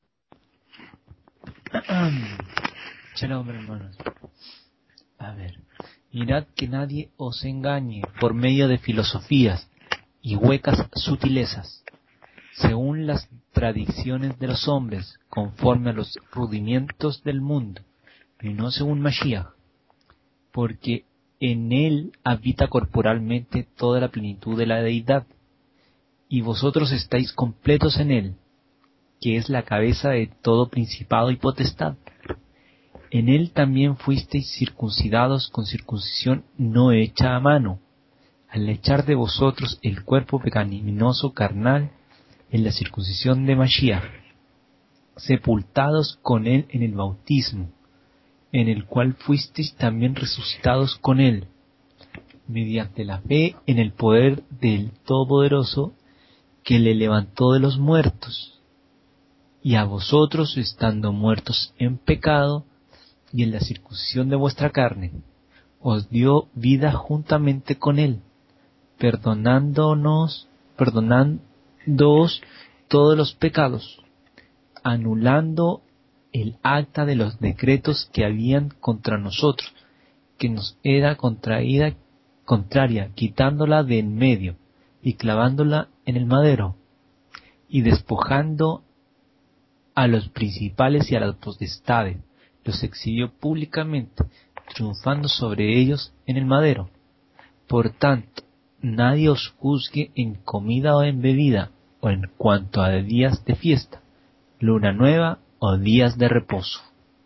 Shalom, hermanos. A ver. Mirad que nadie os engañe por medio de filosofías y huecas sutilezas, según las tradiciones de los hombres, conforme a los rudimientos del mundo, y no según Mashiach, porque en él habita corporalmente toda la plenitud de la deidad, y vosotros estáis completos en él, que es la cabeza de todo principado y potestad. En él también fuisteis circuncidados con circuncisión no hecha a mano, al echar de vosotros el cuerpo pecaminoso carnal en la circuncisión de Mashiach, sepultados con él en el bautismo, en el cual fuisteis también resucitados con él, mediante la fe en el poder del Todopoderoso, que le levantó de los muertos, y a vosotros, estando muertos en pecado y en la circuncisión de vuestra carne, os dio vida juntamente con él, perdonándonos, perdonándoos todos los pecados, anulando el acta de los decretos que habían contra nosotros, que nos era contraída, contraria, quitándola de en medio y clavándola en el madero, y despojando a los principales y a las potestades, los exhibió públicamente, triunfando sobre ellos en el madero. Por tanto, nadie os juzgue en comida o en bebida, o en cuanto a días de fiesta, luna nueva o días de reposo.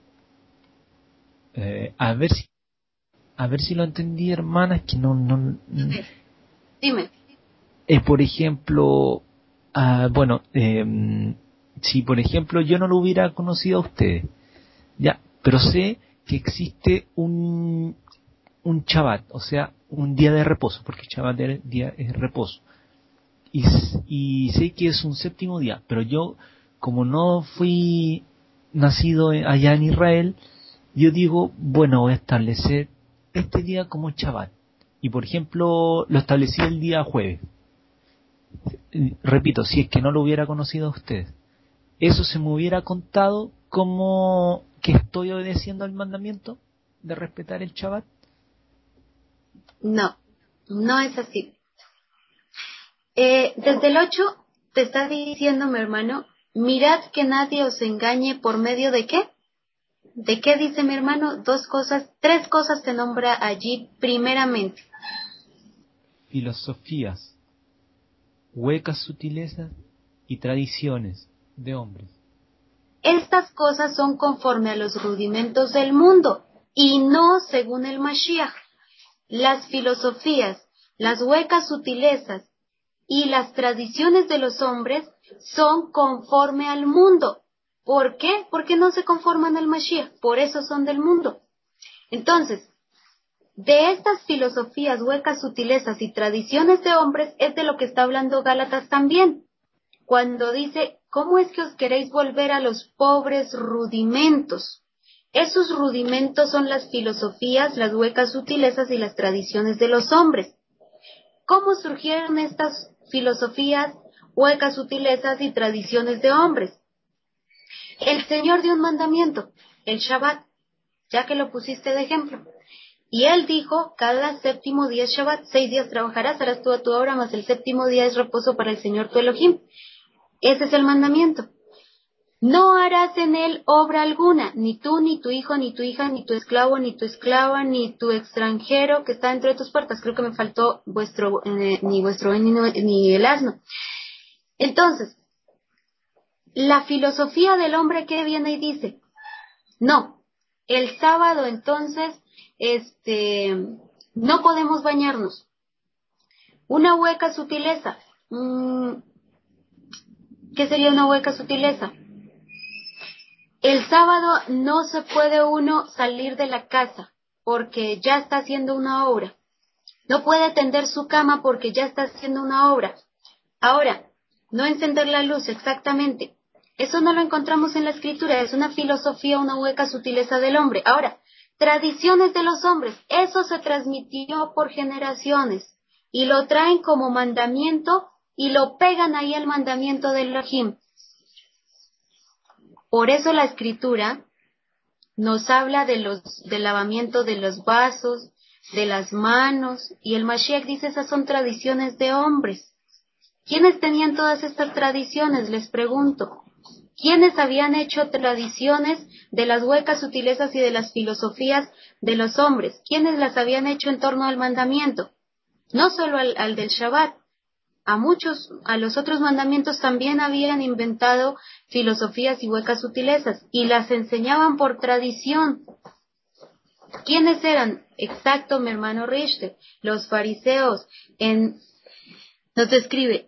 Eh, a ver si, a ver si lo entendí, hermana, es que no, no. Dime. Eh, por ejemplo, ah, bueno, eh, si por ejemplo yo no lo hubiera conocido a ustedes, ya, pero sé que existe un un Shabbat, o sea, un día de reposo, porque Shabbat es día es reposo, y, y sé que es un séptimo día, pero yo, como no fui nacido allá en Israel, yo digo, bueno, voy a establecer este día como Shabbat, y por ejemplo lo establecí el día jueves. Repito, si es que no lo hubiera conocido a ustedes, eso se me hubiera contado como que estoy obedeciendo al mandamiento de respetar el Shabbat. No, no es así. Eh, desde el ocho te está diciendo, mi hermano, mirad que nadie os engañe por medio de qué. ¿De qué dice mi hermano? Dos cosas, tres cosas te nombra allí primeramente. Filosofías, huecas sutilezas y tradiciones de hombres. Estas cosas son conforme a los rudimentos del mundo y no según el Mashiach. Las filosofías, las huecas sutilezas y las tradiciones de los hombres son conforme al mundo. ¿Por qué? Porque no se conforman al Mashiach, por eso son del mundo. Entonces, de estas filosofías, huecas, sutilezas y tradiciones de hombres es de lo que está hablando Gálatas también, cuando dice, ¿cómo es que os queréis volver a los pobres rudimentos? Esos rudimentos son las filosofías, las huecas, sutilezas y las tradiciones de los hombres. ¿Cómo surgieron estas filosofías, huecas, sutilezas y tradiciones de hombres? El Señor dio un mandamiento, el Shabbat, ya que lo pusiste de ejemplo. Y Él dijo, cada séptimo día es Shabbat, seis días trabajarás, harás toda tu obra, mas el séptimo día es reposo para el Señor tu Elohim. Ese es el mandamiento. No harás en él obra alguna, ni tú, ni tu hijo, ni tu hija, ni tu esclavo, ni tu esclava, ni tu extranjero que está dentro de tus puertas. Creo que me faltó vuestro, eh, ni vuestro ni, ni el asno. Entonces, la filosofía del hombre que viene y dice, no, el sábado entonces, este, no podemos bañarnos. Una hueca sutileza. Mm, ¿Qué sería una hueca sutileza? El sábado no se puede uno salir de la casa porque ya está haciendo una obra. No puede tender su cama porque ya está haciendo una obra. Ahora, no encender la luz exactamente. Eso no lo encontramos en la escritura, es una filosofía, una hueca sutileza del hombre. Ahora, tradiciones de los hombres, eso se transmitió por generaciones y lo traen como mandamiento y lo pegan ahí al mandamiento del Elohim. Por eso la escritura nos habla de los, del lavamiento de los vasos, de las manos, y el Mashiach dice esas son tradiciones de hombres. ¿Quiénes tenían todas estas tradiciones? Les pregunto. ¿Quiénes habían hecho tradiciones de las huecas sutilezas y de las filosofías de los hombres? ¿Quiénes las habían hecho en torno al mandamiento? No solo al, al del Shabbat. A muchos, a los otros mandamientos también habían inventado filosofías y huecas sutilezas y las enseñaban por tradición. ¿Quiénes eran? Exacto, mi hermano Richter, los fariseos. En, nos describe.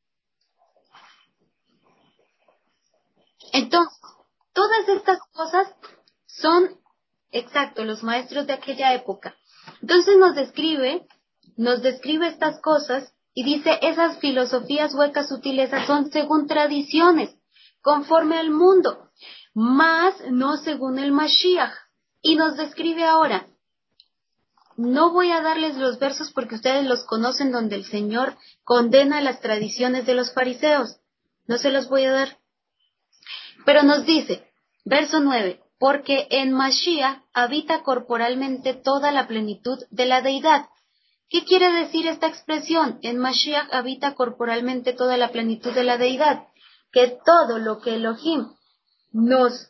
Entonces, todas estas cosas son, exacto, los maestros de aquella época. Entonces nos describe, nos describe estas cosas y dice, esas filosofías huecas sutilezas son según tradiciones, conforme al mundo, más no según el Mashiach. Y nos describe ahora, no voy a darles los versos porque ustedes los conocen donde el Señor condena las tradiciones de los fariseos. No se los voy a dar. Pero nos dice, verso nueve, porque en Mashiach habita corporalmente toda la plenitud de la deidad. ¿Qué quiere decir esta expresión? En Mashiach habita corporalmente toda la plenitud de la deidad. Que todo lo que Elohim nos,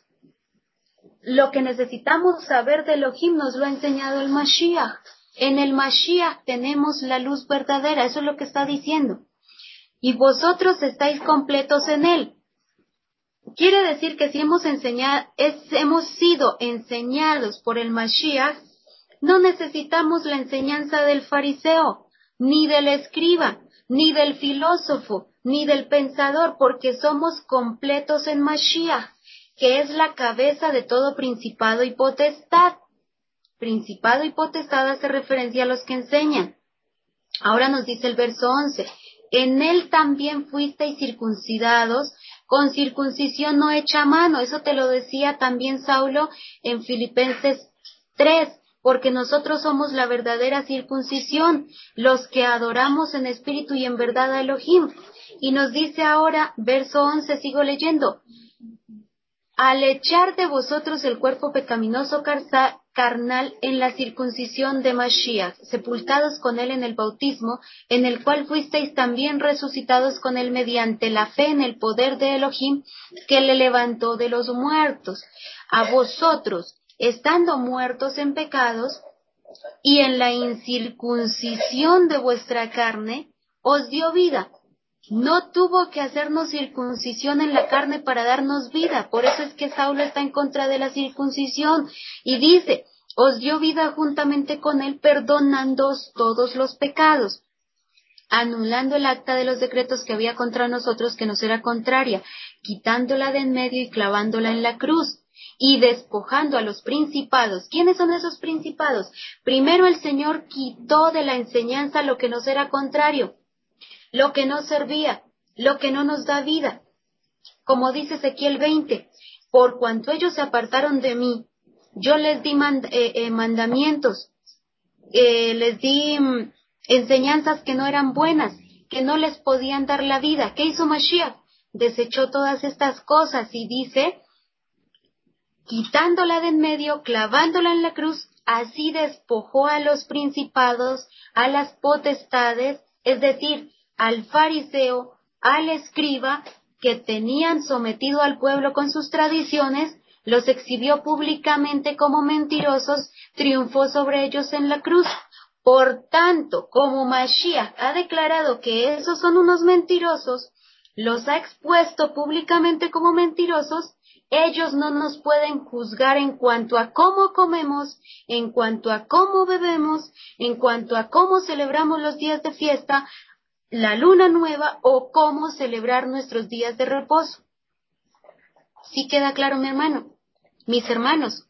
lo que necesitamos saber de Elohim nos lo ha enseñado el Mashiach. En el Mashiach tenemos la luz verdadera, eso es lo que está diciendo. Y vosotros estáis completos en él. Quiere decir que si hemos enseñado, es, hemos sido enseñados por el Mashiach, no necesitamos la enseñanza del fariseo, ni del escriba, ni del filósofo, ni del pensador, porque somos completos en Mashiach, que es la cabeza de todo principado y potestad. Principado y potestad hace referencia a los que enseñan. Ahora nos dice el verso once, en él también fuisteis circuncidados, con circuncisión no hecha a mano. Eso te lo decía también Saulo en Filipenses tres, porque nosotros somos la verdadera circuncisión, los que adoramos en espíritu y en verdad a Elohim. Y nos dice ahora, verso once, sigo leyendo, al echar de vosotros el cuerpo pecaminoso carnal en la circuncisión de Mashiach, sepultados con él en el bautismo, en el cual fuisteis también resucitados con él mediante la fe en el poder de Elohim, que le levantó de los muertos. A vosotros, estando muertos en pecados, y en la incircuncisión de vuestra carne, os dio vida. No tuvo que hacernos circuncisión en la carne para darnos vida. Por eso es que Saulo está en contra de la circuncisión. Y dice, os dio vida juntamente con él, perdonándoos todos los pecados. anulando el acta de los decretos que había contra nosotros, que nos era contraria, quitándola de en medio y clavándola en la cruz, y despojando a los principados. ¿Quiénes son esos principados? Primero el Señor quitó de la enseñanza lo que nos era contrario, lo que no servía, lo que no nos da vida. Como dice Ezequiel veinte, por cuanto ellos se apartaron de mí, yo les di mand eh, eh, mandamientos, eh, les di mm, enseñanzas que no eran buenas, que no les podían dar la vida. ¿Qué hizo Mashiach? Desechó todas estas cosas y dice, quitándola de en medio, clavándola en la cruz, así despojó a los principados, a las potestades, es decir, al fariseo, al escriba, que tenían sometido al pueblo con sus tradiciones, los exhibió públicamente como mentirosos, triunfó sobre ellos en la cruz. Por tanto, como Mashiach ha declarado que esos son unos mentirosos, los ha expuesto públicamente como mentirosos, ellos no nos pueden juzgar en cuanto a cómo comemos, en cuanto a cómo bebemos, en cuanto a cómo celebramos los días de fiesta, la luna nueva o cómo celebrar nuestros días de reposo. ¿Sí queda claro, mi hermano? Mis hermanos.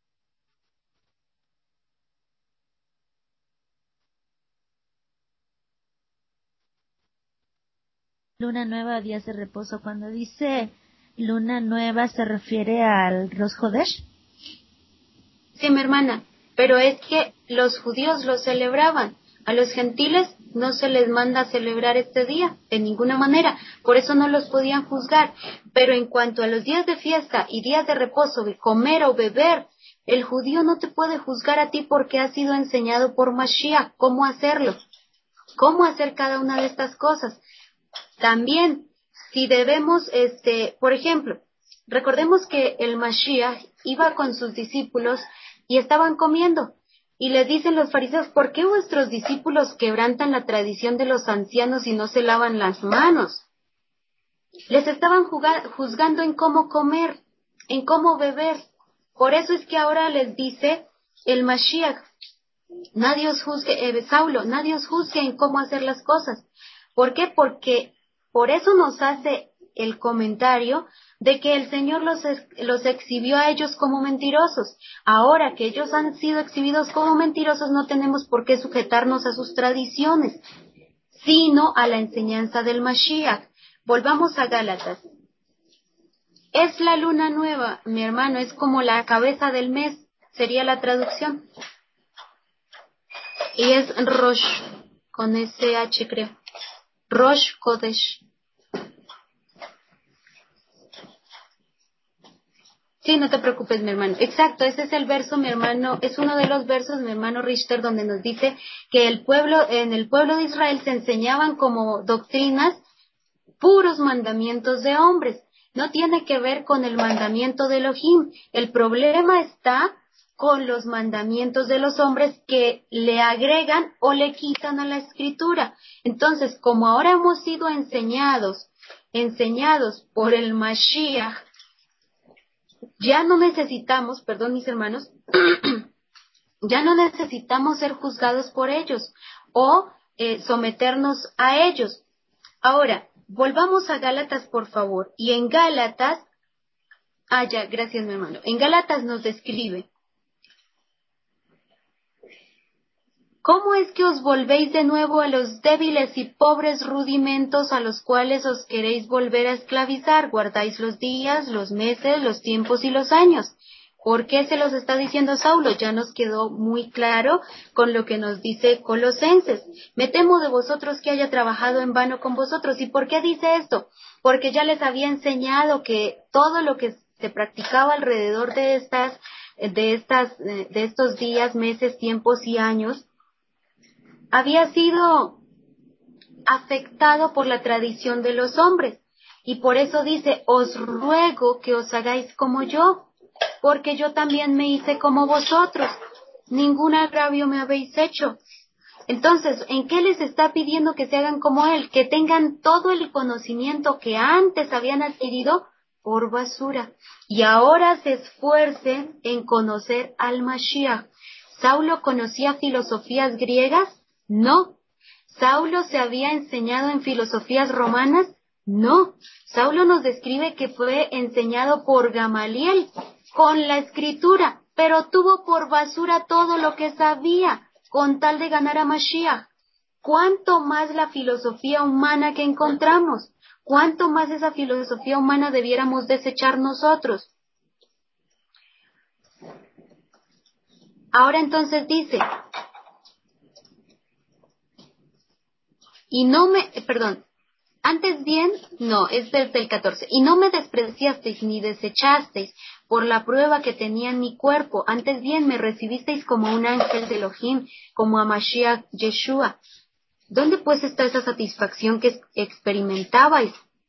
Luna nueva, días de reposo. Cuando dice luna nueva, ¿se refiere al Rosh Hodesh? Sí, mi hermana, pero es que los judíos lo celebraban. A los gentiles no se les manda celebrar este día, de ninguna manera, por eso no los podían juzgar. Pero en cuanto a los días de fiesta y días de reposo, de comer o beber, el judío no te puede juzgar a ti porque ha sido enseñado por Mashiach cómo hacerlo, cómo hacer cada una de estas cosas. También, si debemos, este, por ejemplo, recordemos que el Mashiach iba con sus discípulos y estaban comiendo. Y les dicen los fariseos, ¿por qué vuestros discípulos quebrantan la tradición de los ancianos y no se lavan las manos? Les estaban juzgando en cómo comer, en cómo beber. Por eso es que ahora les dice el Mashiach, nadie os juzgue, eh, Saulo, nadie os juzgue en cómo hacer las cosas. ¿Por qué? Porque por eso nos hace el comentario de que el Señor los, los exhibió a ellos como mentirosos. Ahora que ellos han sido exhibidos como mentirosos, no tenemos por qué sujetarnos a sus tradiciones, sino a la enseñanza del Mashiach. Volvamos a Gálatas. Es la luna nueva, mi hermano, es como la cabeza del mes, sería la traducción. Y es Rosh, con ese H creo. Rosh Kodesh. Sí, no te preocupes, mi hermano. Exacto, ese es el verso, mi hermano, es uno de los versos, mi hermano Richter, donde nos dice que el pueblo, en el pueblo de Israel se enseñaban como doctrinas puros mandamientos de hombres. No tiene que ver con el mandamiento de Elohim. El problema está con los mandamientos de los hombres que le agregan o le quitan a la escritura. Entonces, como ahora hemos sido enseñados, enseñados por el Mashiach, ya no necesitamos, perdón mis hermanos, ya no necesitamos ser juzgados por ellos o eh, someternos a ellos. Ahora, volvamos a Gálatas, por favor. Y en Gálatas, ah, ya, gracias mi hermano. En Gálatas nos describe, ¿cómo es que os volvéis de nuevo a los débiles y pobres rudimentos a los cuales os queréis volver a esclavizar? Guardáis los días, los meses, los tiempos y los años. ¿Por qué se los está diciendo Saulo? Ya nos quedó muy claro con lo que nos dice Colosenses. Me temo de vosotros que haya trabajado en vano con vosotros. ¿Y por qué dice esto? Porque ya les había enseñado que todo lo que se practicaba alrededor de estas, de estas, de estos días, meses, tiempos y años, había sido afectado por la tradición de los hombres. Y por eso dice, os ruego que os hagáis como yo, porque yo también me hice como vosotros. Ningún agravio me habéis hecho. Entonces, ¿en qué les está pidiendo que se hagan como él? Que tengan todo el conocimiento que antes habían adquirido por basura. Y ahora se esfuercen en conocer al Mashiach. ¿Saulo conocía filosofías griegas? No. ¿Saulo se había enseñado en filosofías romanas? No, Saulo nos describe que fue enseñado por Gamaliel con la escritura, pero tuvo por basura todo lo que sabía con tal de ganar a Mashiach. ¿Cuánto más la filosofía humana que encontramos? ¿Cuánto más esa filosofía humana debiéramos desechar nosotros? Ahora entonces dice, y no me, perdón, antes bien, no, es desde el catorce, y no me despreciasteis ni desechasteis por la prueba que tenía en mi cuerpo, antes bien me recibisteis como un ángel de Elohim, como a Mashiach Yeshua. ¿Dónde pues está esa satisfacción que experimentabais?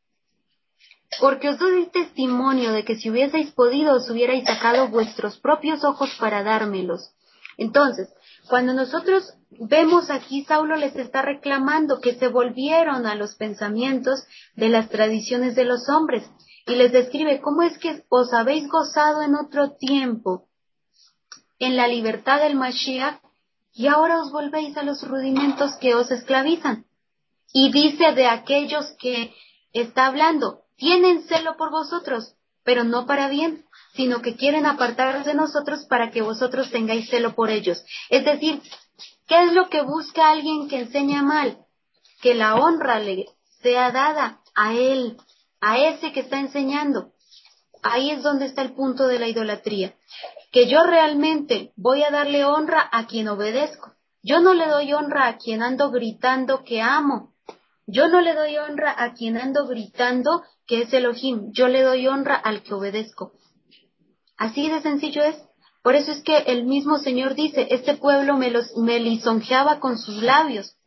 Porque os doy testimonio de que si hubieseis podido, os hubierais sacado vuestros propios ojos para dármelos. Entonces, cuando nosotros vemos aquí, Saulo les está reclamando que se volvieron a los pensamientos de las tradiciones de los hombres, y les describe cómo es que os habéis gozado en otro tiempo en la libertad del Mashiach, y ahora os volvéis a los rudimentos que os esclavizan. Y dice de aquellos que está hablando, tienen celo por vosotros, pero no para bien, sino que quieren apartaros de nosotros para que vosotros tengáis celo por ellos. Es decir, ¿qué es lo que busca alguien que enseña mal? Que la honra le sea dada a él, a ese que está enseñando. Ahí es donde está el punto de la idolatría. Que yo realmente voy a darle honra a quien obedezco. Yo no le doy honra a quien ando gritando que amo. Yo no le doy honra a quien ando gritando que es Elohim. Yo le doy honra al que obedezco. Así de sencillo es. Por eso es que el mismo Señor dice, este pueblo me, los, me lisonjeaba con sus labios.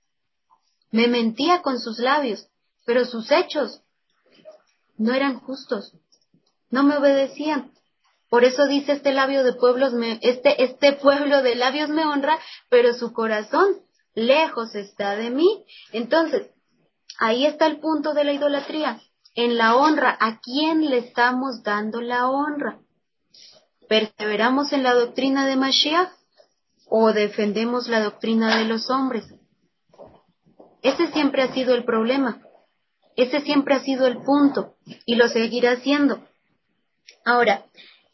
Me mentía con sus labios. Pero sus hechos no eran justos. No me obedecían. Por eso dice este labio de pueblos, me, este, este pueblo de labios me honra, pero su corazón lejos está de mí. Entonces, ahí está el punto de la idolatría. En la honra, ¿a quién le estamos dando la honra? ¿Perseveramos en la doctrina de Mashiach o defendemos la doctrina de los hombres? Ese siempre ha sido el problema. Ese siempre ha sido el punto y lo seguirá siendo. Ahora,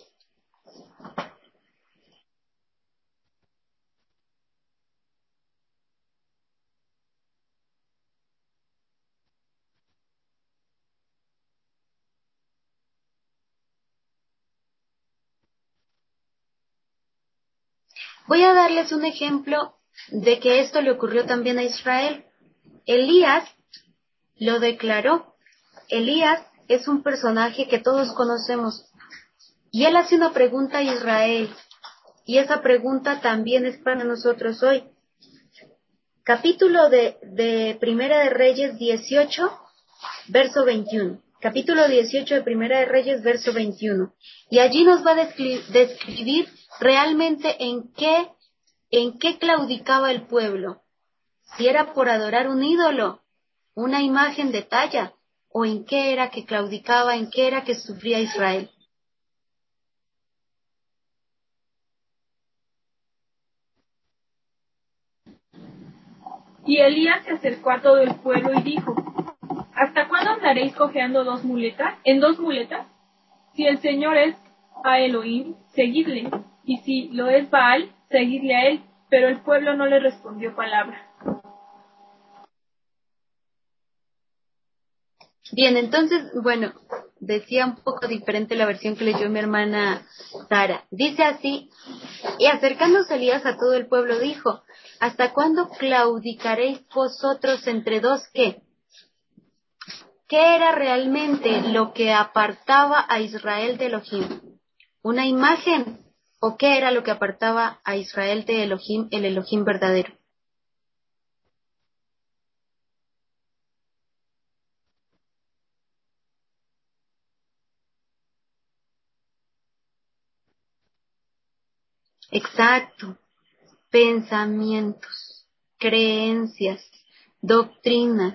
voy a darles un ejemplo de que esto le ocurrió también a Israel. Elías lo declaró. Elías es un personaje que todos conocemos. Y él hace una pregunta a Israel. Y esa pregunta también es para nosotros hoy. Capítulo de, de Primera de Reyes dieciocho, verso veintiuno. Capítulo dieciocho de Primera de Reyes, verso veintiuno. Y allí nos va a descri- describir realmente en qué, en qué claudicaba el pueblo. Si era por adorar un ídolo, una imagen de talla, o en qué era que claudicaba, en qué era que sufría Israel. Y Elías se acercó a todo el pueblo y dijo, ¿hasta cuándo andaréis cojeando dos muletas, en dos muletas? Si el Señor es a Elohim, seguidle, y si lo es Baal, seguidle a él. Pero el pueblo no le respondió palabra. Bien, entonces, bueno, decía un poco diferente la versión que leyó mi hermana Sara. Dice así, y acercándose Elías a todo el pueblo dijo, ¿hasta cuándo claudicaréis vosotros entre dos qué? ¿Qué era realmente lo que apartaba a Israel de Elohim? ¿Una imagen? ¿O qué era lo que apartaba a Israel de Elohim, el Elohim verdadero? Exacto. Pensamientos, creencias, doctrinas.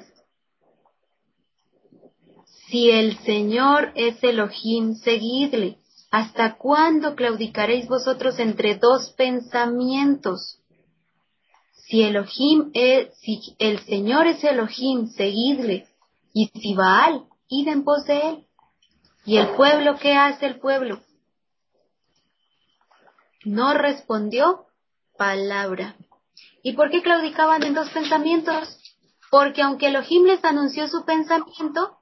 Si el Señor es Elohim, seguidle. ¿Hasta cuándo claudicaréis vosotros entre dos pensamientos? Si Elohim es, si el Señor es Elohim, seguidle. Y si Baal, id en pos de él. ¿Y el pueblo qué hace el pueblo? No respondió palabra. ¿Y por qué claudicaban en dos pensamientos? Porque aunque Elohim les anunció su pensamiento,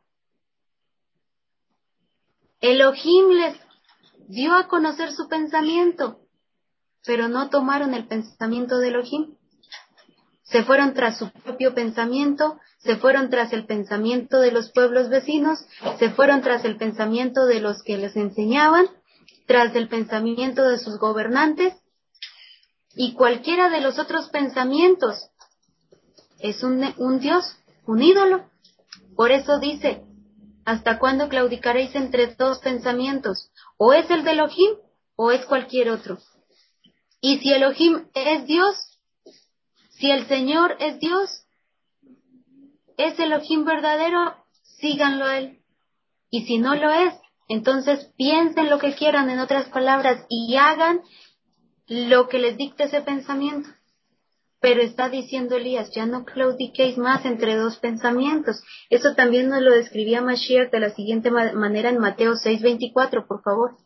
Elohim les dio a conocer su pensamiento, pero no tomaron el pensamiento de Elohim. Se fueron tras su propio pensamiento, se fueron tras el pensamiento de los pueblos vecinos, se fueron tras el pensamiento de los que les enseñaban, tras el pensamiento de sus gobernantes, y cualquiera de los otros pensamientos es un, un dios, un ídolo. Por eso dice, ¿hasta cuándo claudicaréis entre dos pensamientos? O es el de Elohim, o es cualquier otro. Y si Elohim es Dios, si el Señor es Dios, es Elohim verdadero, síganlo a él. Y si no lo es, entonces piensen lo que quieran, en otras palabras, y hagan lo que les dicte ese pensamiento. Pero está diciendo Elías, ya no claudiquéis más entre dos pensamientos. Eso también nos lo describía Mashiach de la siguiente ma- manera en Mateo seis veinticuatro, por favor.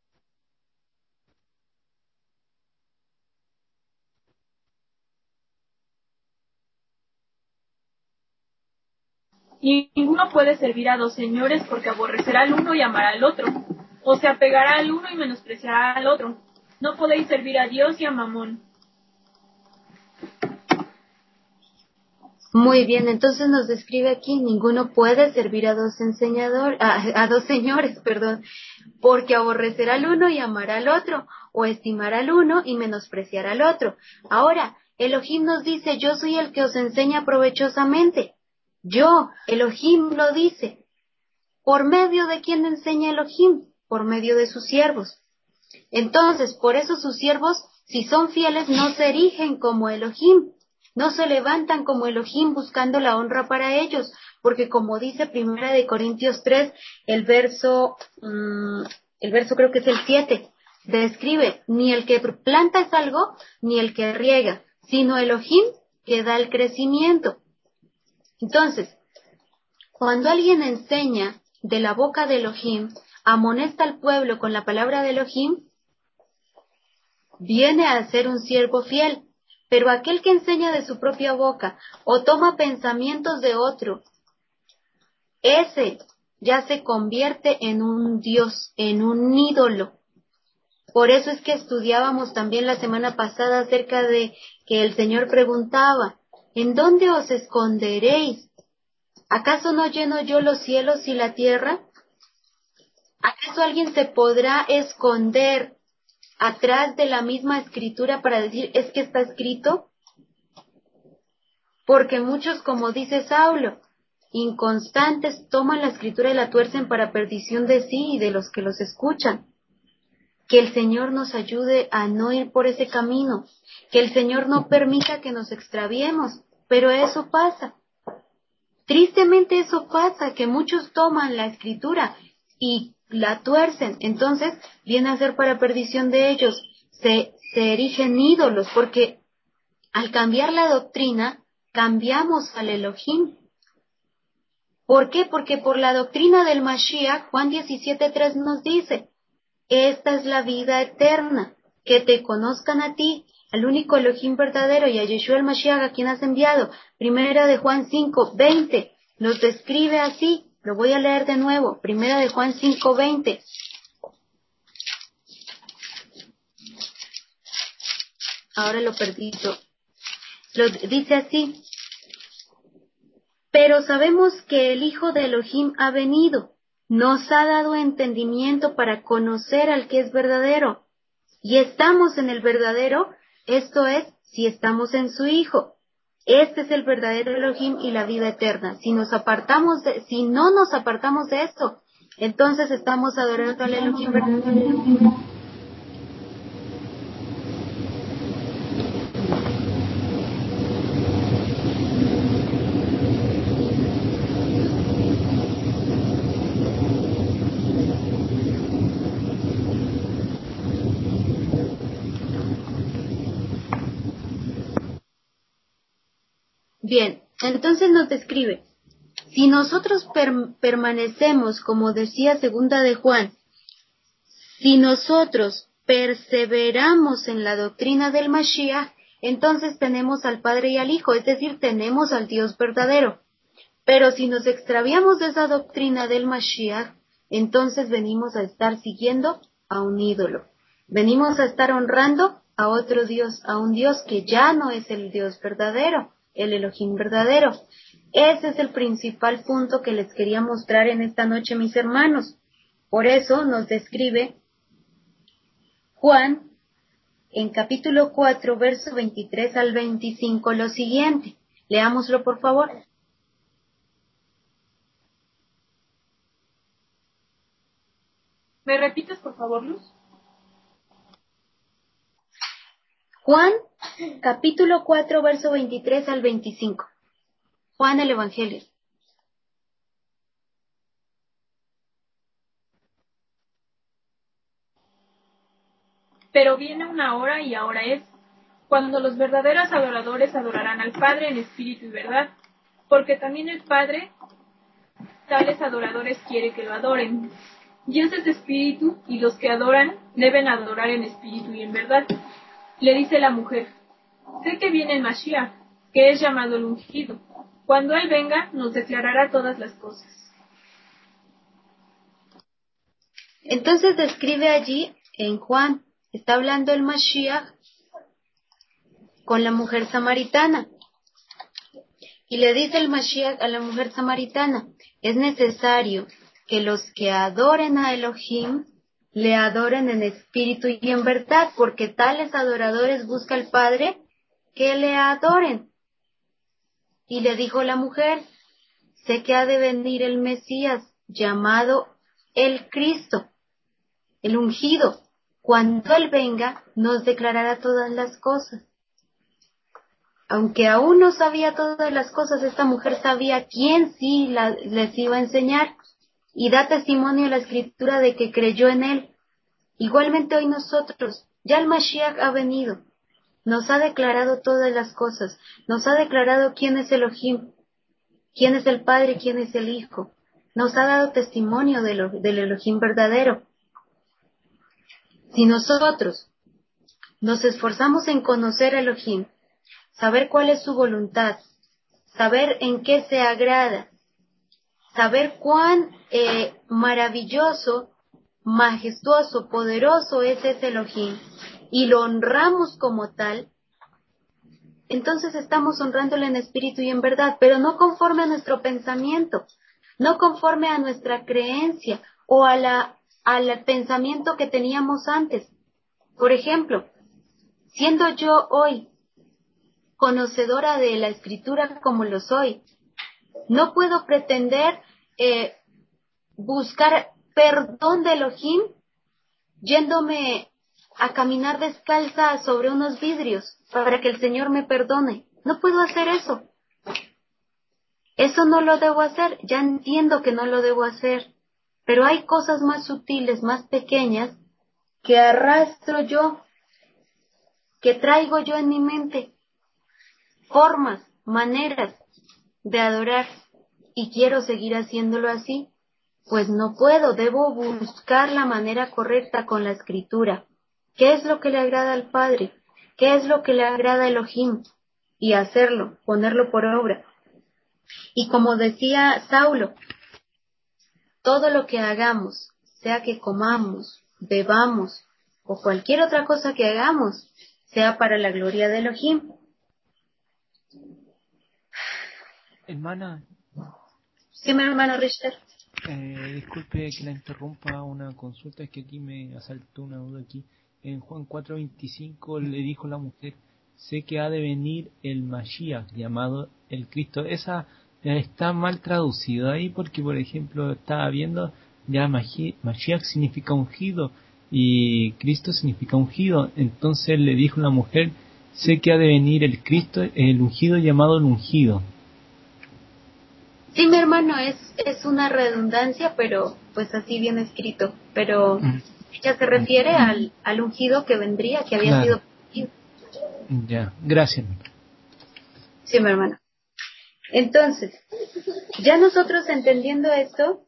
Y ninguno puede servir a dos señores, porque aborrecerá al uno y amará al otro, o se apegará al uno y menospreciará al otro. No podéis servir a Dios y a Mamón. Muy bien, entonces nos describe aquí, ninguno puede servir a dos enseñadores, a, a dos señores, perdón, porque aborrecerá al uno y amará al otro, o estimará al uno y menospreciará al otro. Ahora, Elohim nos dice, yo soy el que os enseña provechosamente. Yo, Elohim lo dice. ¿Por medio de quién enseña Elohim? Por medio de sus siervos. Entonces, por eso sus siervos, si son fieles, no se erigen como Elohim. No se levantan como Elohim buscando la honra para ellos, porque como dice Primera de Corintios tres, el verso, mmm, el verso creo que es el siete, describe, ni el que planta es algo, ni el que riega, sino Elohim que da el crecimiento. Entonces, cuando alguien enseña de la boca de Elohim, amonesta al pueblo con la palabra de Elohim, viene a ser un siervo fiel. Pero aquel que enseña de su propia boca o toma pensamientos de otro, ese ya se convierte en un dios, en un ídolo. Por eso es que estudiábamos también la semana pasada acerca de que el Señor preguntaba, ¿en dónde os esconderéis? ¿Acaso no lleno yo los cielos y la tierra? ¿Acaso alguien se podrá esconder atrás de la misma escritura para decir, es que está escrito? Porque muchos, como dice Saulo, inconstantes, toman la escritura y la tuercen para perdición de sí y de los que los escuchan. Que el Señor nos ayude a no ir por ese camino, que el Señor no permita que nos extraviemos, pero eso pasa. Tristemente eso pasa, que muchos toman la escritura y la tuercen, entonces viene a ser para perdición de ellos, se, se erigen ídolos, porque al cambiar la doctrina, cambiamos al Elohim. ¿Por qué? Porque por la doctrina del Mashiach, Juan diecisiete tres nos dice, esta es la vida eterna, que te conozcan a ti, al único Elohim verdadero, y a Yeshua el Mashiach, a quien has enviado. Primera de Juan cinco veinte nos describe así. Lo voy a leer de nuevo. Primera de Juan cinco veinte. Ahora lo perdí yo. Lo dice así. Pero sabemos que el Hijo de Elohim ha venido. Nos ha dado entendimiento para conocer al que es verdadero. Y estamos en el verdadero, esto es, si estamos en su Hijo. Este es el verdadero Elohim y la vida eterna. Si nos apartamos de, si no nos apartamos de esto, entonces estamos adorando al Elohim verdadero. Bien, entonces nos describe, si nosotros per- permanecemos, como decía segunda de Juan, si nosotros perseveramos en la doctrina del Mashiach, entonces tenemos al Padre y al Hijo, es decir, tenemos al Dios verdadero. Pero si nos extraviamos de esa doctrina del Mashiach, entonces venimos a estar siguiendo a un ídolo. Venimos a estar honrando a otro Dios, a un Dios que ya no es el Dios verdadero, el Elohim verdadero. Ese es el principal punto que les quería mostrar en esta noche, mis hermanos. Por eso nos describe Juan, en capítulo cuatro, verso veintitrés al veinticinco, lo siguiente. Leámoslo, por favor. ¿Me repites, por favor, Luz? Juan, capítulo cuatro, verso veintitrés al veinticinco. Juan el Evangelio. Pero viene una hora y ahora es, cuando los verdaderos adoradores adorarán al Padre en espíritu y verdad, porque también el Padre tales adoradores quiere que lo adoren. Dios es espíritu y los que adoran deben adorar en espíritu y en verdad. Le dice la mujer, sé que viene el Mashiach, que es llamado el ungido. Cuando él venga, nos declarará todas las cosas. Entonces describe allí en Juan, está hablando el Mashiach con la mujer samaritana. Y le dice el Mashiach a la mujer samaritana, es necesario que los que adoren a Elohim le adoren en espíritu y en verdad, porque tales adoradores busca el Padre que le adoren. Y le dijo la mujer, sé que ha de venir el Mesías, llamado el Cristo, el ungido. Cuando él venga, nos declarará todas las cosas. Aunque aún no sabía todas las cosas, esta mujer sabía quién sí la, les iba a enseñar, y da testimonio a la Escritura de que creyó en él. Igualmente hoy nosotros, ya el Mashiach ha venido, nos ha declarado todas las cosas, nos ha declarado quién es Elohim, quién es el Padre, quién es el Hijo, nos ha dado testimonio de lo, del Elohim verdadero. Si nosotros nos esforzamos en conocer a Elohim, saber cuál es su voluntad, saber en qué se agrada, saber cuán eh, maravilloso, majestuoso, poderoso es ese Elohim, y lo honramos como tal, entonces estamos honrándole en espíritu y en verdad, pero no conforme a nuestro pensamiento, no conforme a nuestra creencia o a la, al pensamiento que teníamos antes. Por ejemplo, siendo yo hoy conocedora de la Escritura como lo soy, no puedo pretender eh, buscar perdón de Elohim yéndome a caminar descalza sobre unos vidrios para que el Señor me perdone. No puedo hacer eso. Eso no lo debo hacer. Ya entiendo que no lo debo hacer. Pero hay cosas más sutiles, más pequeñas, que arrastro yo, que traigo yo en mi mente. Formas, maneras de adorar. Y quiero seguir haciéndolo así. Pues no puedo, debo buscar la manera correcta con la Escritura. ¿Qué es lo que le agrada al Padre? ¿Qué es lo que le agrada a Elohim? Y hacerlo, ponerlo por obra. Y como decía Saulo, todo lo que hagamos, sea que comamos, bebamos o cualquier otra cosa que hagamos, sea para la gloria de Elohim. Hermana. Sí, mi hermano Richter. Eh, disculpe que la interrumpa una consulta, es que aquí me asaltó una duda aquí. En Juan cuatro veinticinco le dijo la mujer, sé que ha de venir el Mashiach, llamado el Cristo. Esa está mal traducido ahí porque, por ejemplo, estaba viendo, ya Mashiach significa ungido y Cristo significa ungido. Entonces le dijo la mujer, sé que ha de venir el Cristo, el ungido llamado el ungido. Sí, mi hermano, es, es una redundancia, pero pues así bien escrito. Pero mm. ella se refiere mm. al, al ungido que vendría, que había claro. sido ungido. Ya, gracias. Sí, mi hermano. Entonces, ya nosotros entendiendo esto,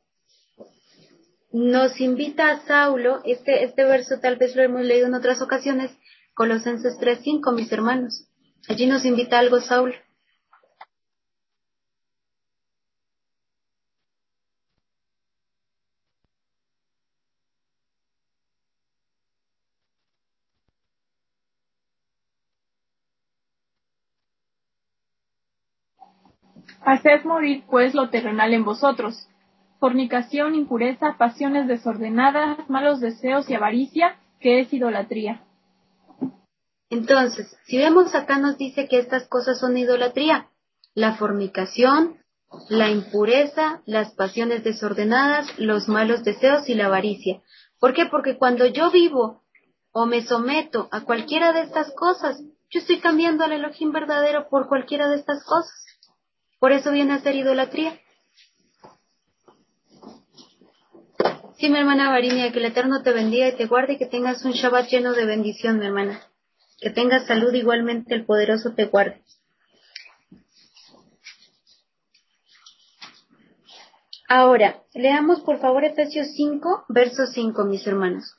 nos invita a Saulo, este, este verso tal vez lo hemos leído en otras ocasiones, Colosenses tres cinco, mis hermanos. Allí nos invita algo Saulo. Haced morir pues lo terrenal en vosotros: fornicación, impureza, pasiones desordenadas, malos deseos y avaricia, que es idolatría. Entonces, si vemos acá nos dice que estas cosas son idolatría: la fornicación, la impureza, las pasiones desordenadas, los malos deseos y la avaricia. ¿Por qué? Porque cuando yo vivo o me someto a cualquiera de estas cosas, yo estoy cambiando al Elohim verdadero por cualquiera de estas cosas. Por eso viene a ser idolatría. Sí, mi hermana Varinia, que el Eterno te bendiga y te guarde y que tengas un Shabbat lleno de bendición, mi hermana. Que tengas salud, igualmente el poderoso te guarde. Ahora, leamos por favor Efesios cinco, verso cinco, mis hermanos.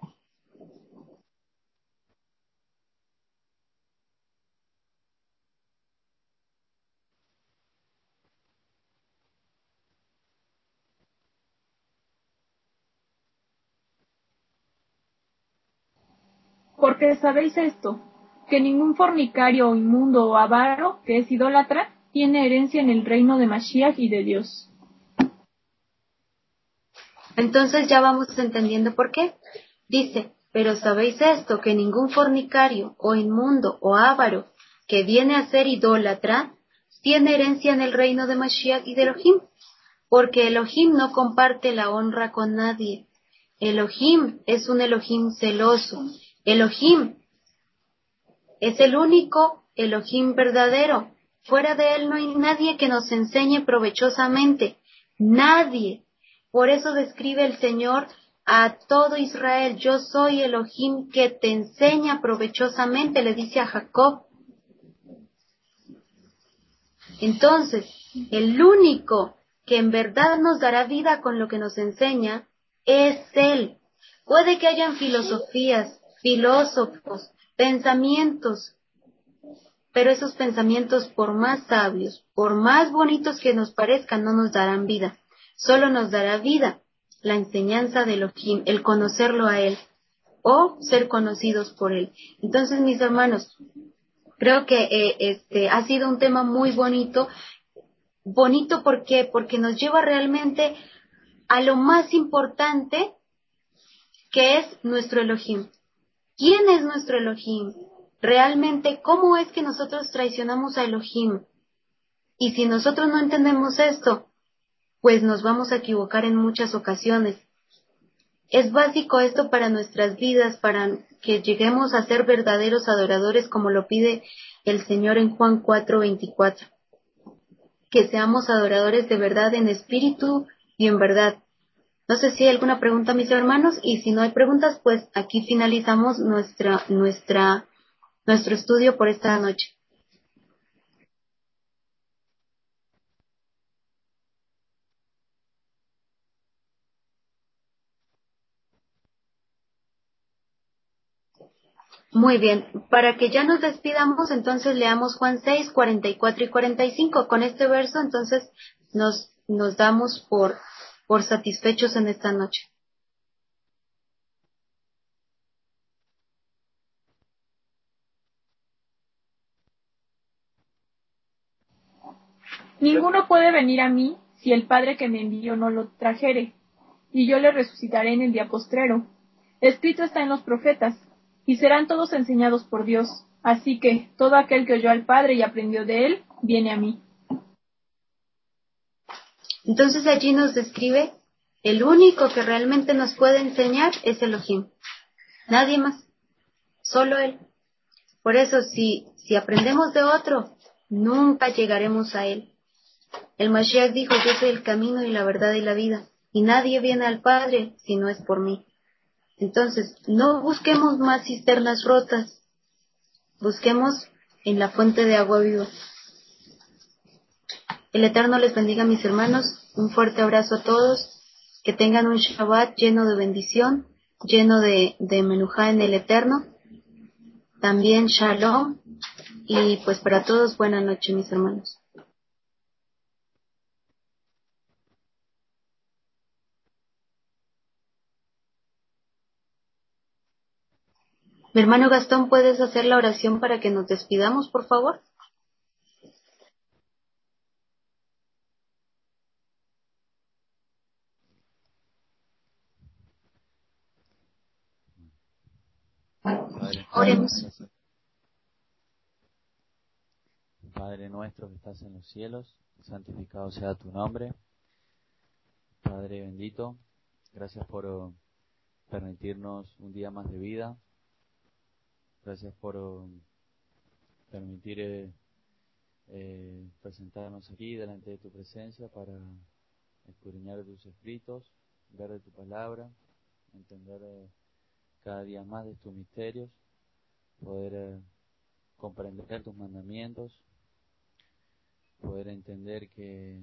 Porque sabéis esto, que ningún fornicario o inmundo o avaro, que es idólatra, tiene herencia en el reino de Mashiach y de Dios. Entonces ya vamos entendiendo por qué. Dice, pero sabéis esto, que ningún fornicario o inmundo o avaro que viene a ser idólatra tiene herencia en el reino de Mashiach y de Elohim, porque Elohim no comparte la honra con nadie. Elohim es un Elohim celoso. Elohim es el único Elohim verdadero. Fuera de él no hay nadie que nos enseñe provechosamente. Nadie. Por eso describe el Señor a todo Israel: yo soy Elohim que te enseña provechosamente, le dice a Jacob. Entonces, el único que en verdad nos dará vida con lo que nos enseña es Él. Puede que hayan filosofías, filósofos, pensamientos, pero esos pensamientos, por más sabios, por más bonitos que nos parezcan, no nos darán vida. Solo nos dará vida la enseñanza de Elohim, el conocerlo a Él, o ser conocidos por Él. Entonces, mis hermanos, creo que eh, este ha sido un tema muy bonito. Bonito, ¿por qué? Porque nos lleva realmente a lo más importante, que es nuestro Elohim. ¿Quién es nuestro Elohim? Realmente, ¿cómo es que nosotros traicionamos a Elohim? Y si nosotros no entendemos esto, pues nos vamos a equivocar en muchas ocasiones. Es básico esto para nuestras vidas, para que lleguemos a ser verdaderos adoradores, como lo pide el Señor en Juan cuatro veinticuatro. Que seamos adoradores de verdad, en espíritu y en verdad. No sé si hay alguna pregunta, mis hermanos, y si no hay preguntas, pues aquí finalizamos nuestra, nuestra, nuestro estudio por esta noche. Muy bien, para que ya nos despidamos, entonces leamos Juan seis, cuarenta y cuatro y cuarenta y cinco. Con este verso, entonces, nos, nos damos por, por satisfechos en esta noche. Ninguno puede venir a mí si el Padre que me envió no lo trajere, y yo le resucitaré en el día postrero. Escrito está en los profetas, y serán todos enseñados por Dios. Así que todo aquel que oyó al Padre y aprendió de él, viene a mí. Entonces allí nos describe, el único que realmente nos puede enseñar es Elohim. Nadie más, solo Él. Por eso, si, si aprendemos de otro, nunca llegaremos a Él. El Mashiach dijo, yo soy el camino y la verdad y la vida, y nadie viene al Padre si no es por mí. Entonces, no busquemos más cisternas rotas, busquemos en la fuente de agua viva. El Eterno les bendiga, mis hermanos. Un fuerte abrazo a todos. Que tengan un Shabbat lleno de bendición, lleno de, de menujá en el Eterno. También Shalom. Y pues para todos, buena noche, mis hermanos. Mi hermano Gastón, ¿puedes hacer la oración para que nos despidamos, por favor? Padre, Oremos. Padre nuestro que estás en los cielos, santificado sea tu nombre. Padre bendito, gracias por uh, permitirnos un día más de vida. Gracias por uh, permitir eh, eh, presentarnos aquí delante de tu presencia para escudriñar tus escritos, ver de tu palabra, entender eh, cada día más de tus misterios, poder eh, comprender tus mandamientos, poder entender que,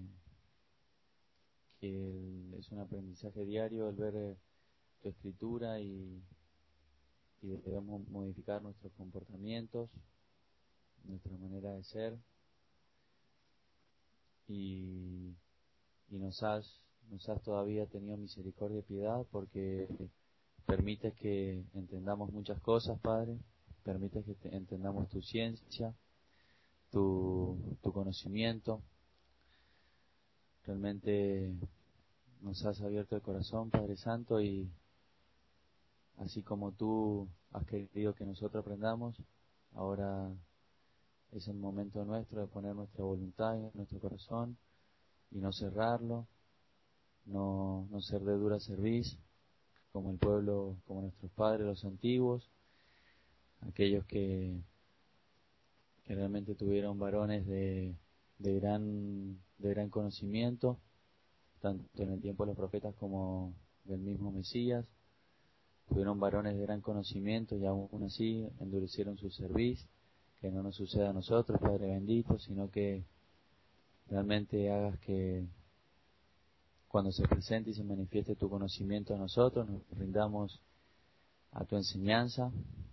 que el, es un aprendizaje diario el ver eh, tu escritura y, y debemos modificar nuestros comportamientos, nuestra manera de ser, y, y nos has nos has todavía tenido misericordia y piedad porque permites que entendamos muchas cosas, Padre, permites que te, entendamos tu ciencia, tu, tu conocimiento. Realmente nos has abierto el corazón, Padre Santo, y así como tú has querido que nosotros aprendamos, ahora es el momento nuestro de poner nuestra voluntad en nuestro corazón y no cerrarlo, no, no ser de dura cerviz, como el pueblo, como nuestros padres, los antiguos, aquellos que, que realmente tuvieron varones de, de gran, de gran conocimiento, tanto en el tiempo de los profetas como del mismo Mesías. Tuvieron varones de gran conocimiento y aún así endurecieron su cerviz. Que no nos suceda a nosotros, Padre bendito, sino que realmente hagas que cuando se presente y se manifieste tu conocimiento a nosotros, nos rindamos a tu enseñanza.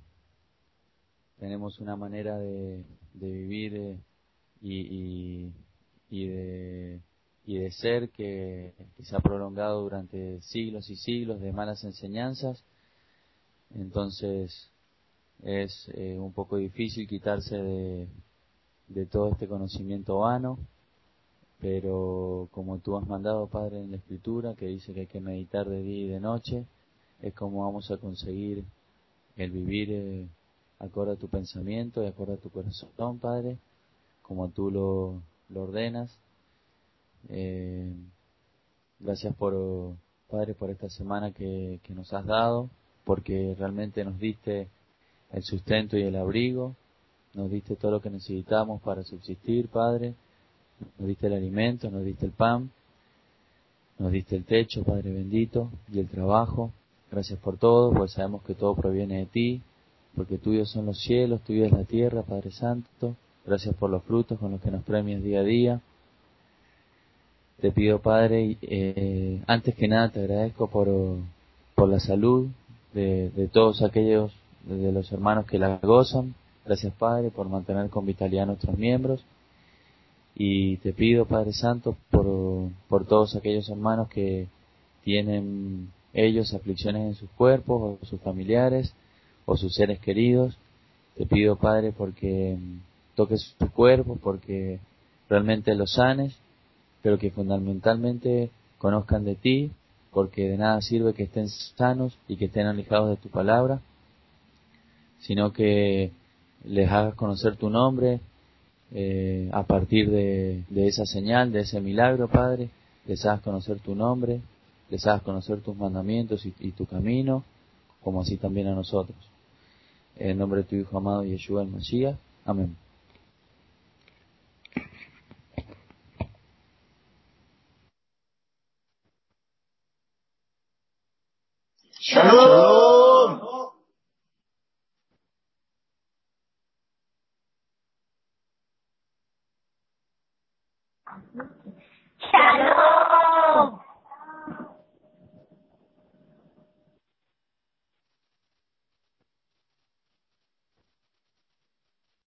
Tenemos una manera de, de vivir eh, y, y, y, de, y de ser que, que se ha prolongado durante siglos y siglos de malas enseñanzas. Entonces es eh, un poco difícil quitarse de, de todo este conocimiento vano, pero como tú has mandado, Padre, en la Escritura, que dice que hay que meditar de día y de noche, es como vamos a conseguir el vivir eh, acorde a tu pensamiento y acorde a tu corazón, Padre, como tú lo, lo ordenas. Eh, gracias por, Padre, por esta semana que, que nos has dado, porque realmente nos diste el sustento y el abrigo, nos diste todo lo que necesitamos para subsistir, Padre, nos diste el alimento, nos diste el pan, nos diste el techo, Padre bendito, y el trabajo. Gracias por todo, pues sabemos que todo proviene de ti, porque tuyos son los cielos, tuyo es la tierra, Padre Santo. Gracias por los frutos con los que nos premias día a día. Te pido, Padre, eh, antes que nada te agradezco por, por la salud de, de todos aquellos, de los hermanos que la gozan. Gracias, Padre, por mantener con vitalidad a nuestros miembros. Y te pido, Padre Santo, por, por todos aquellos hermanos que tienen ellos aflicciones en sus cuerpos, o sus familiares, o sus seres queridos. Te pido, Padre, porque toques sus cuerpos, porque realmente los sanes, pero que fundamentalmente conozcan de ti, porque de nada sirve que estén sanos y que estén alejados de tu palabra, sino que les hagas conocer tu nombre eh, a partir de, de esa señal, de ese milagro, Padre. Les hagas conocer tu nombre, les hagas conocer tus mandamientos y, y tu camino, como así también a nosotros. En el nombre de tu Hijo amado Yeshua el Mashiach. Amén.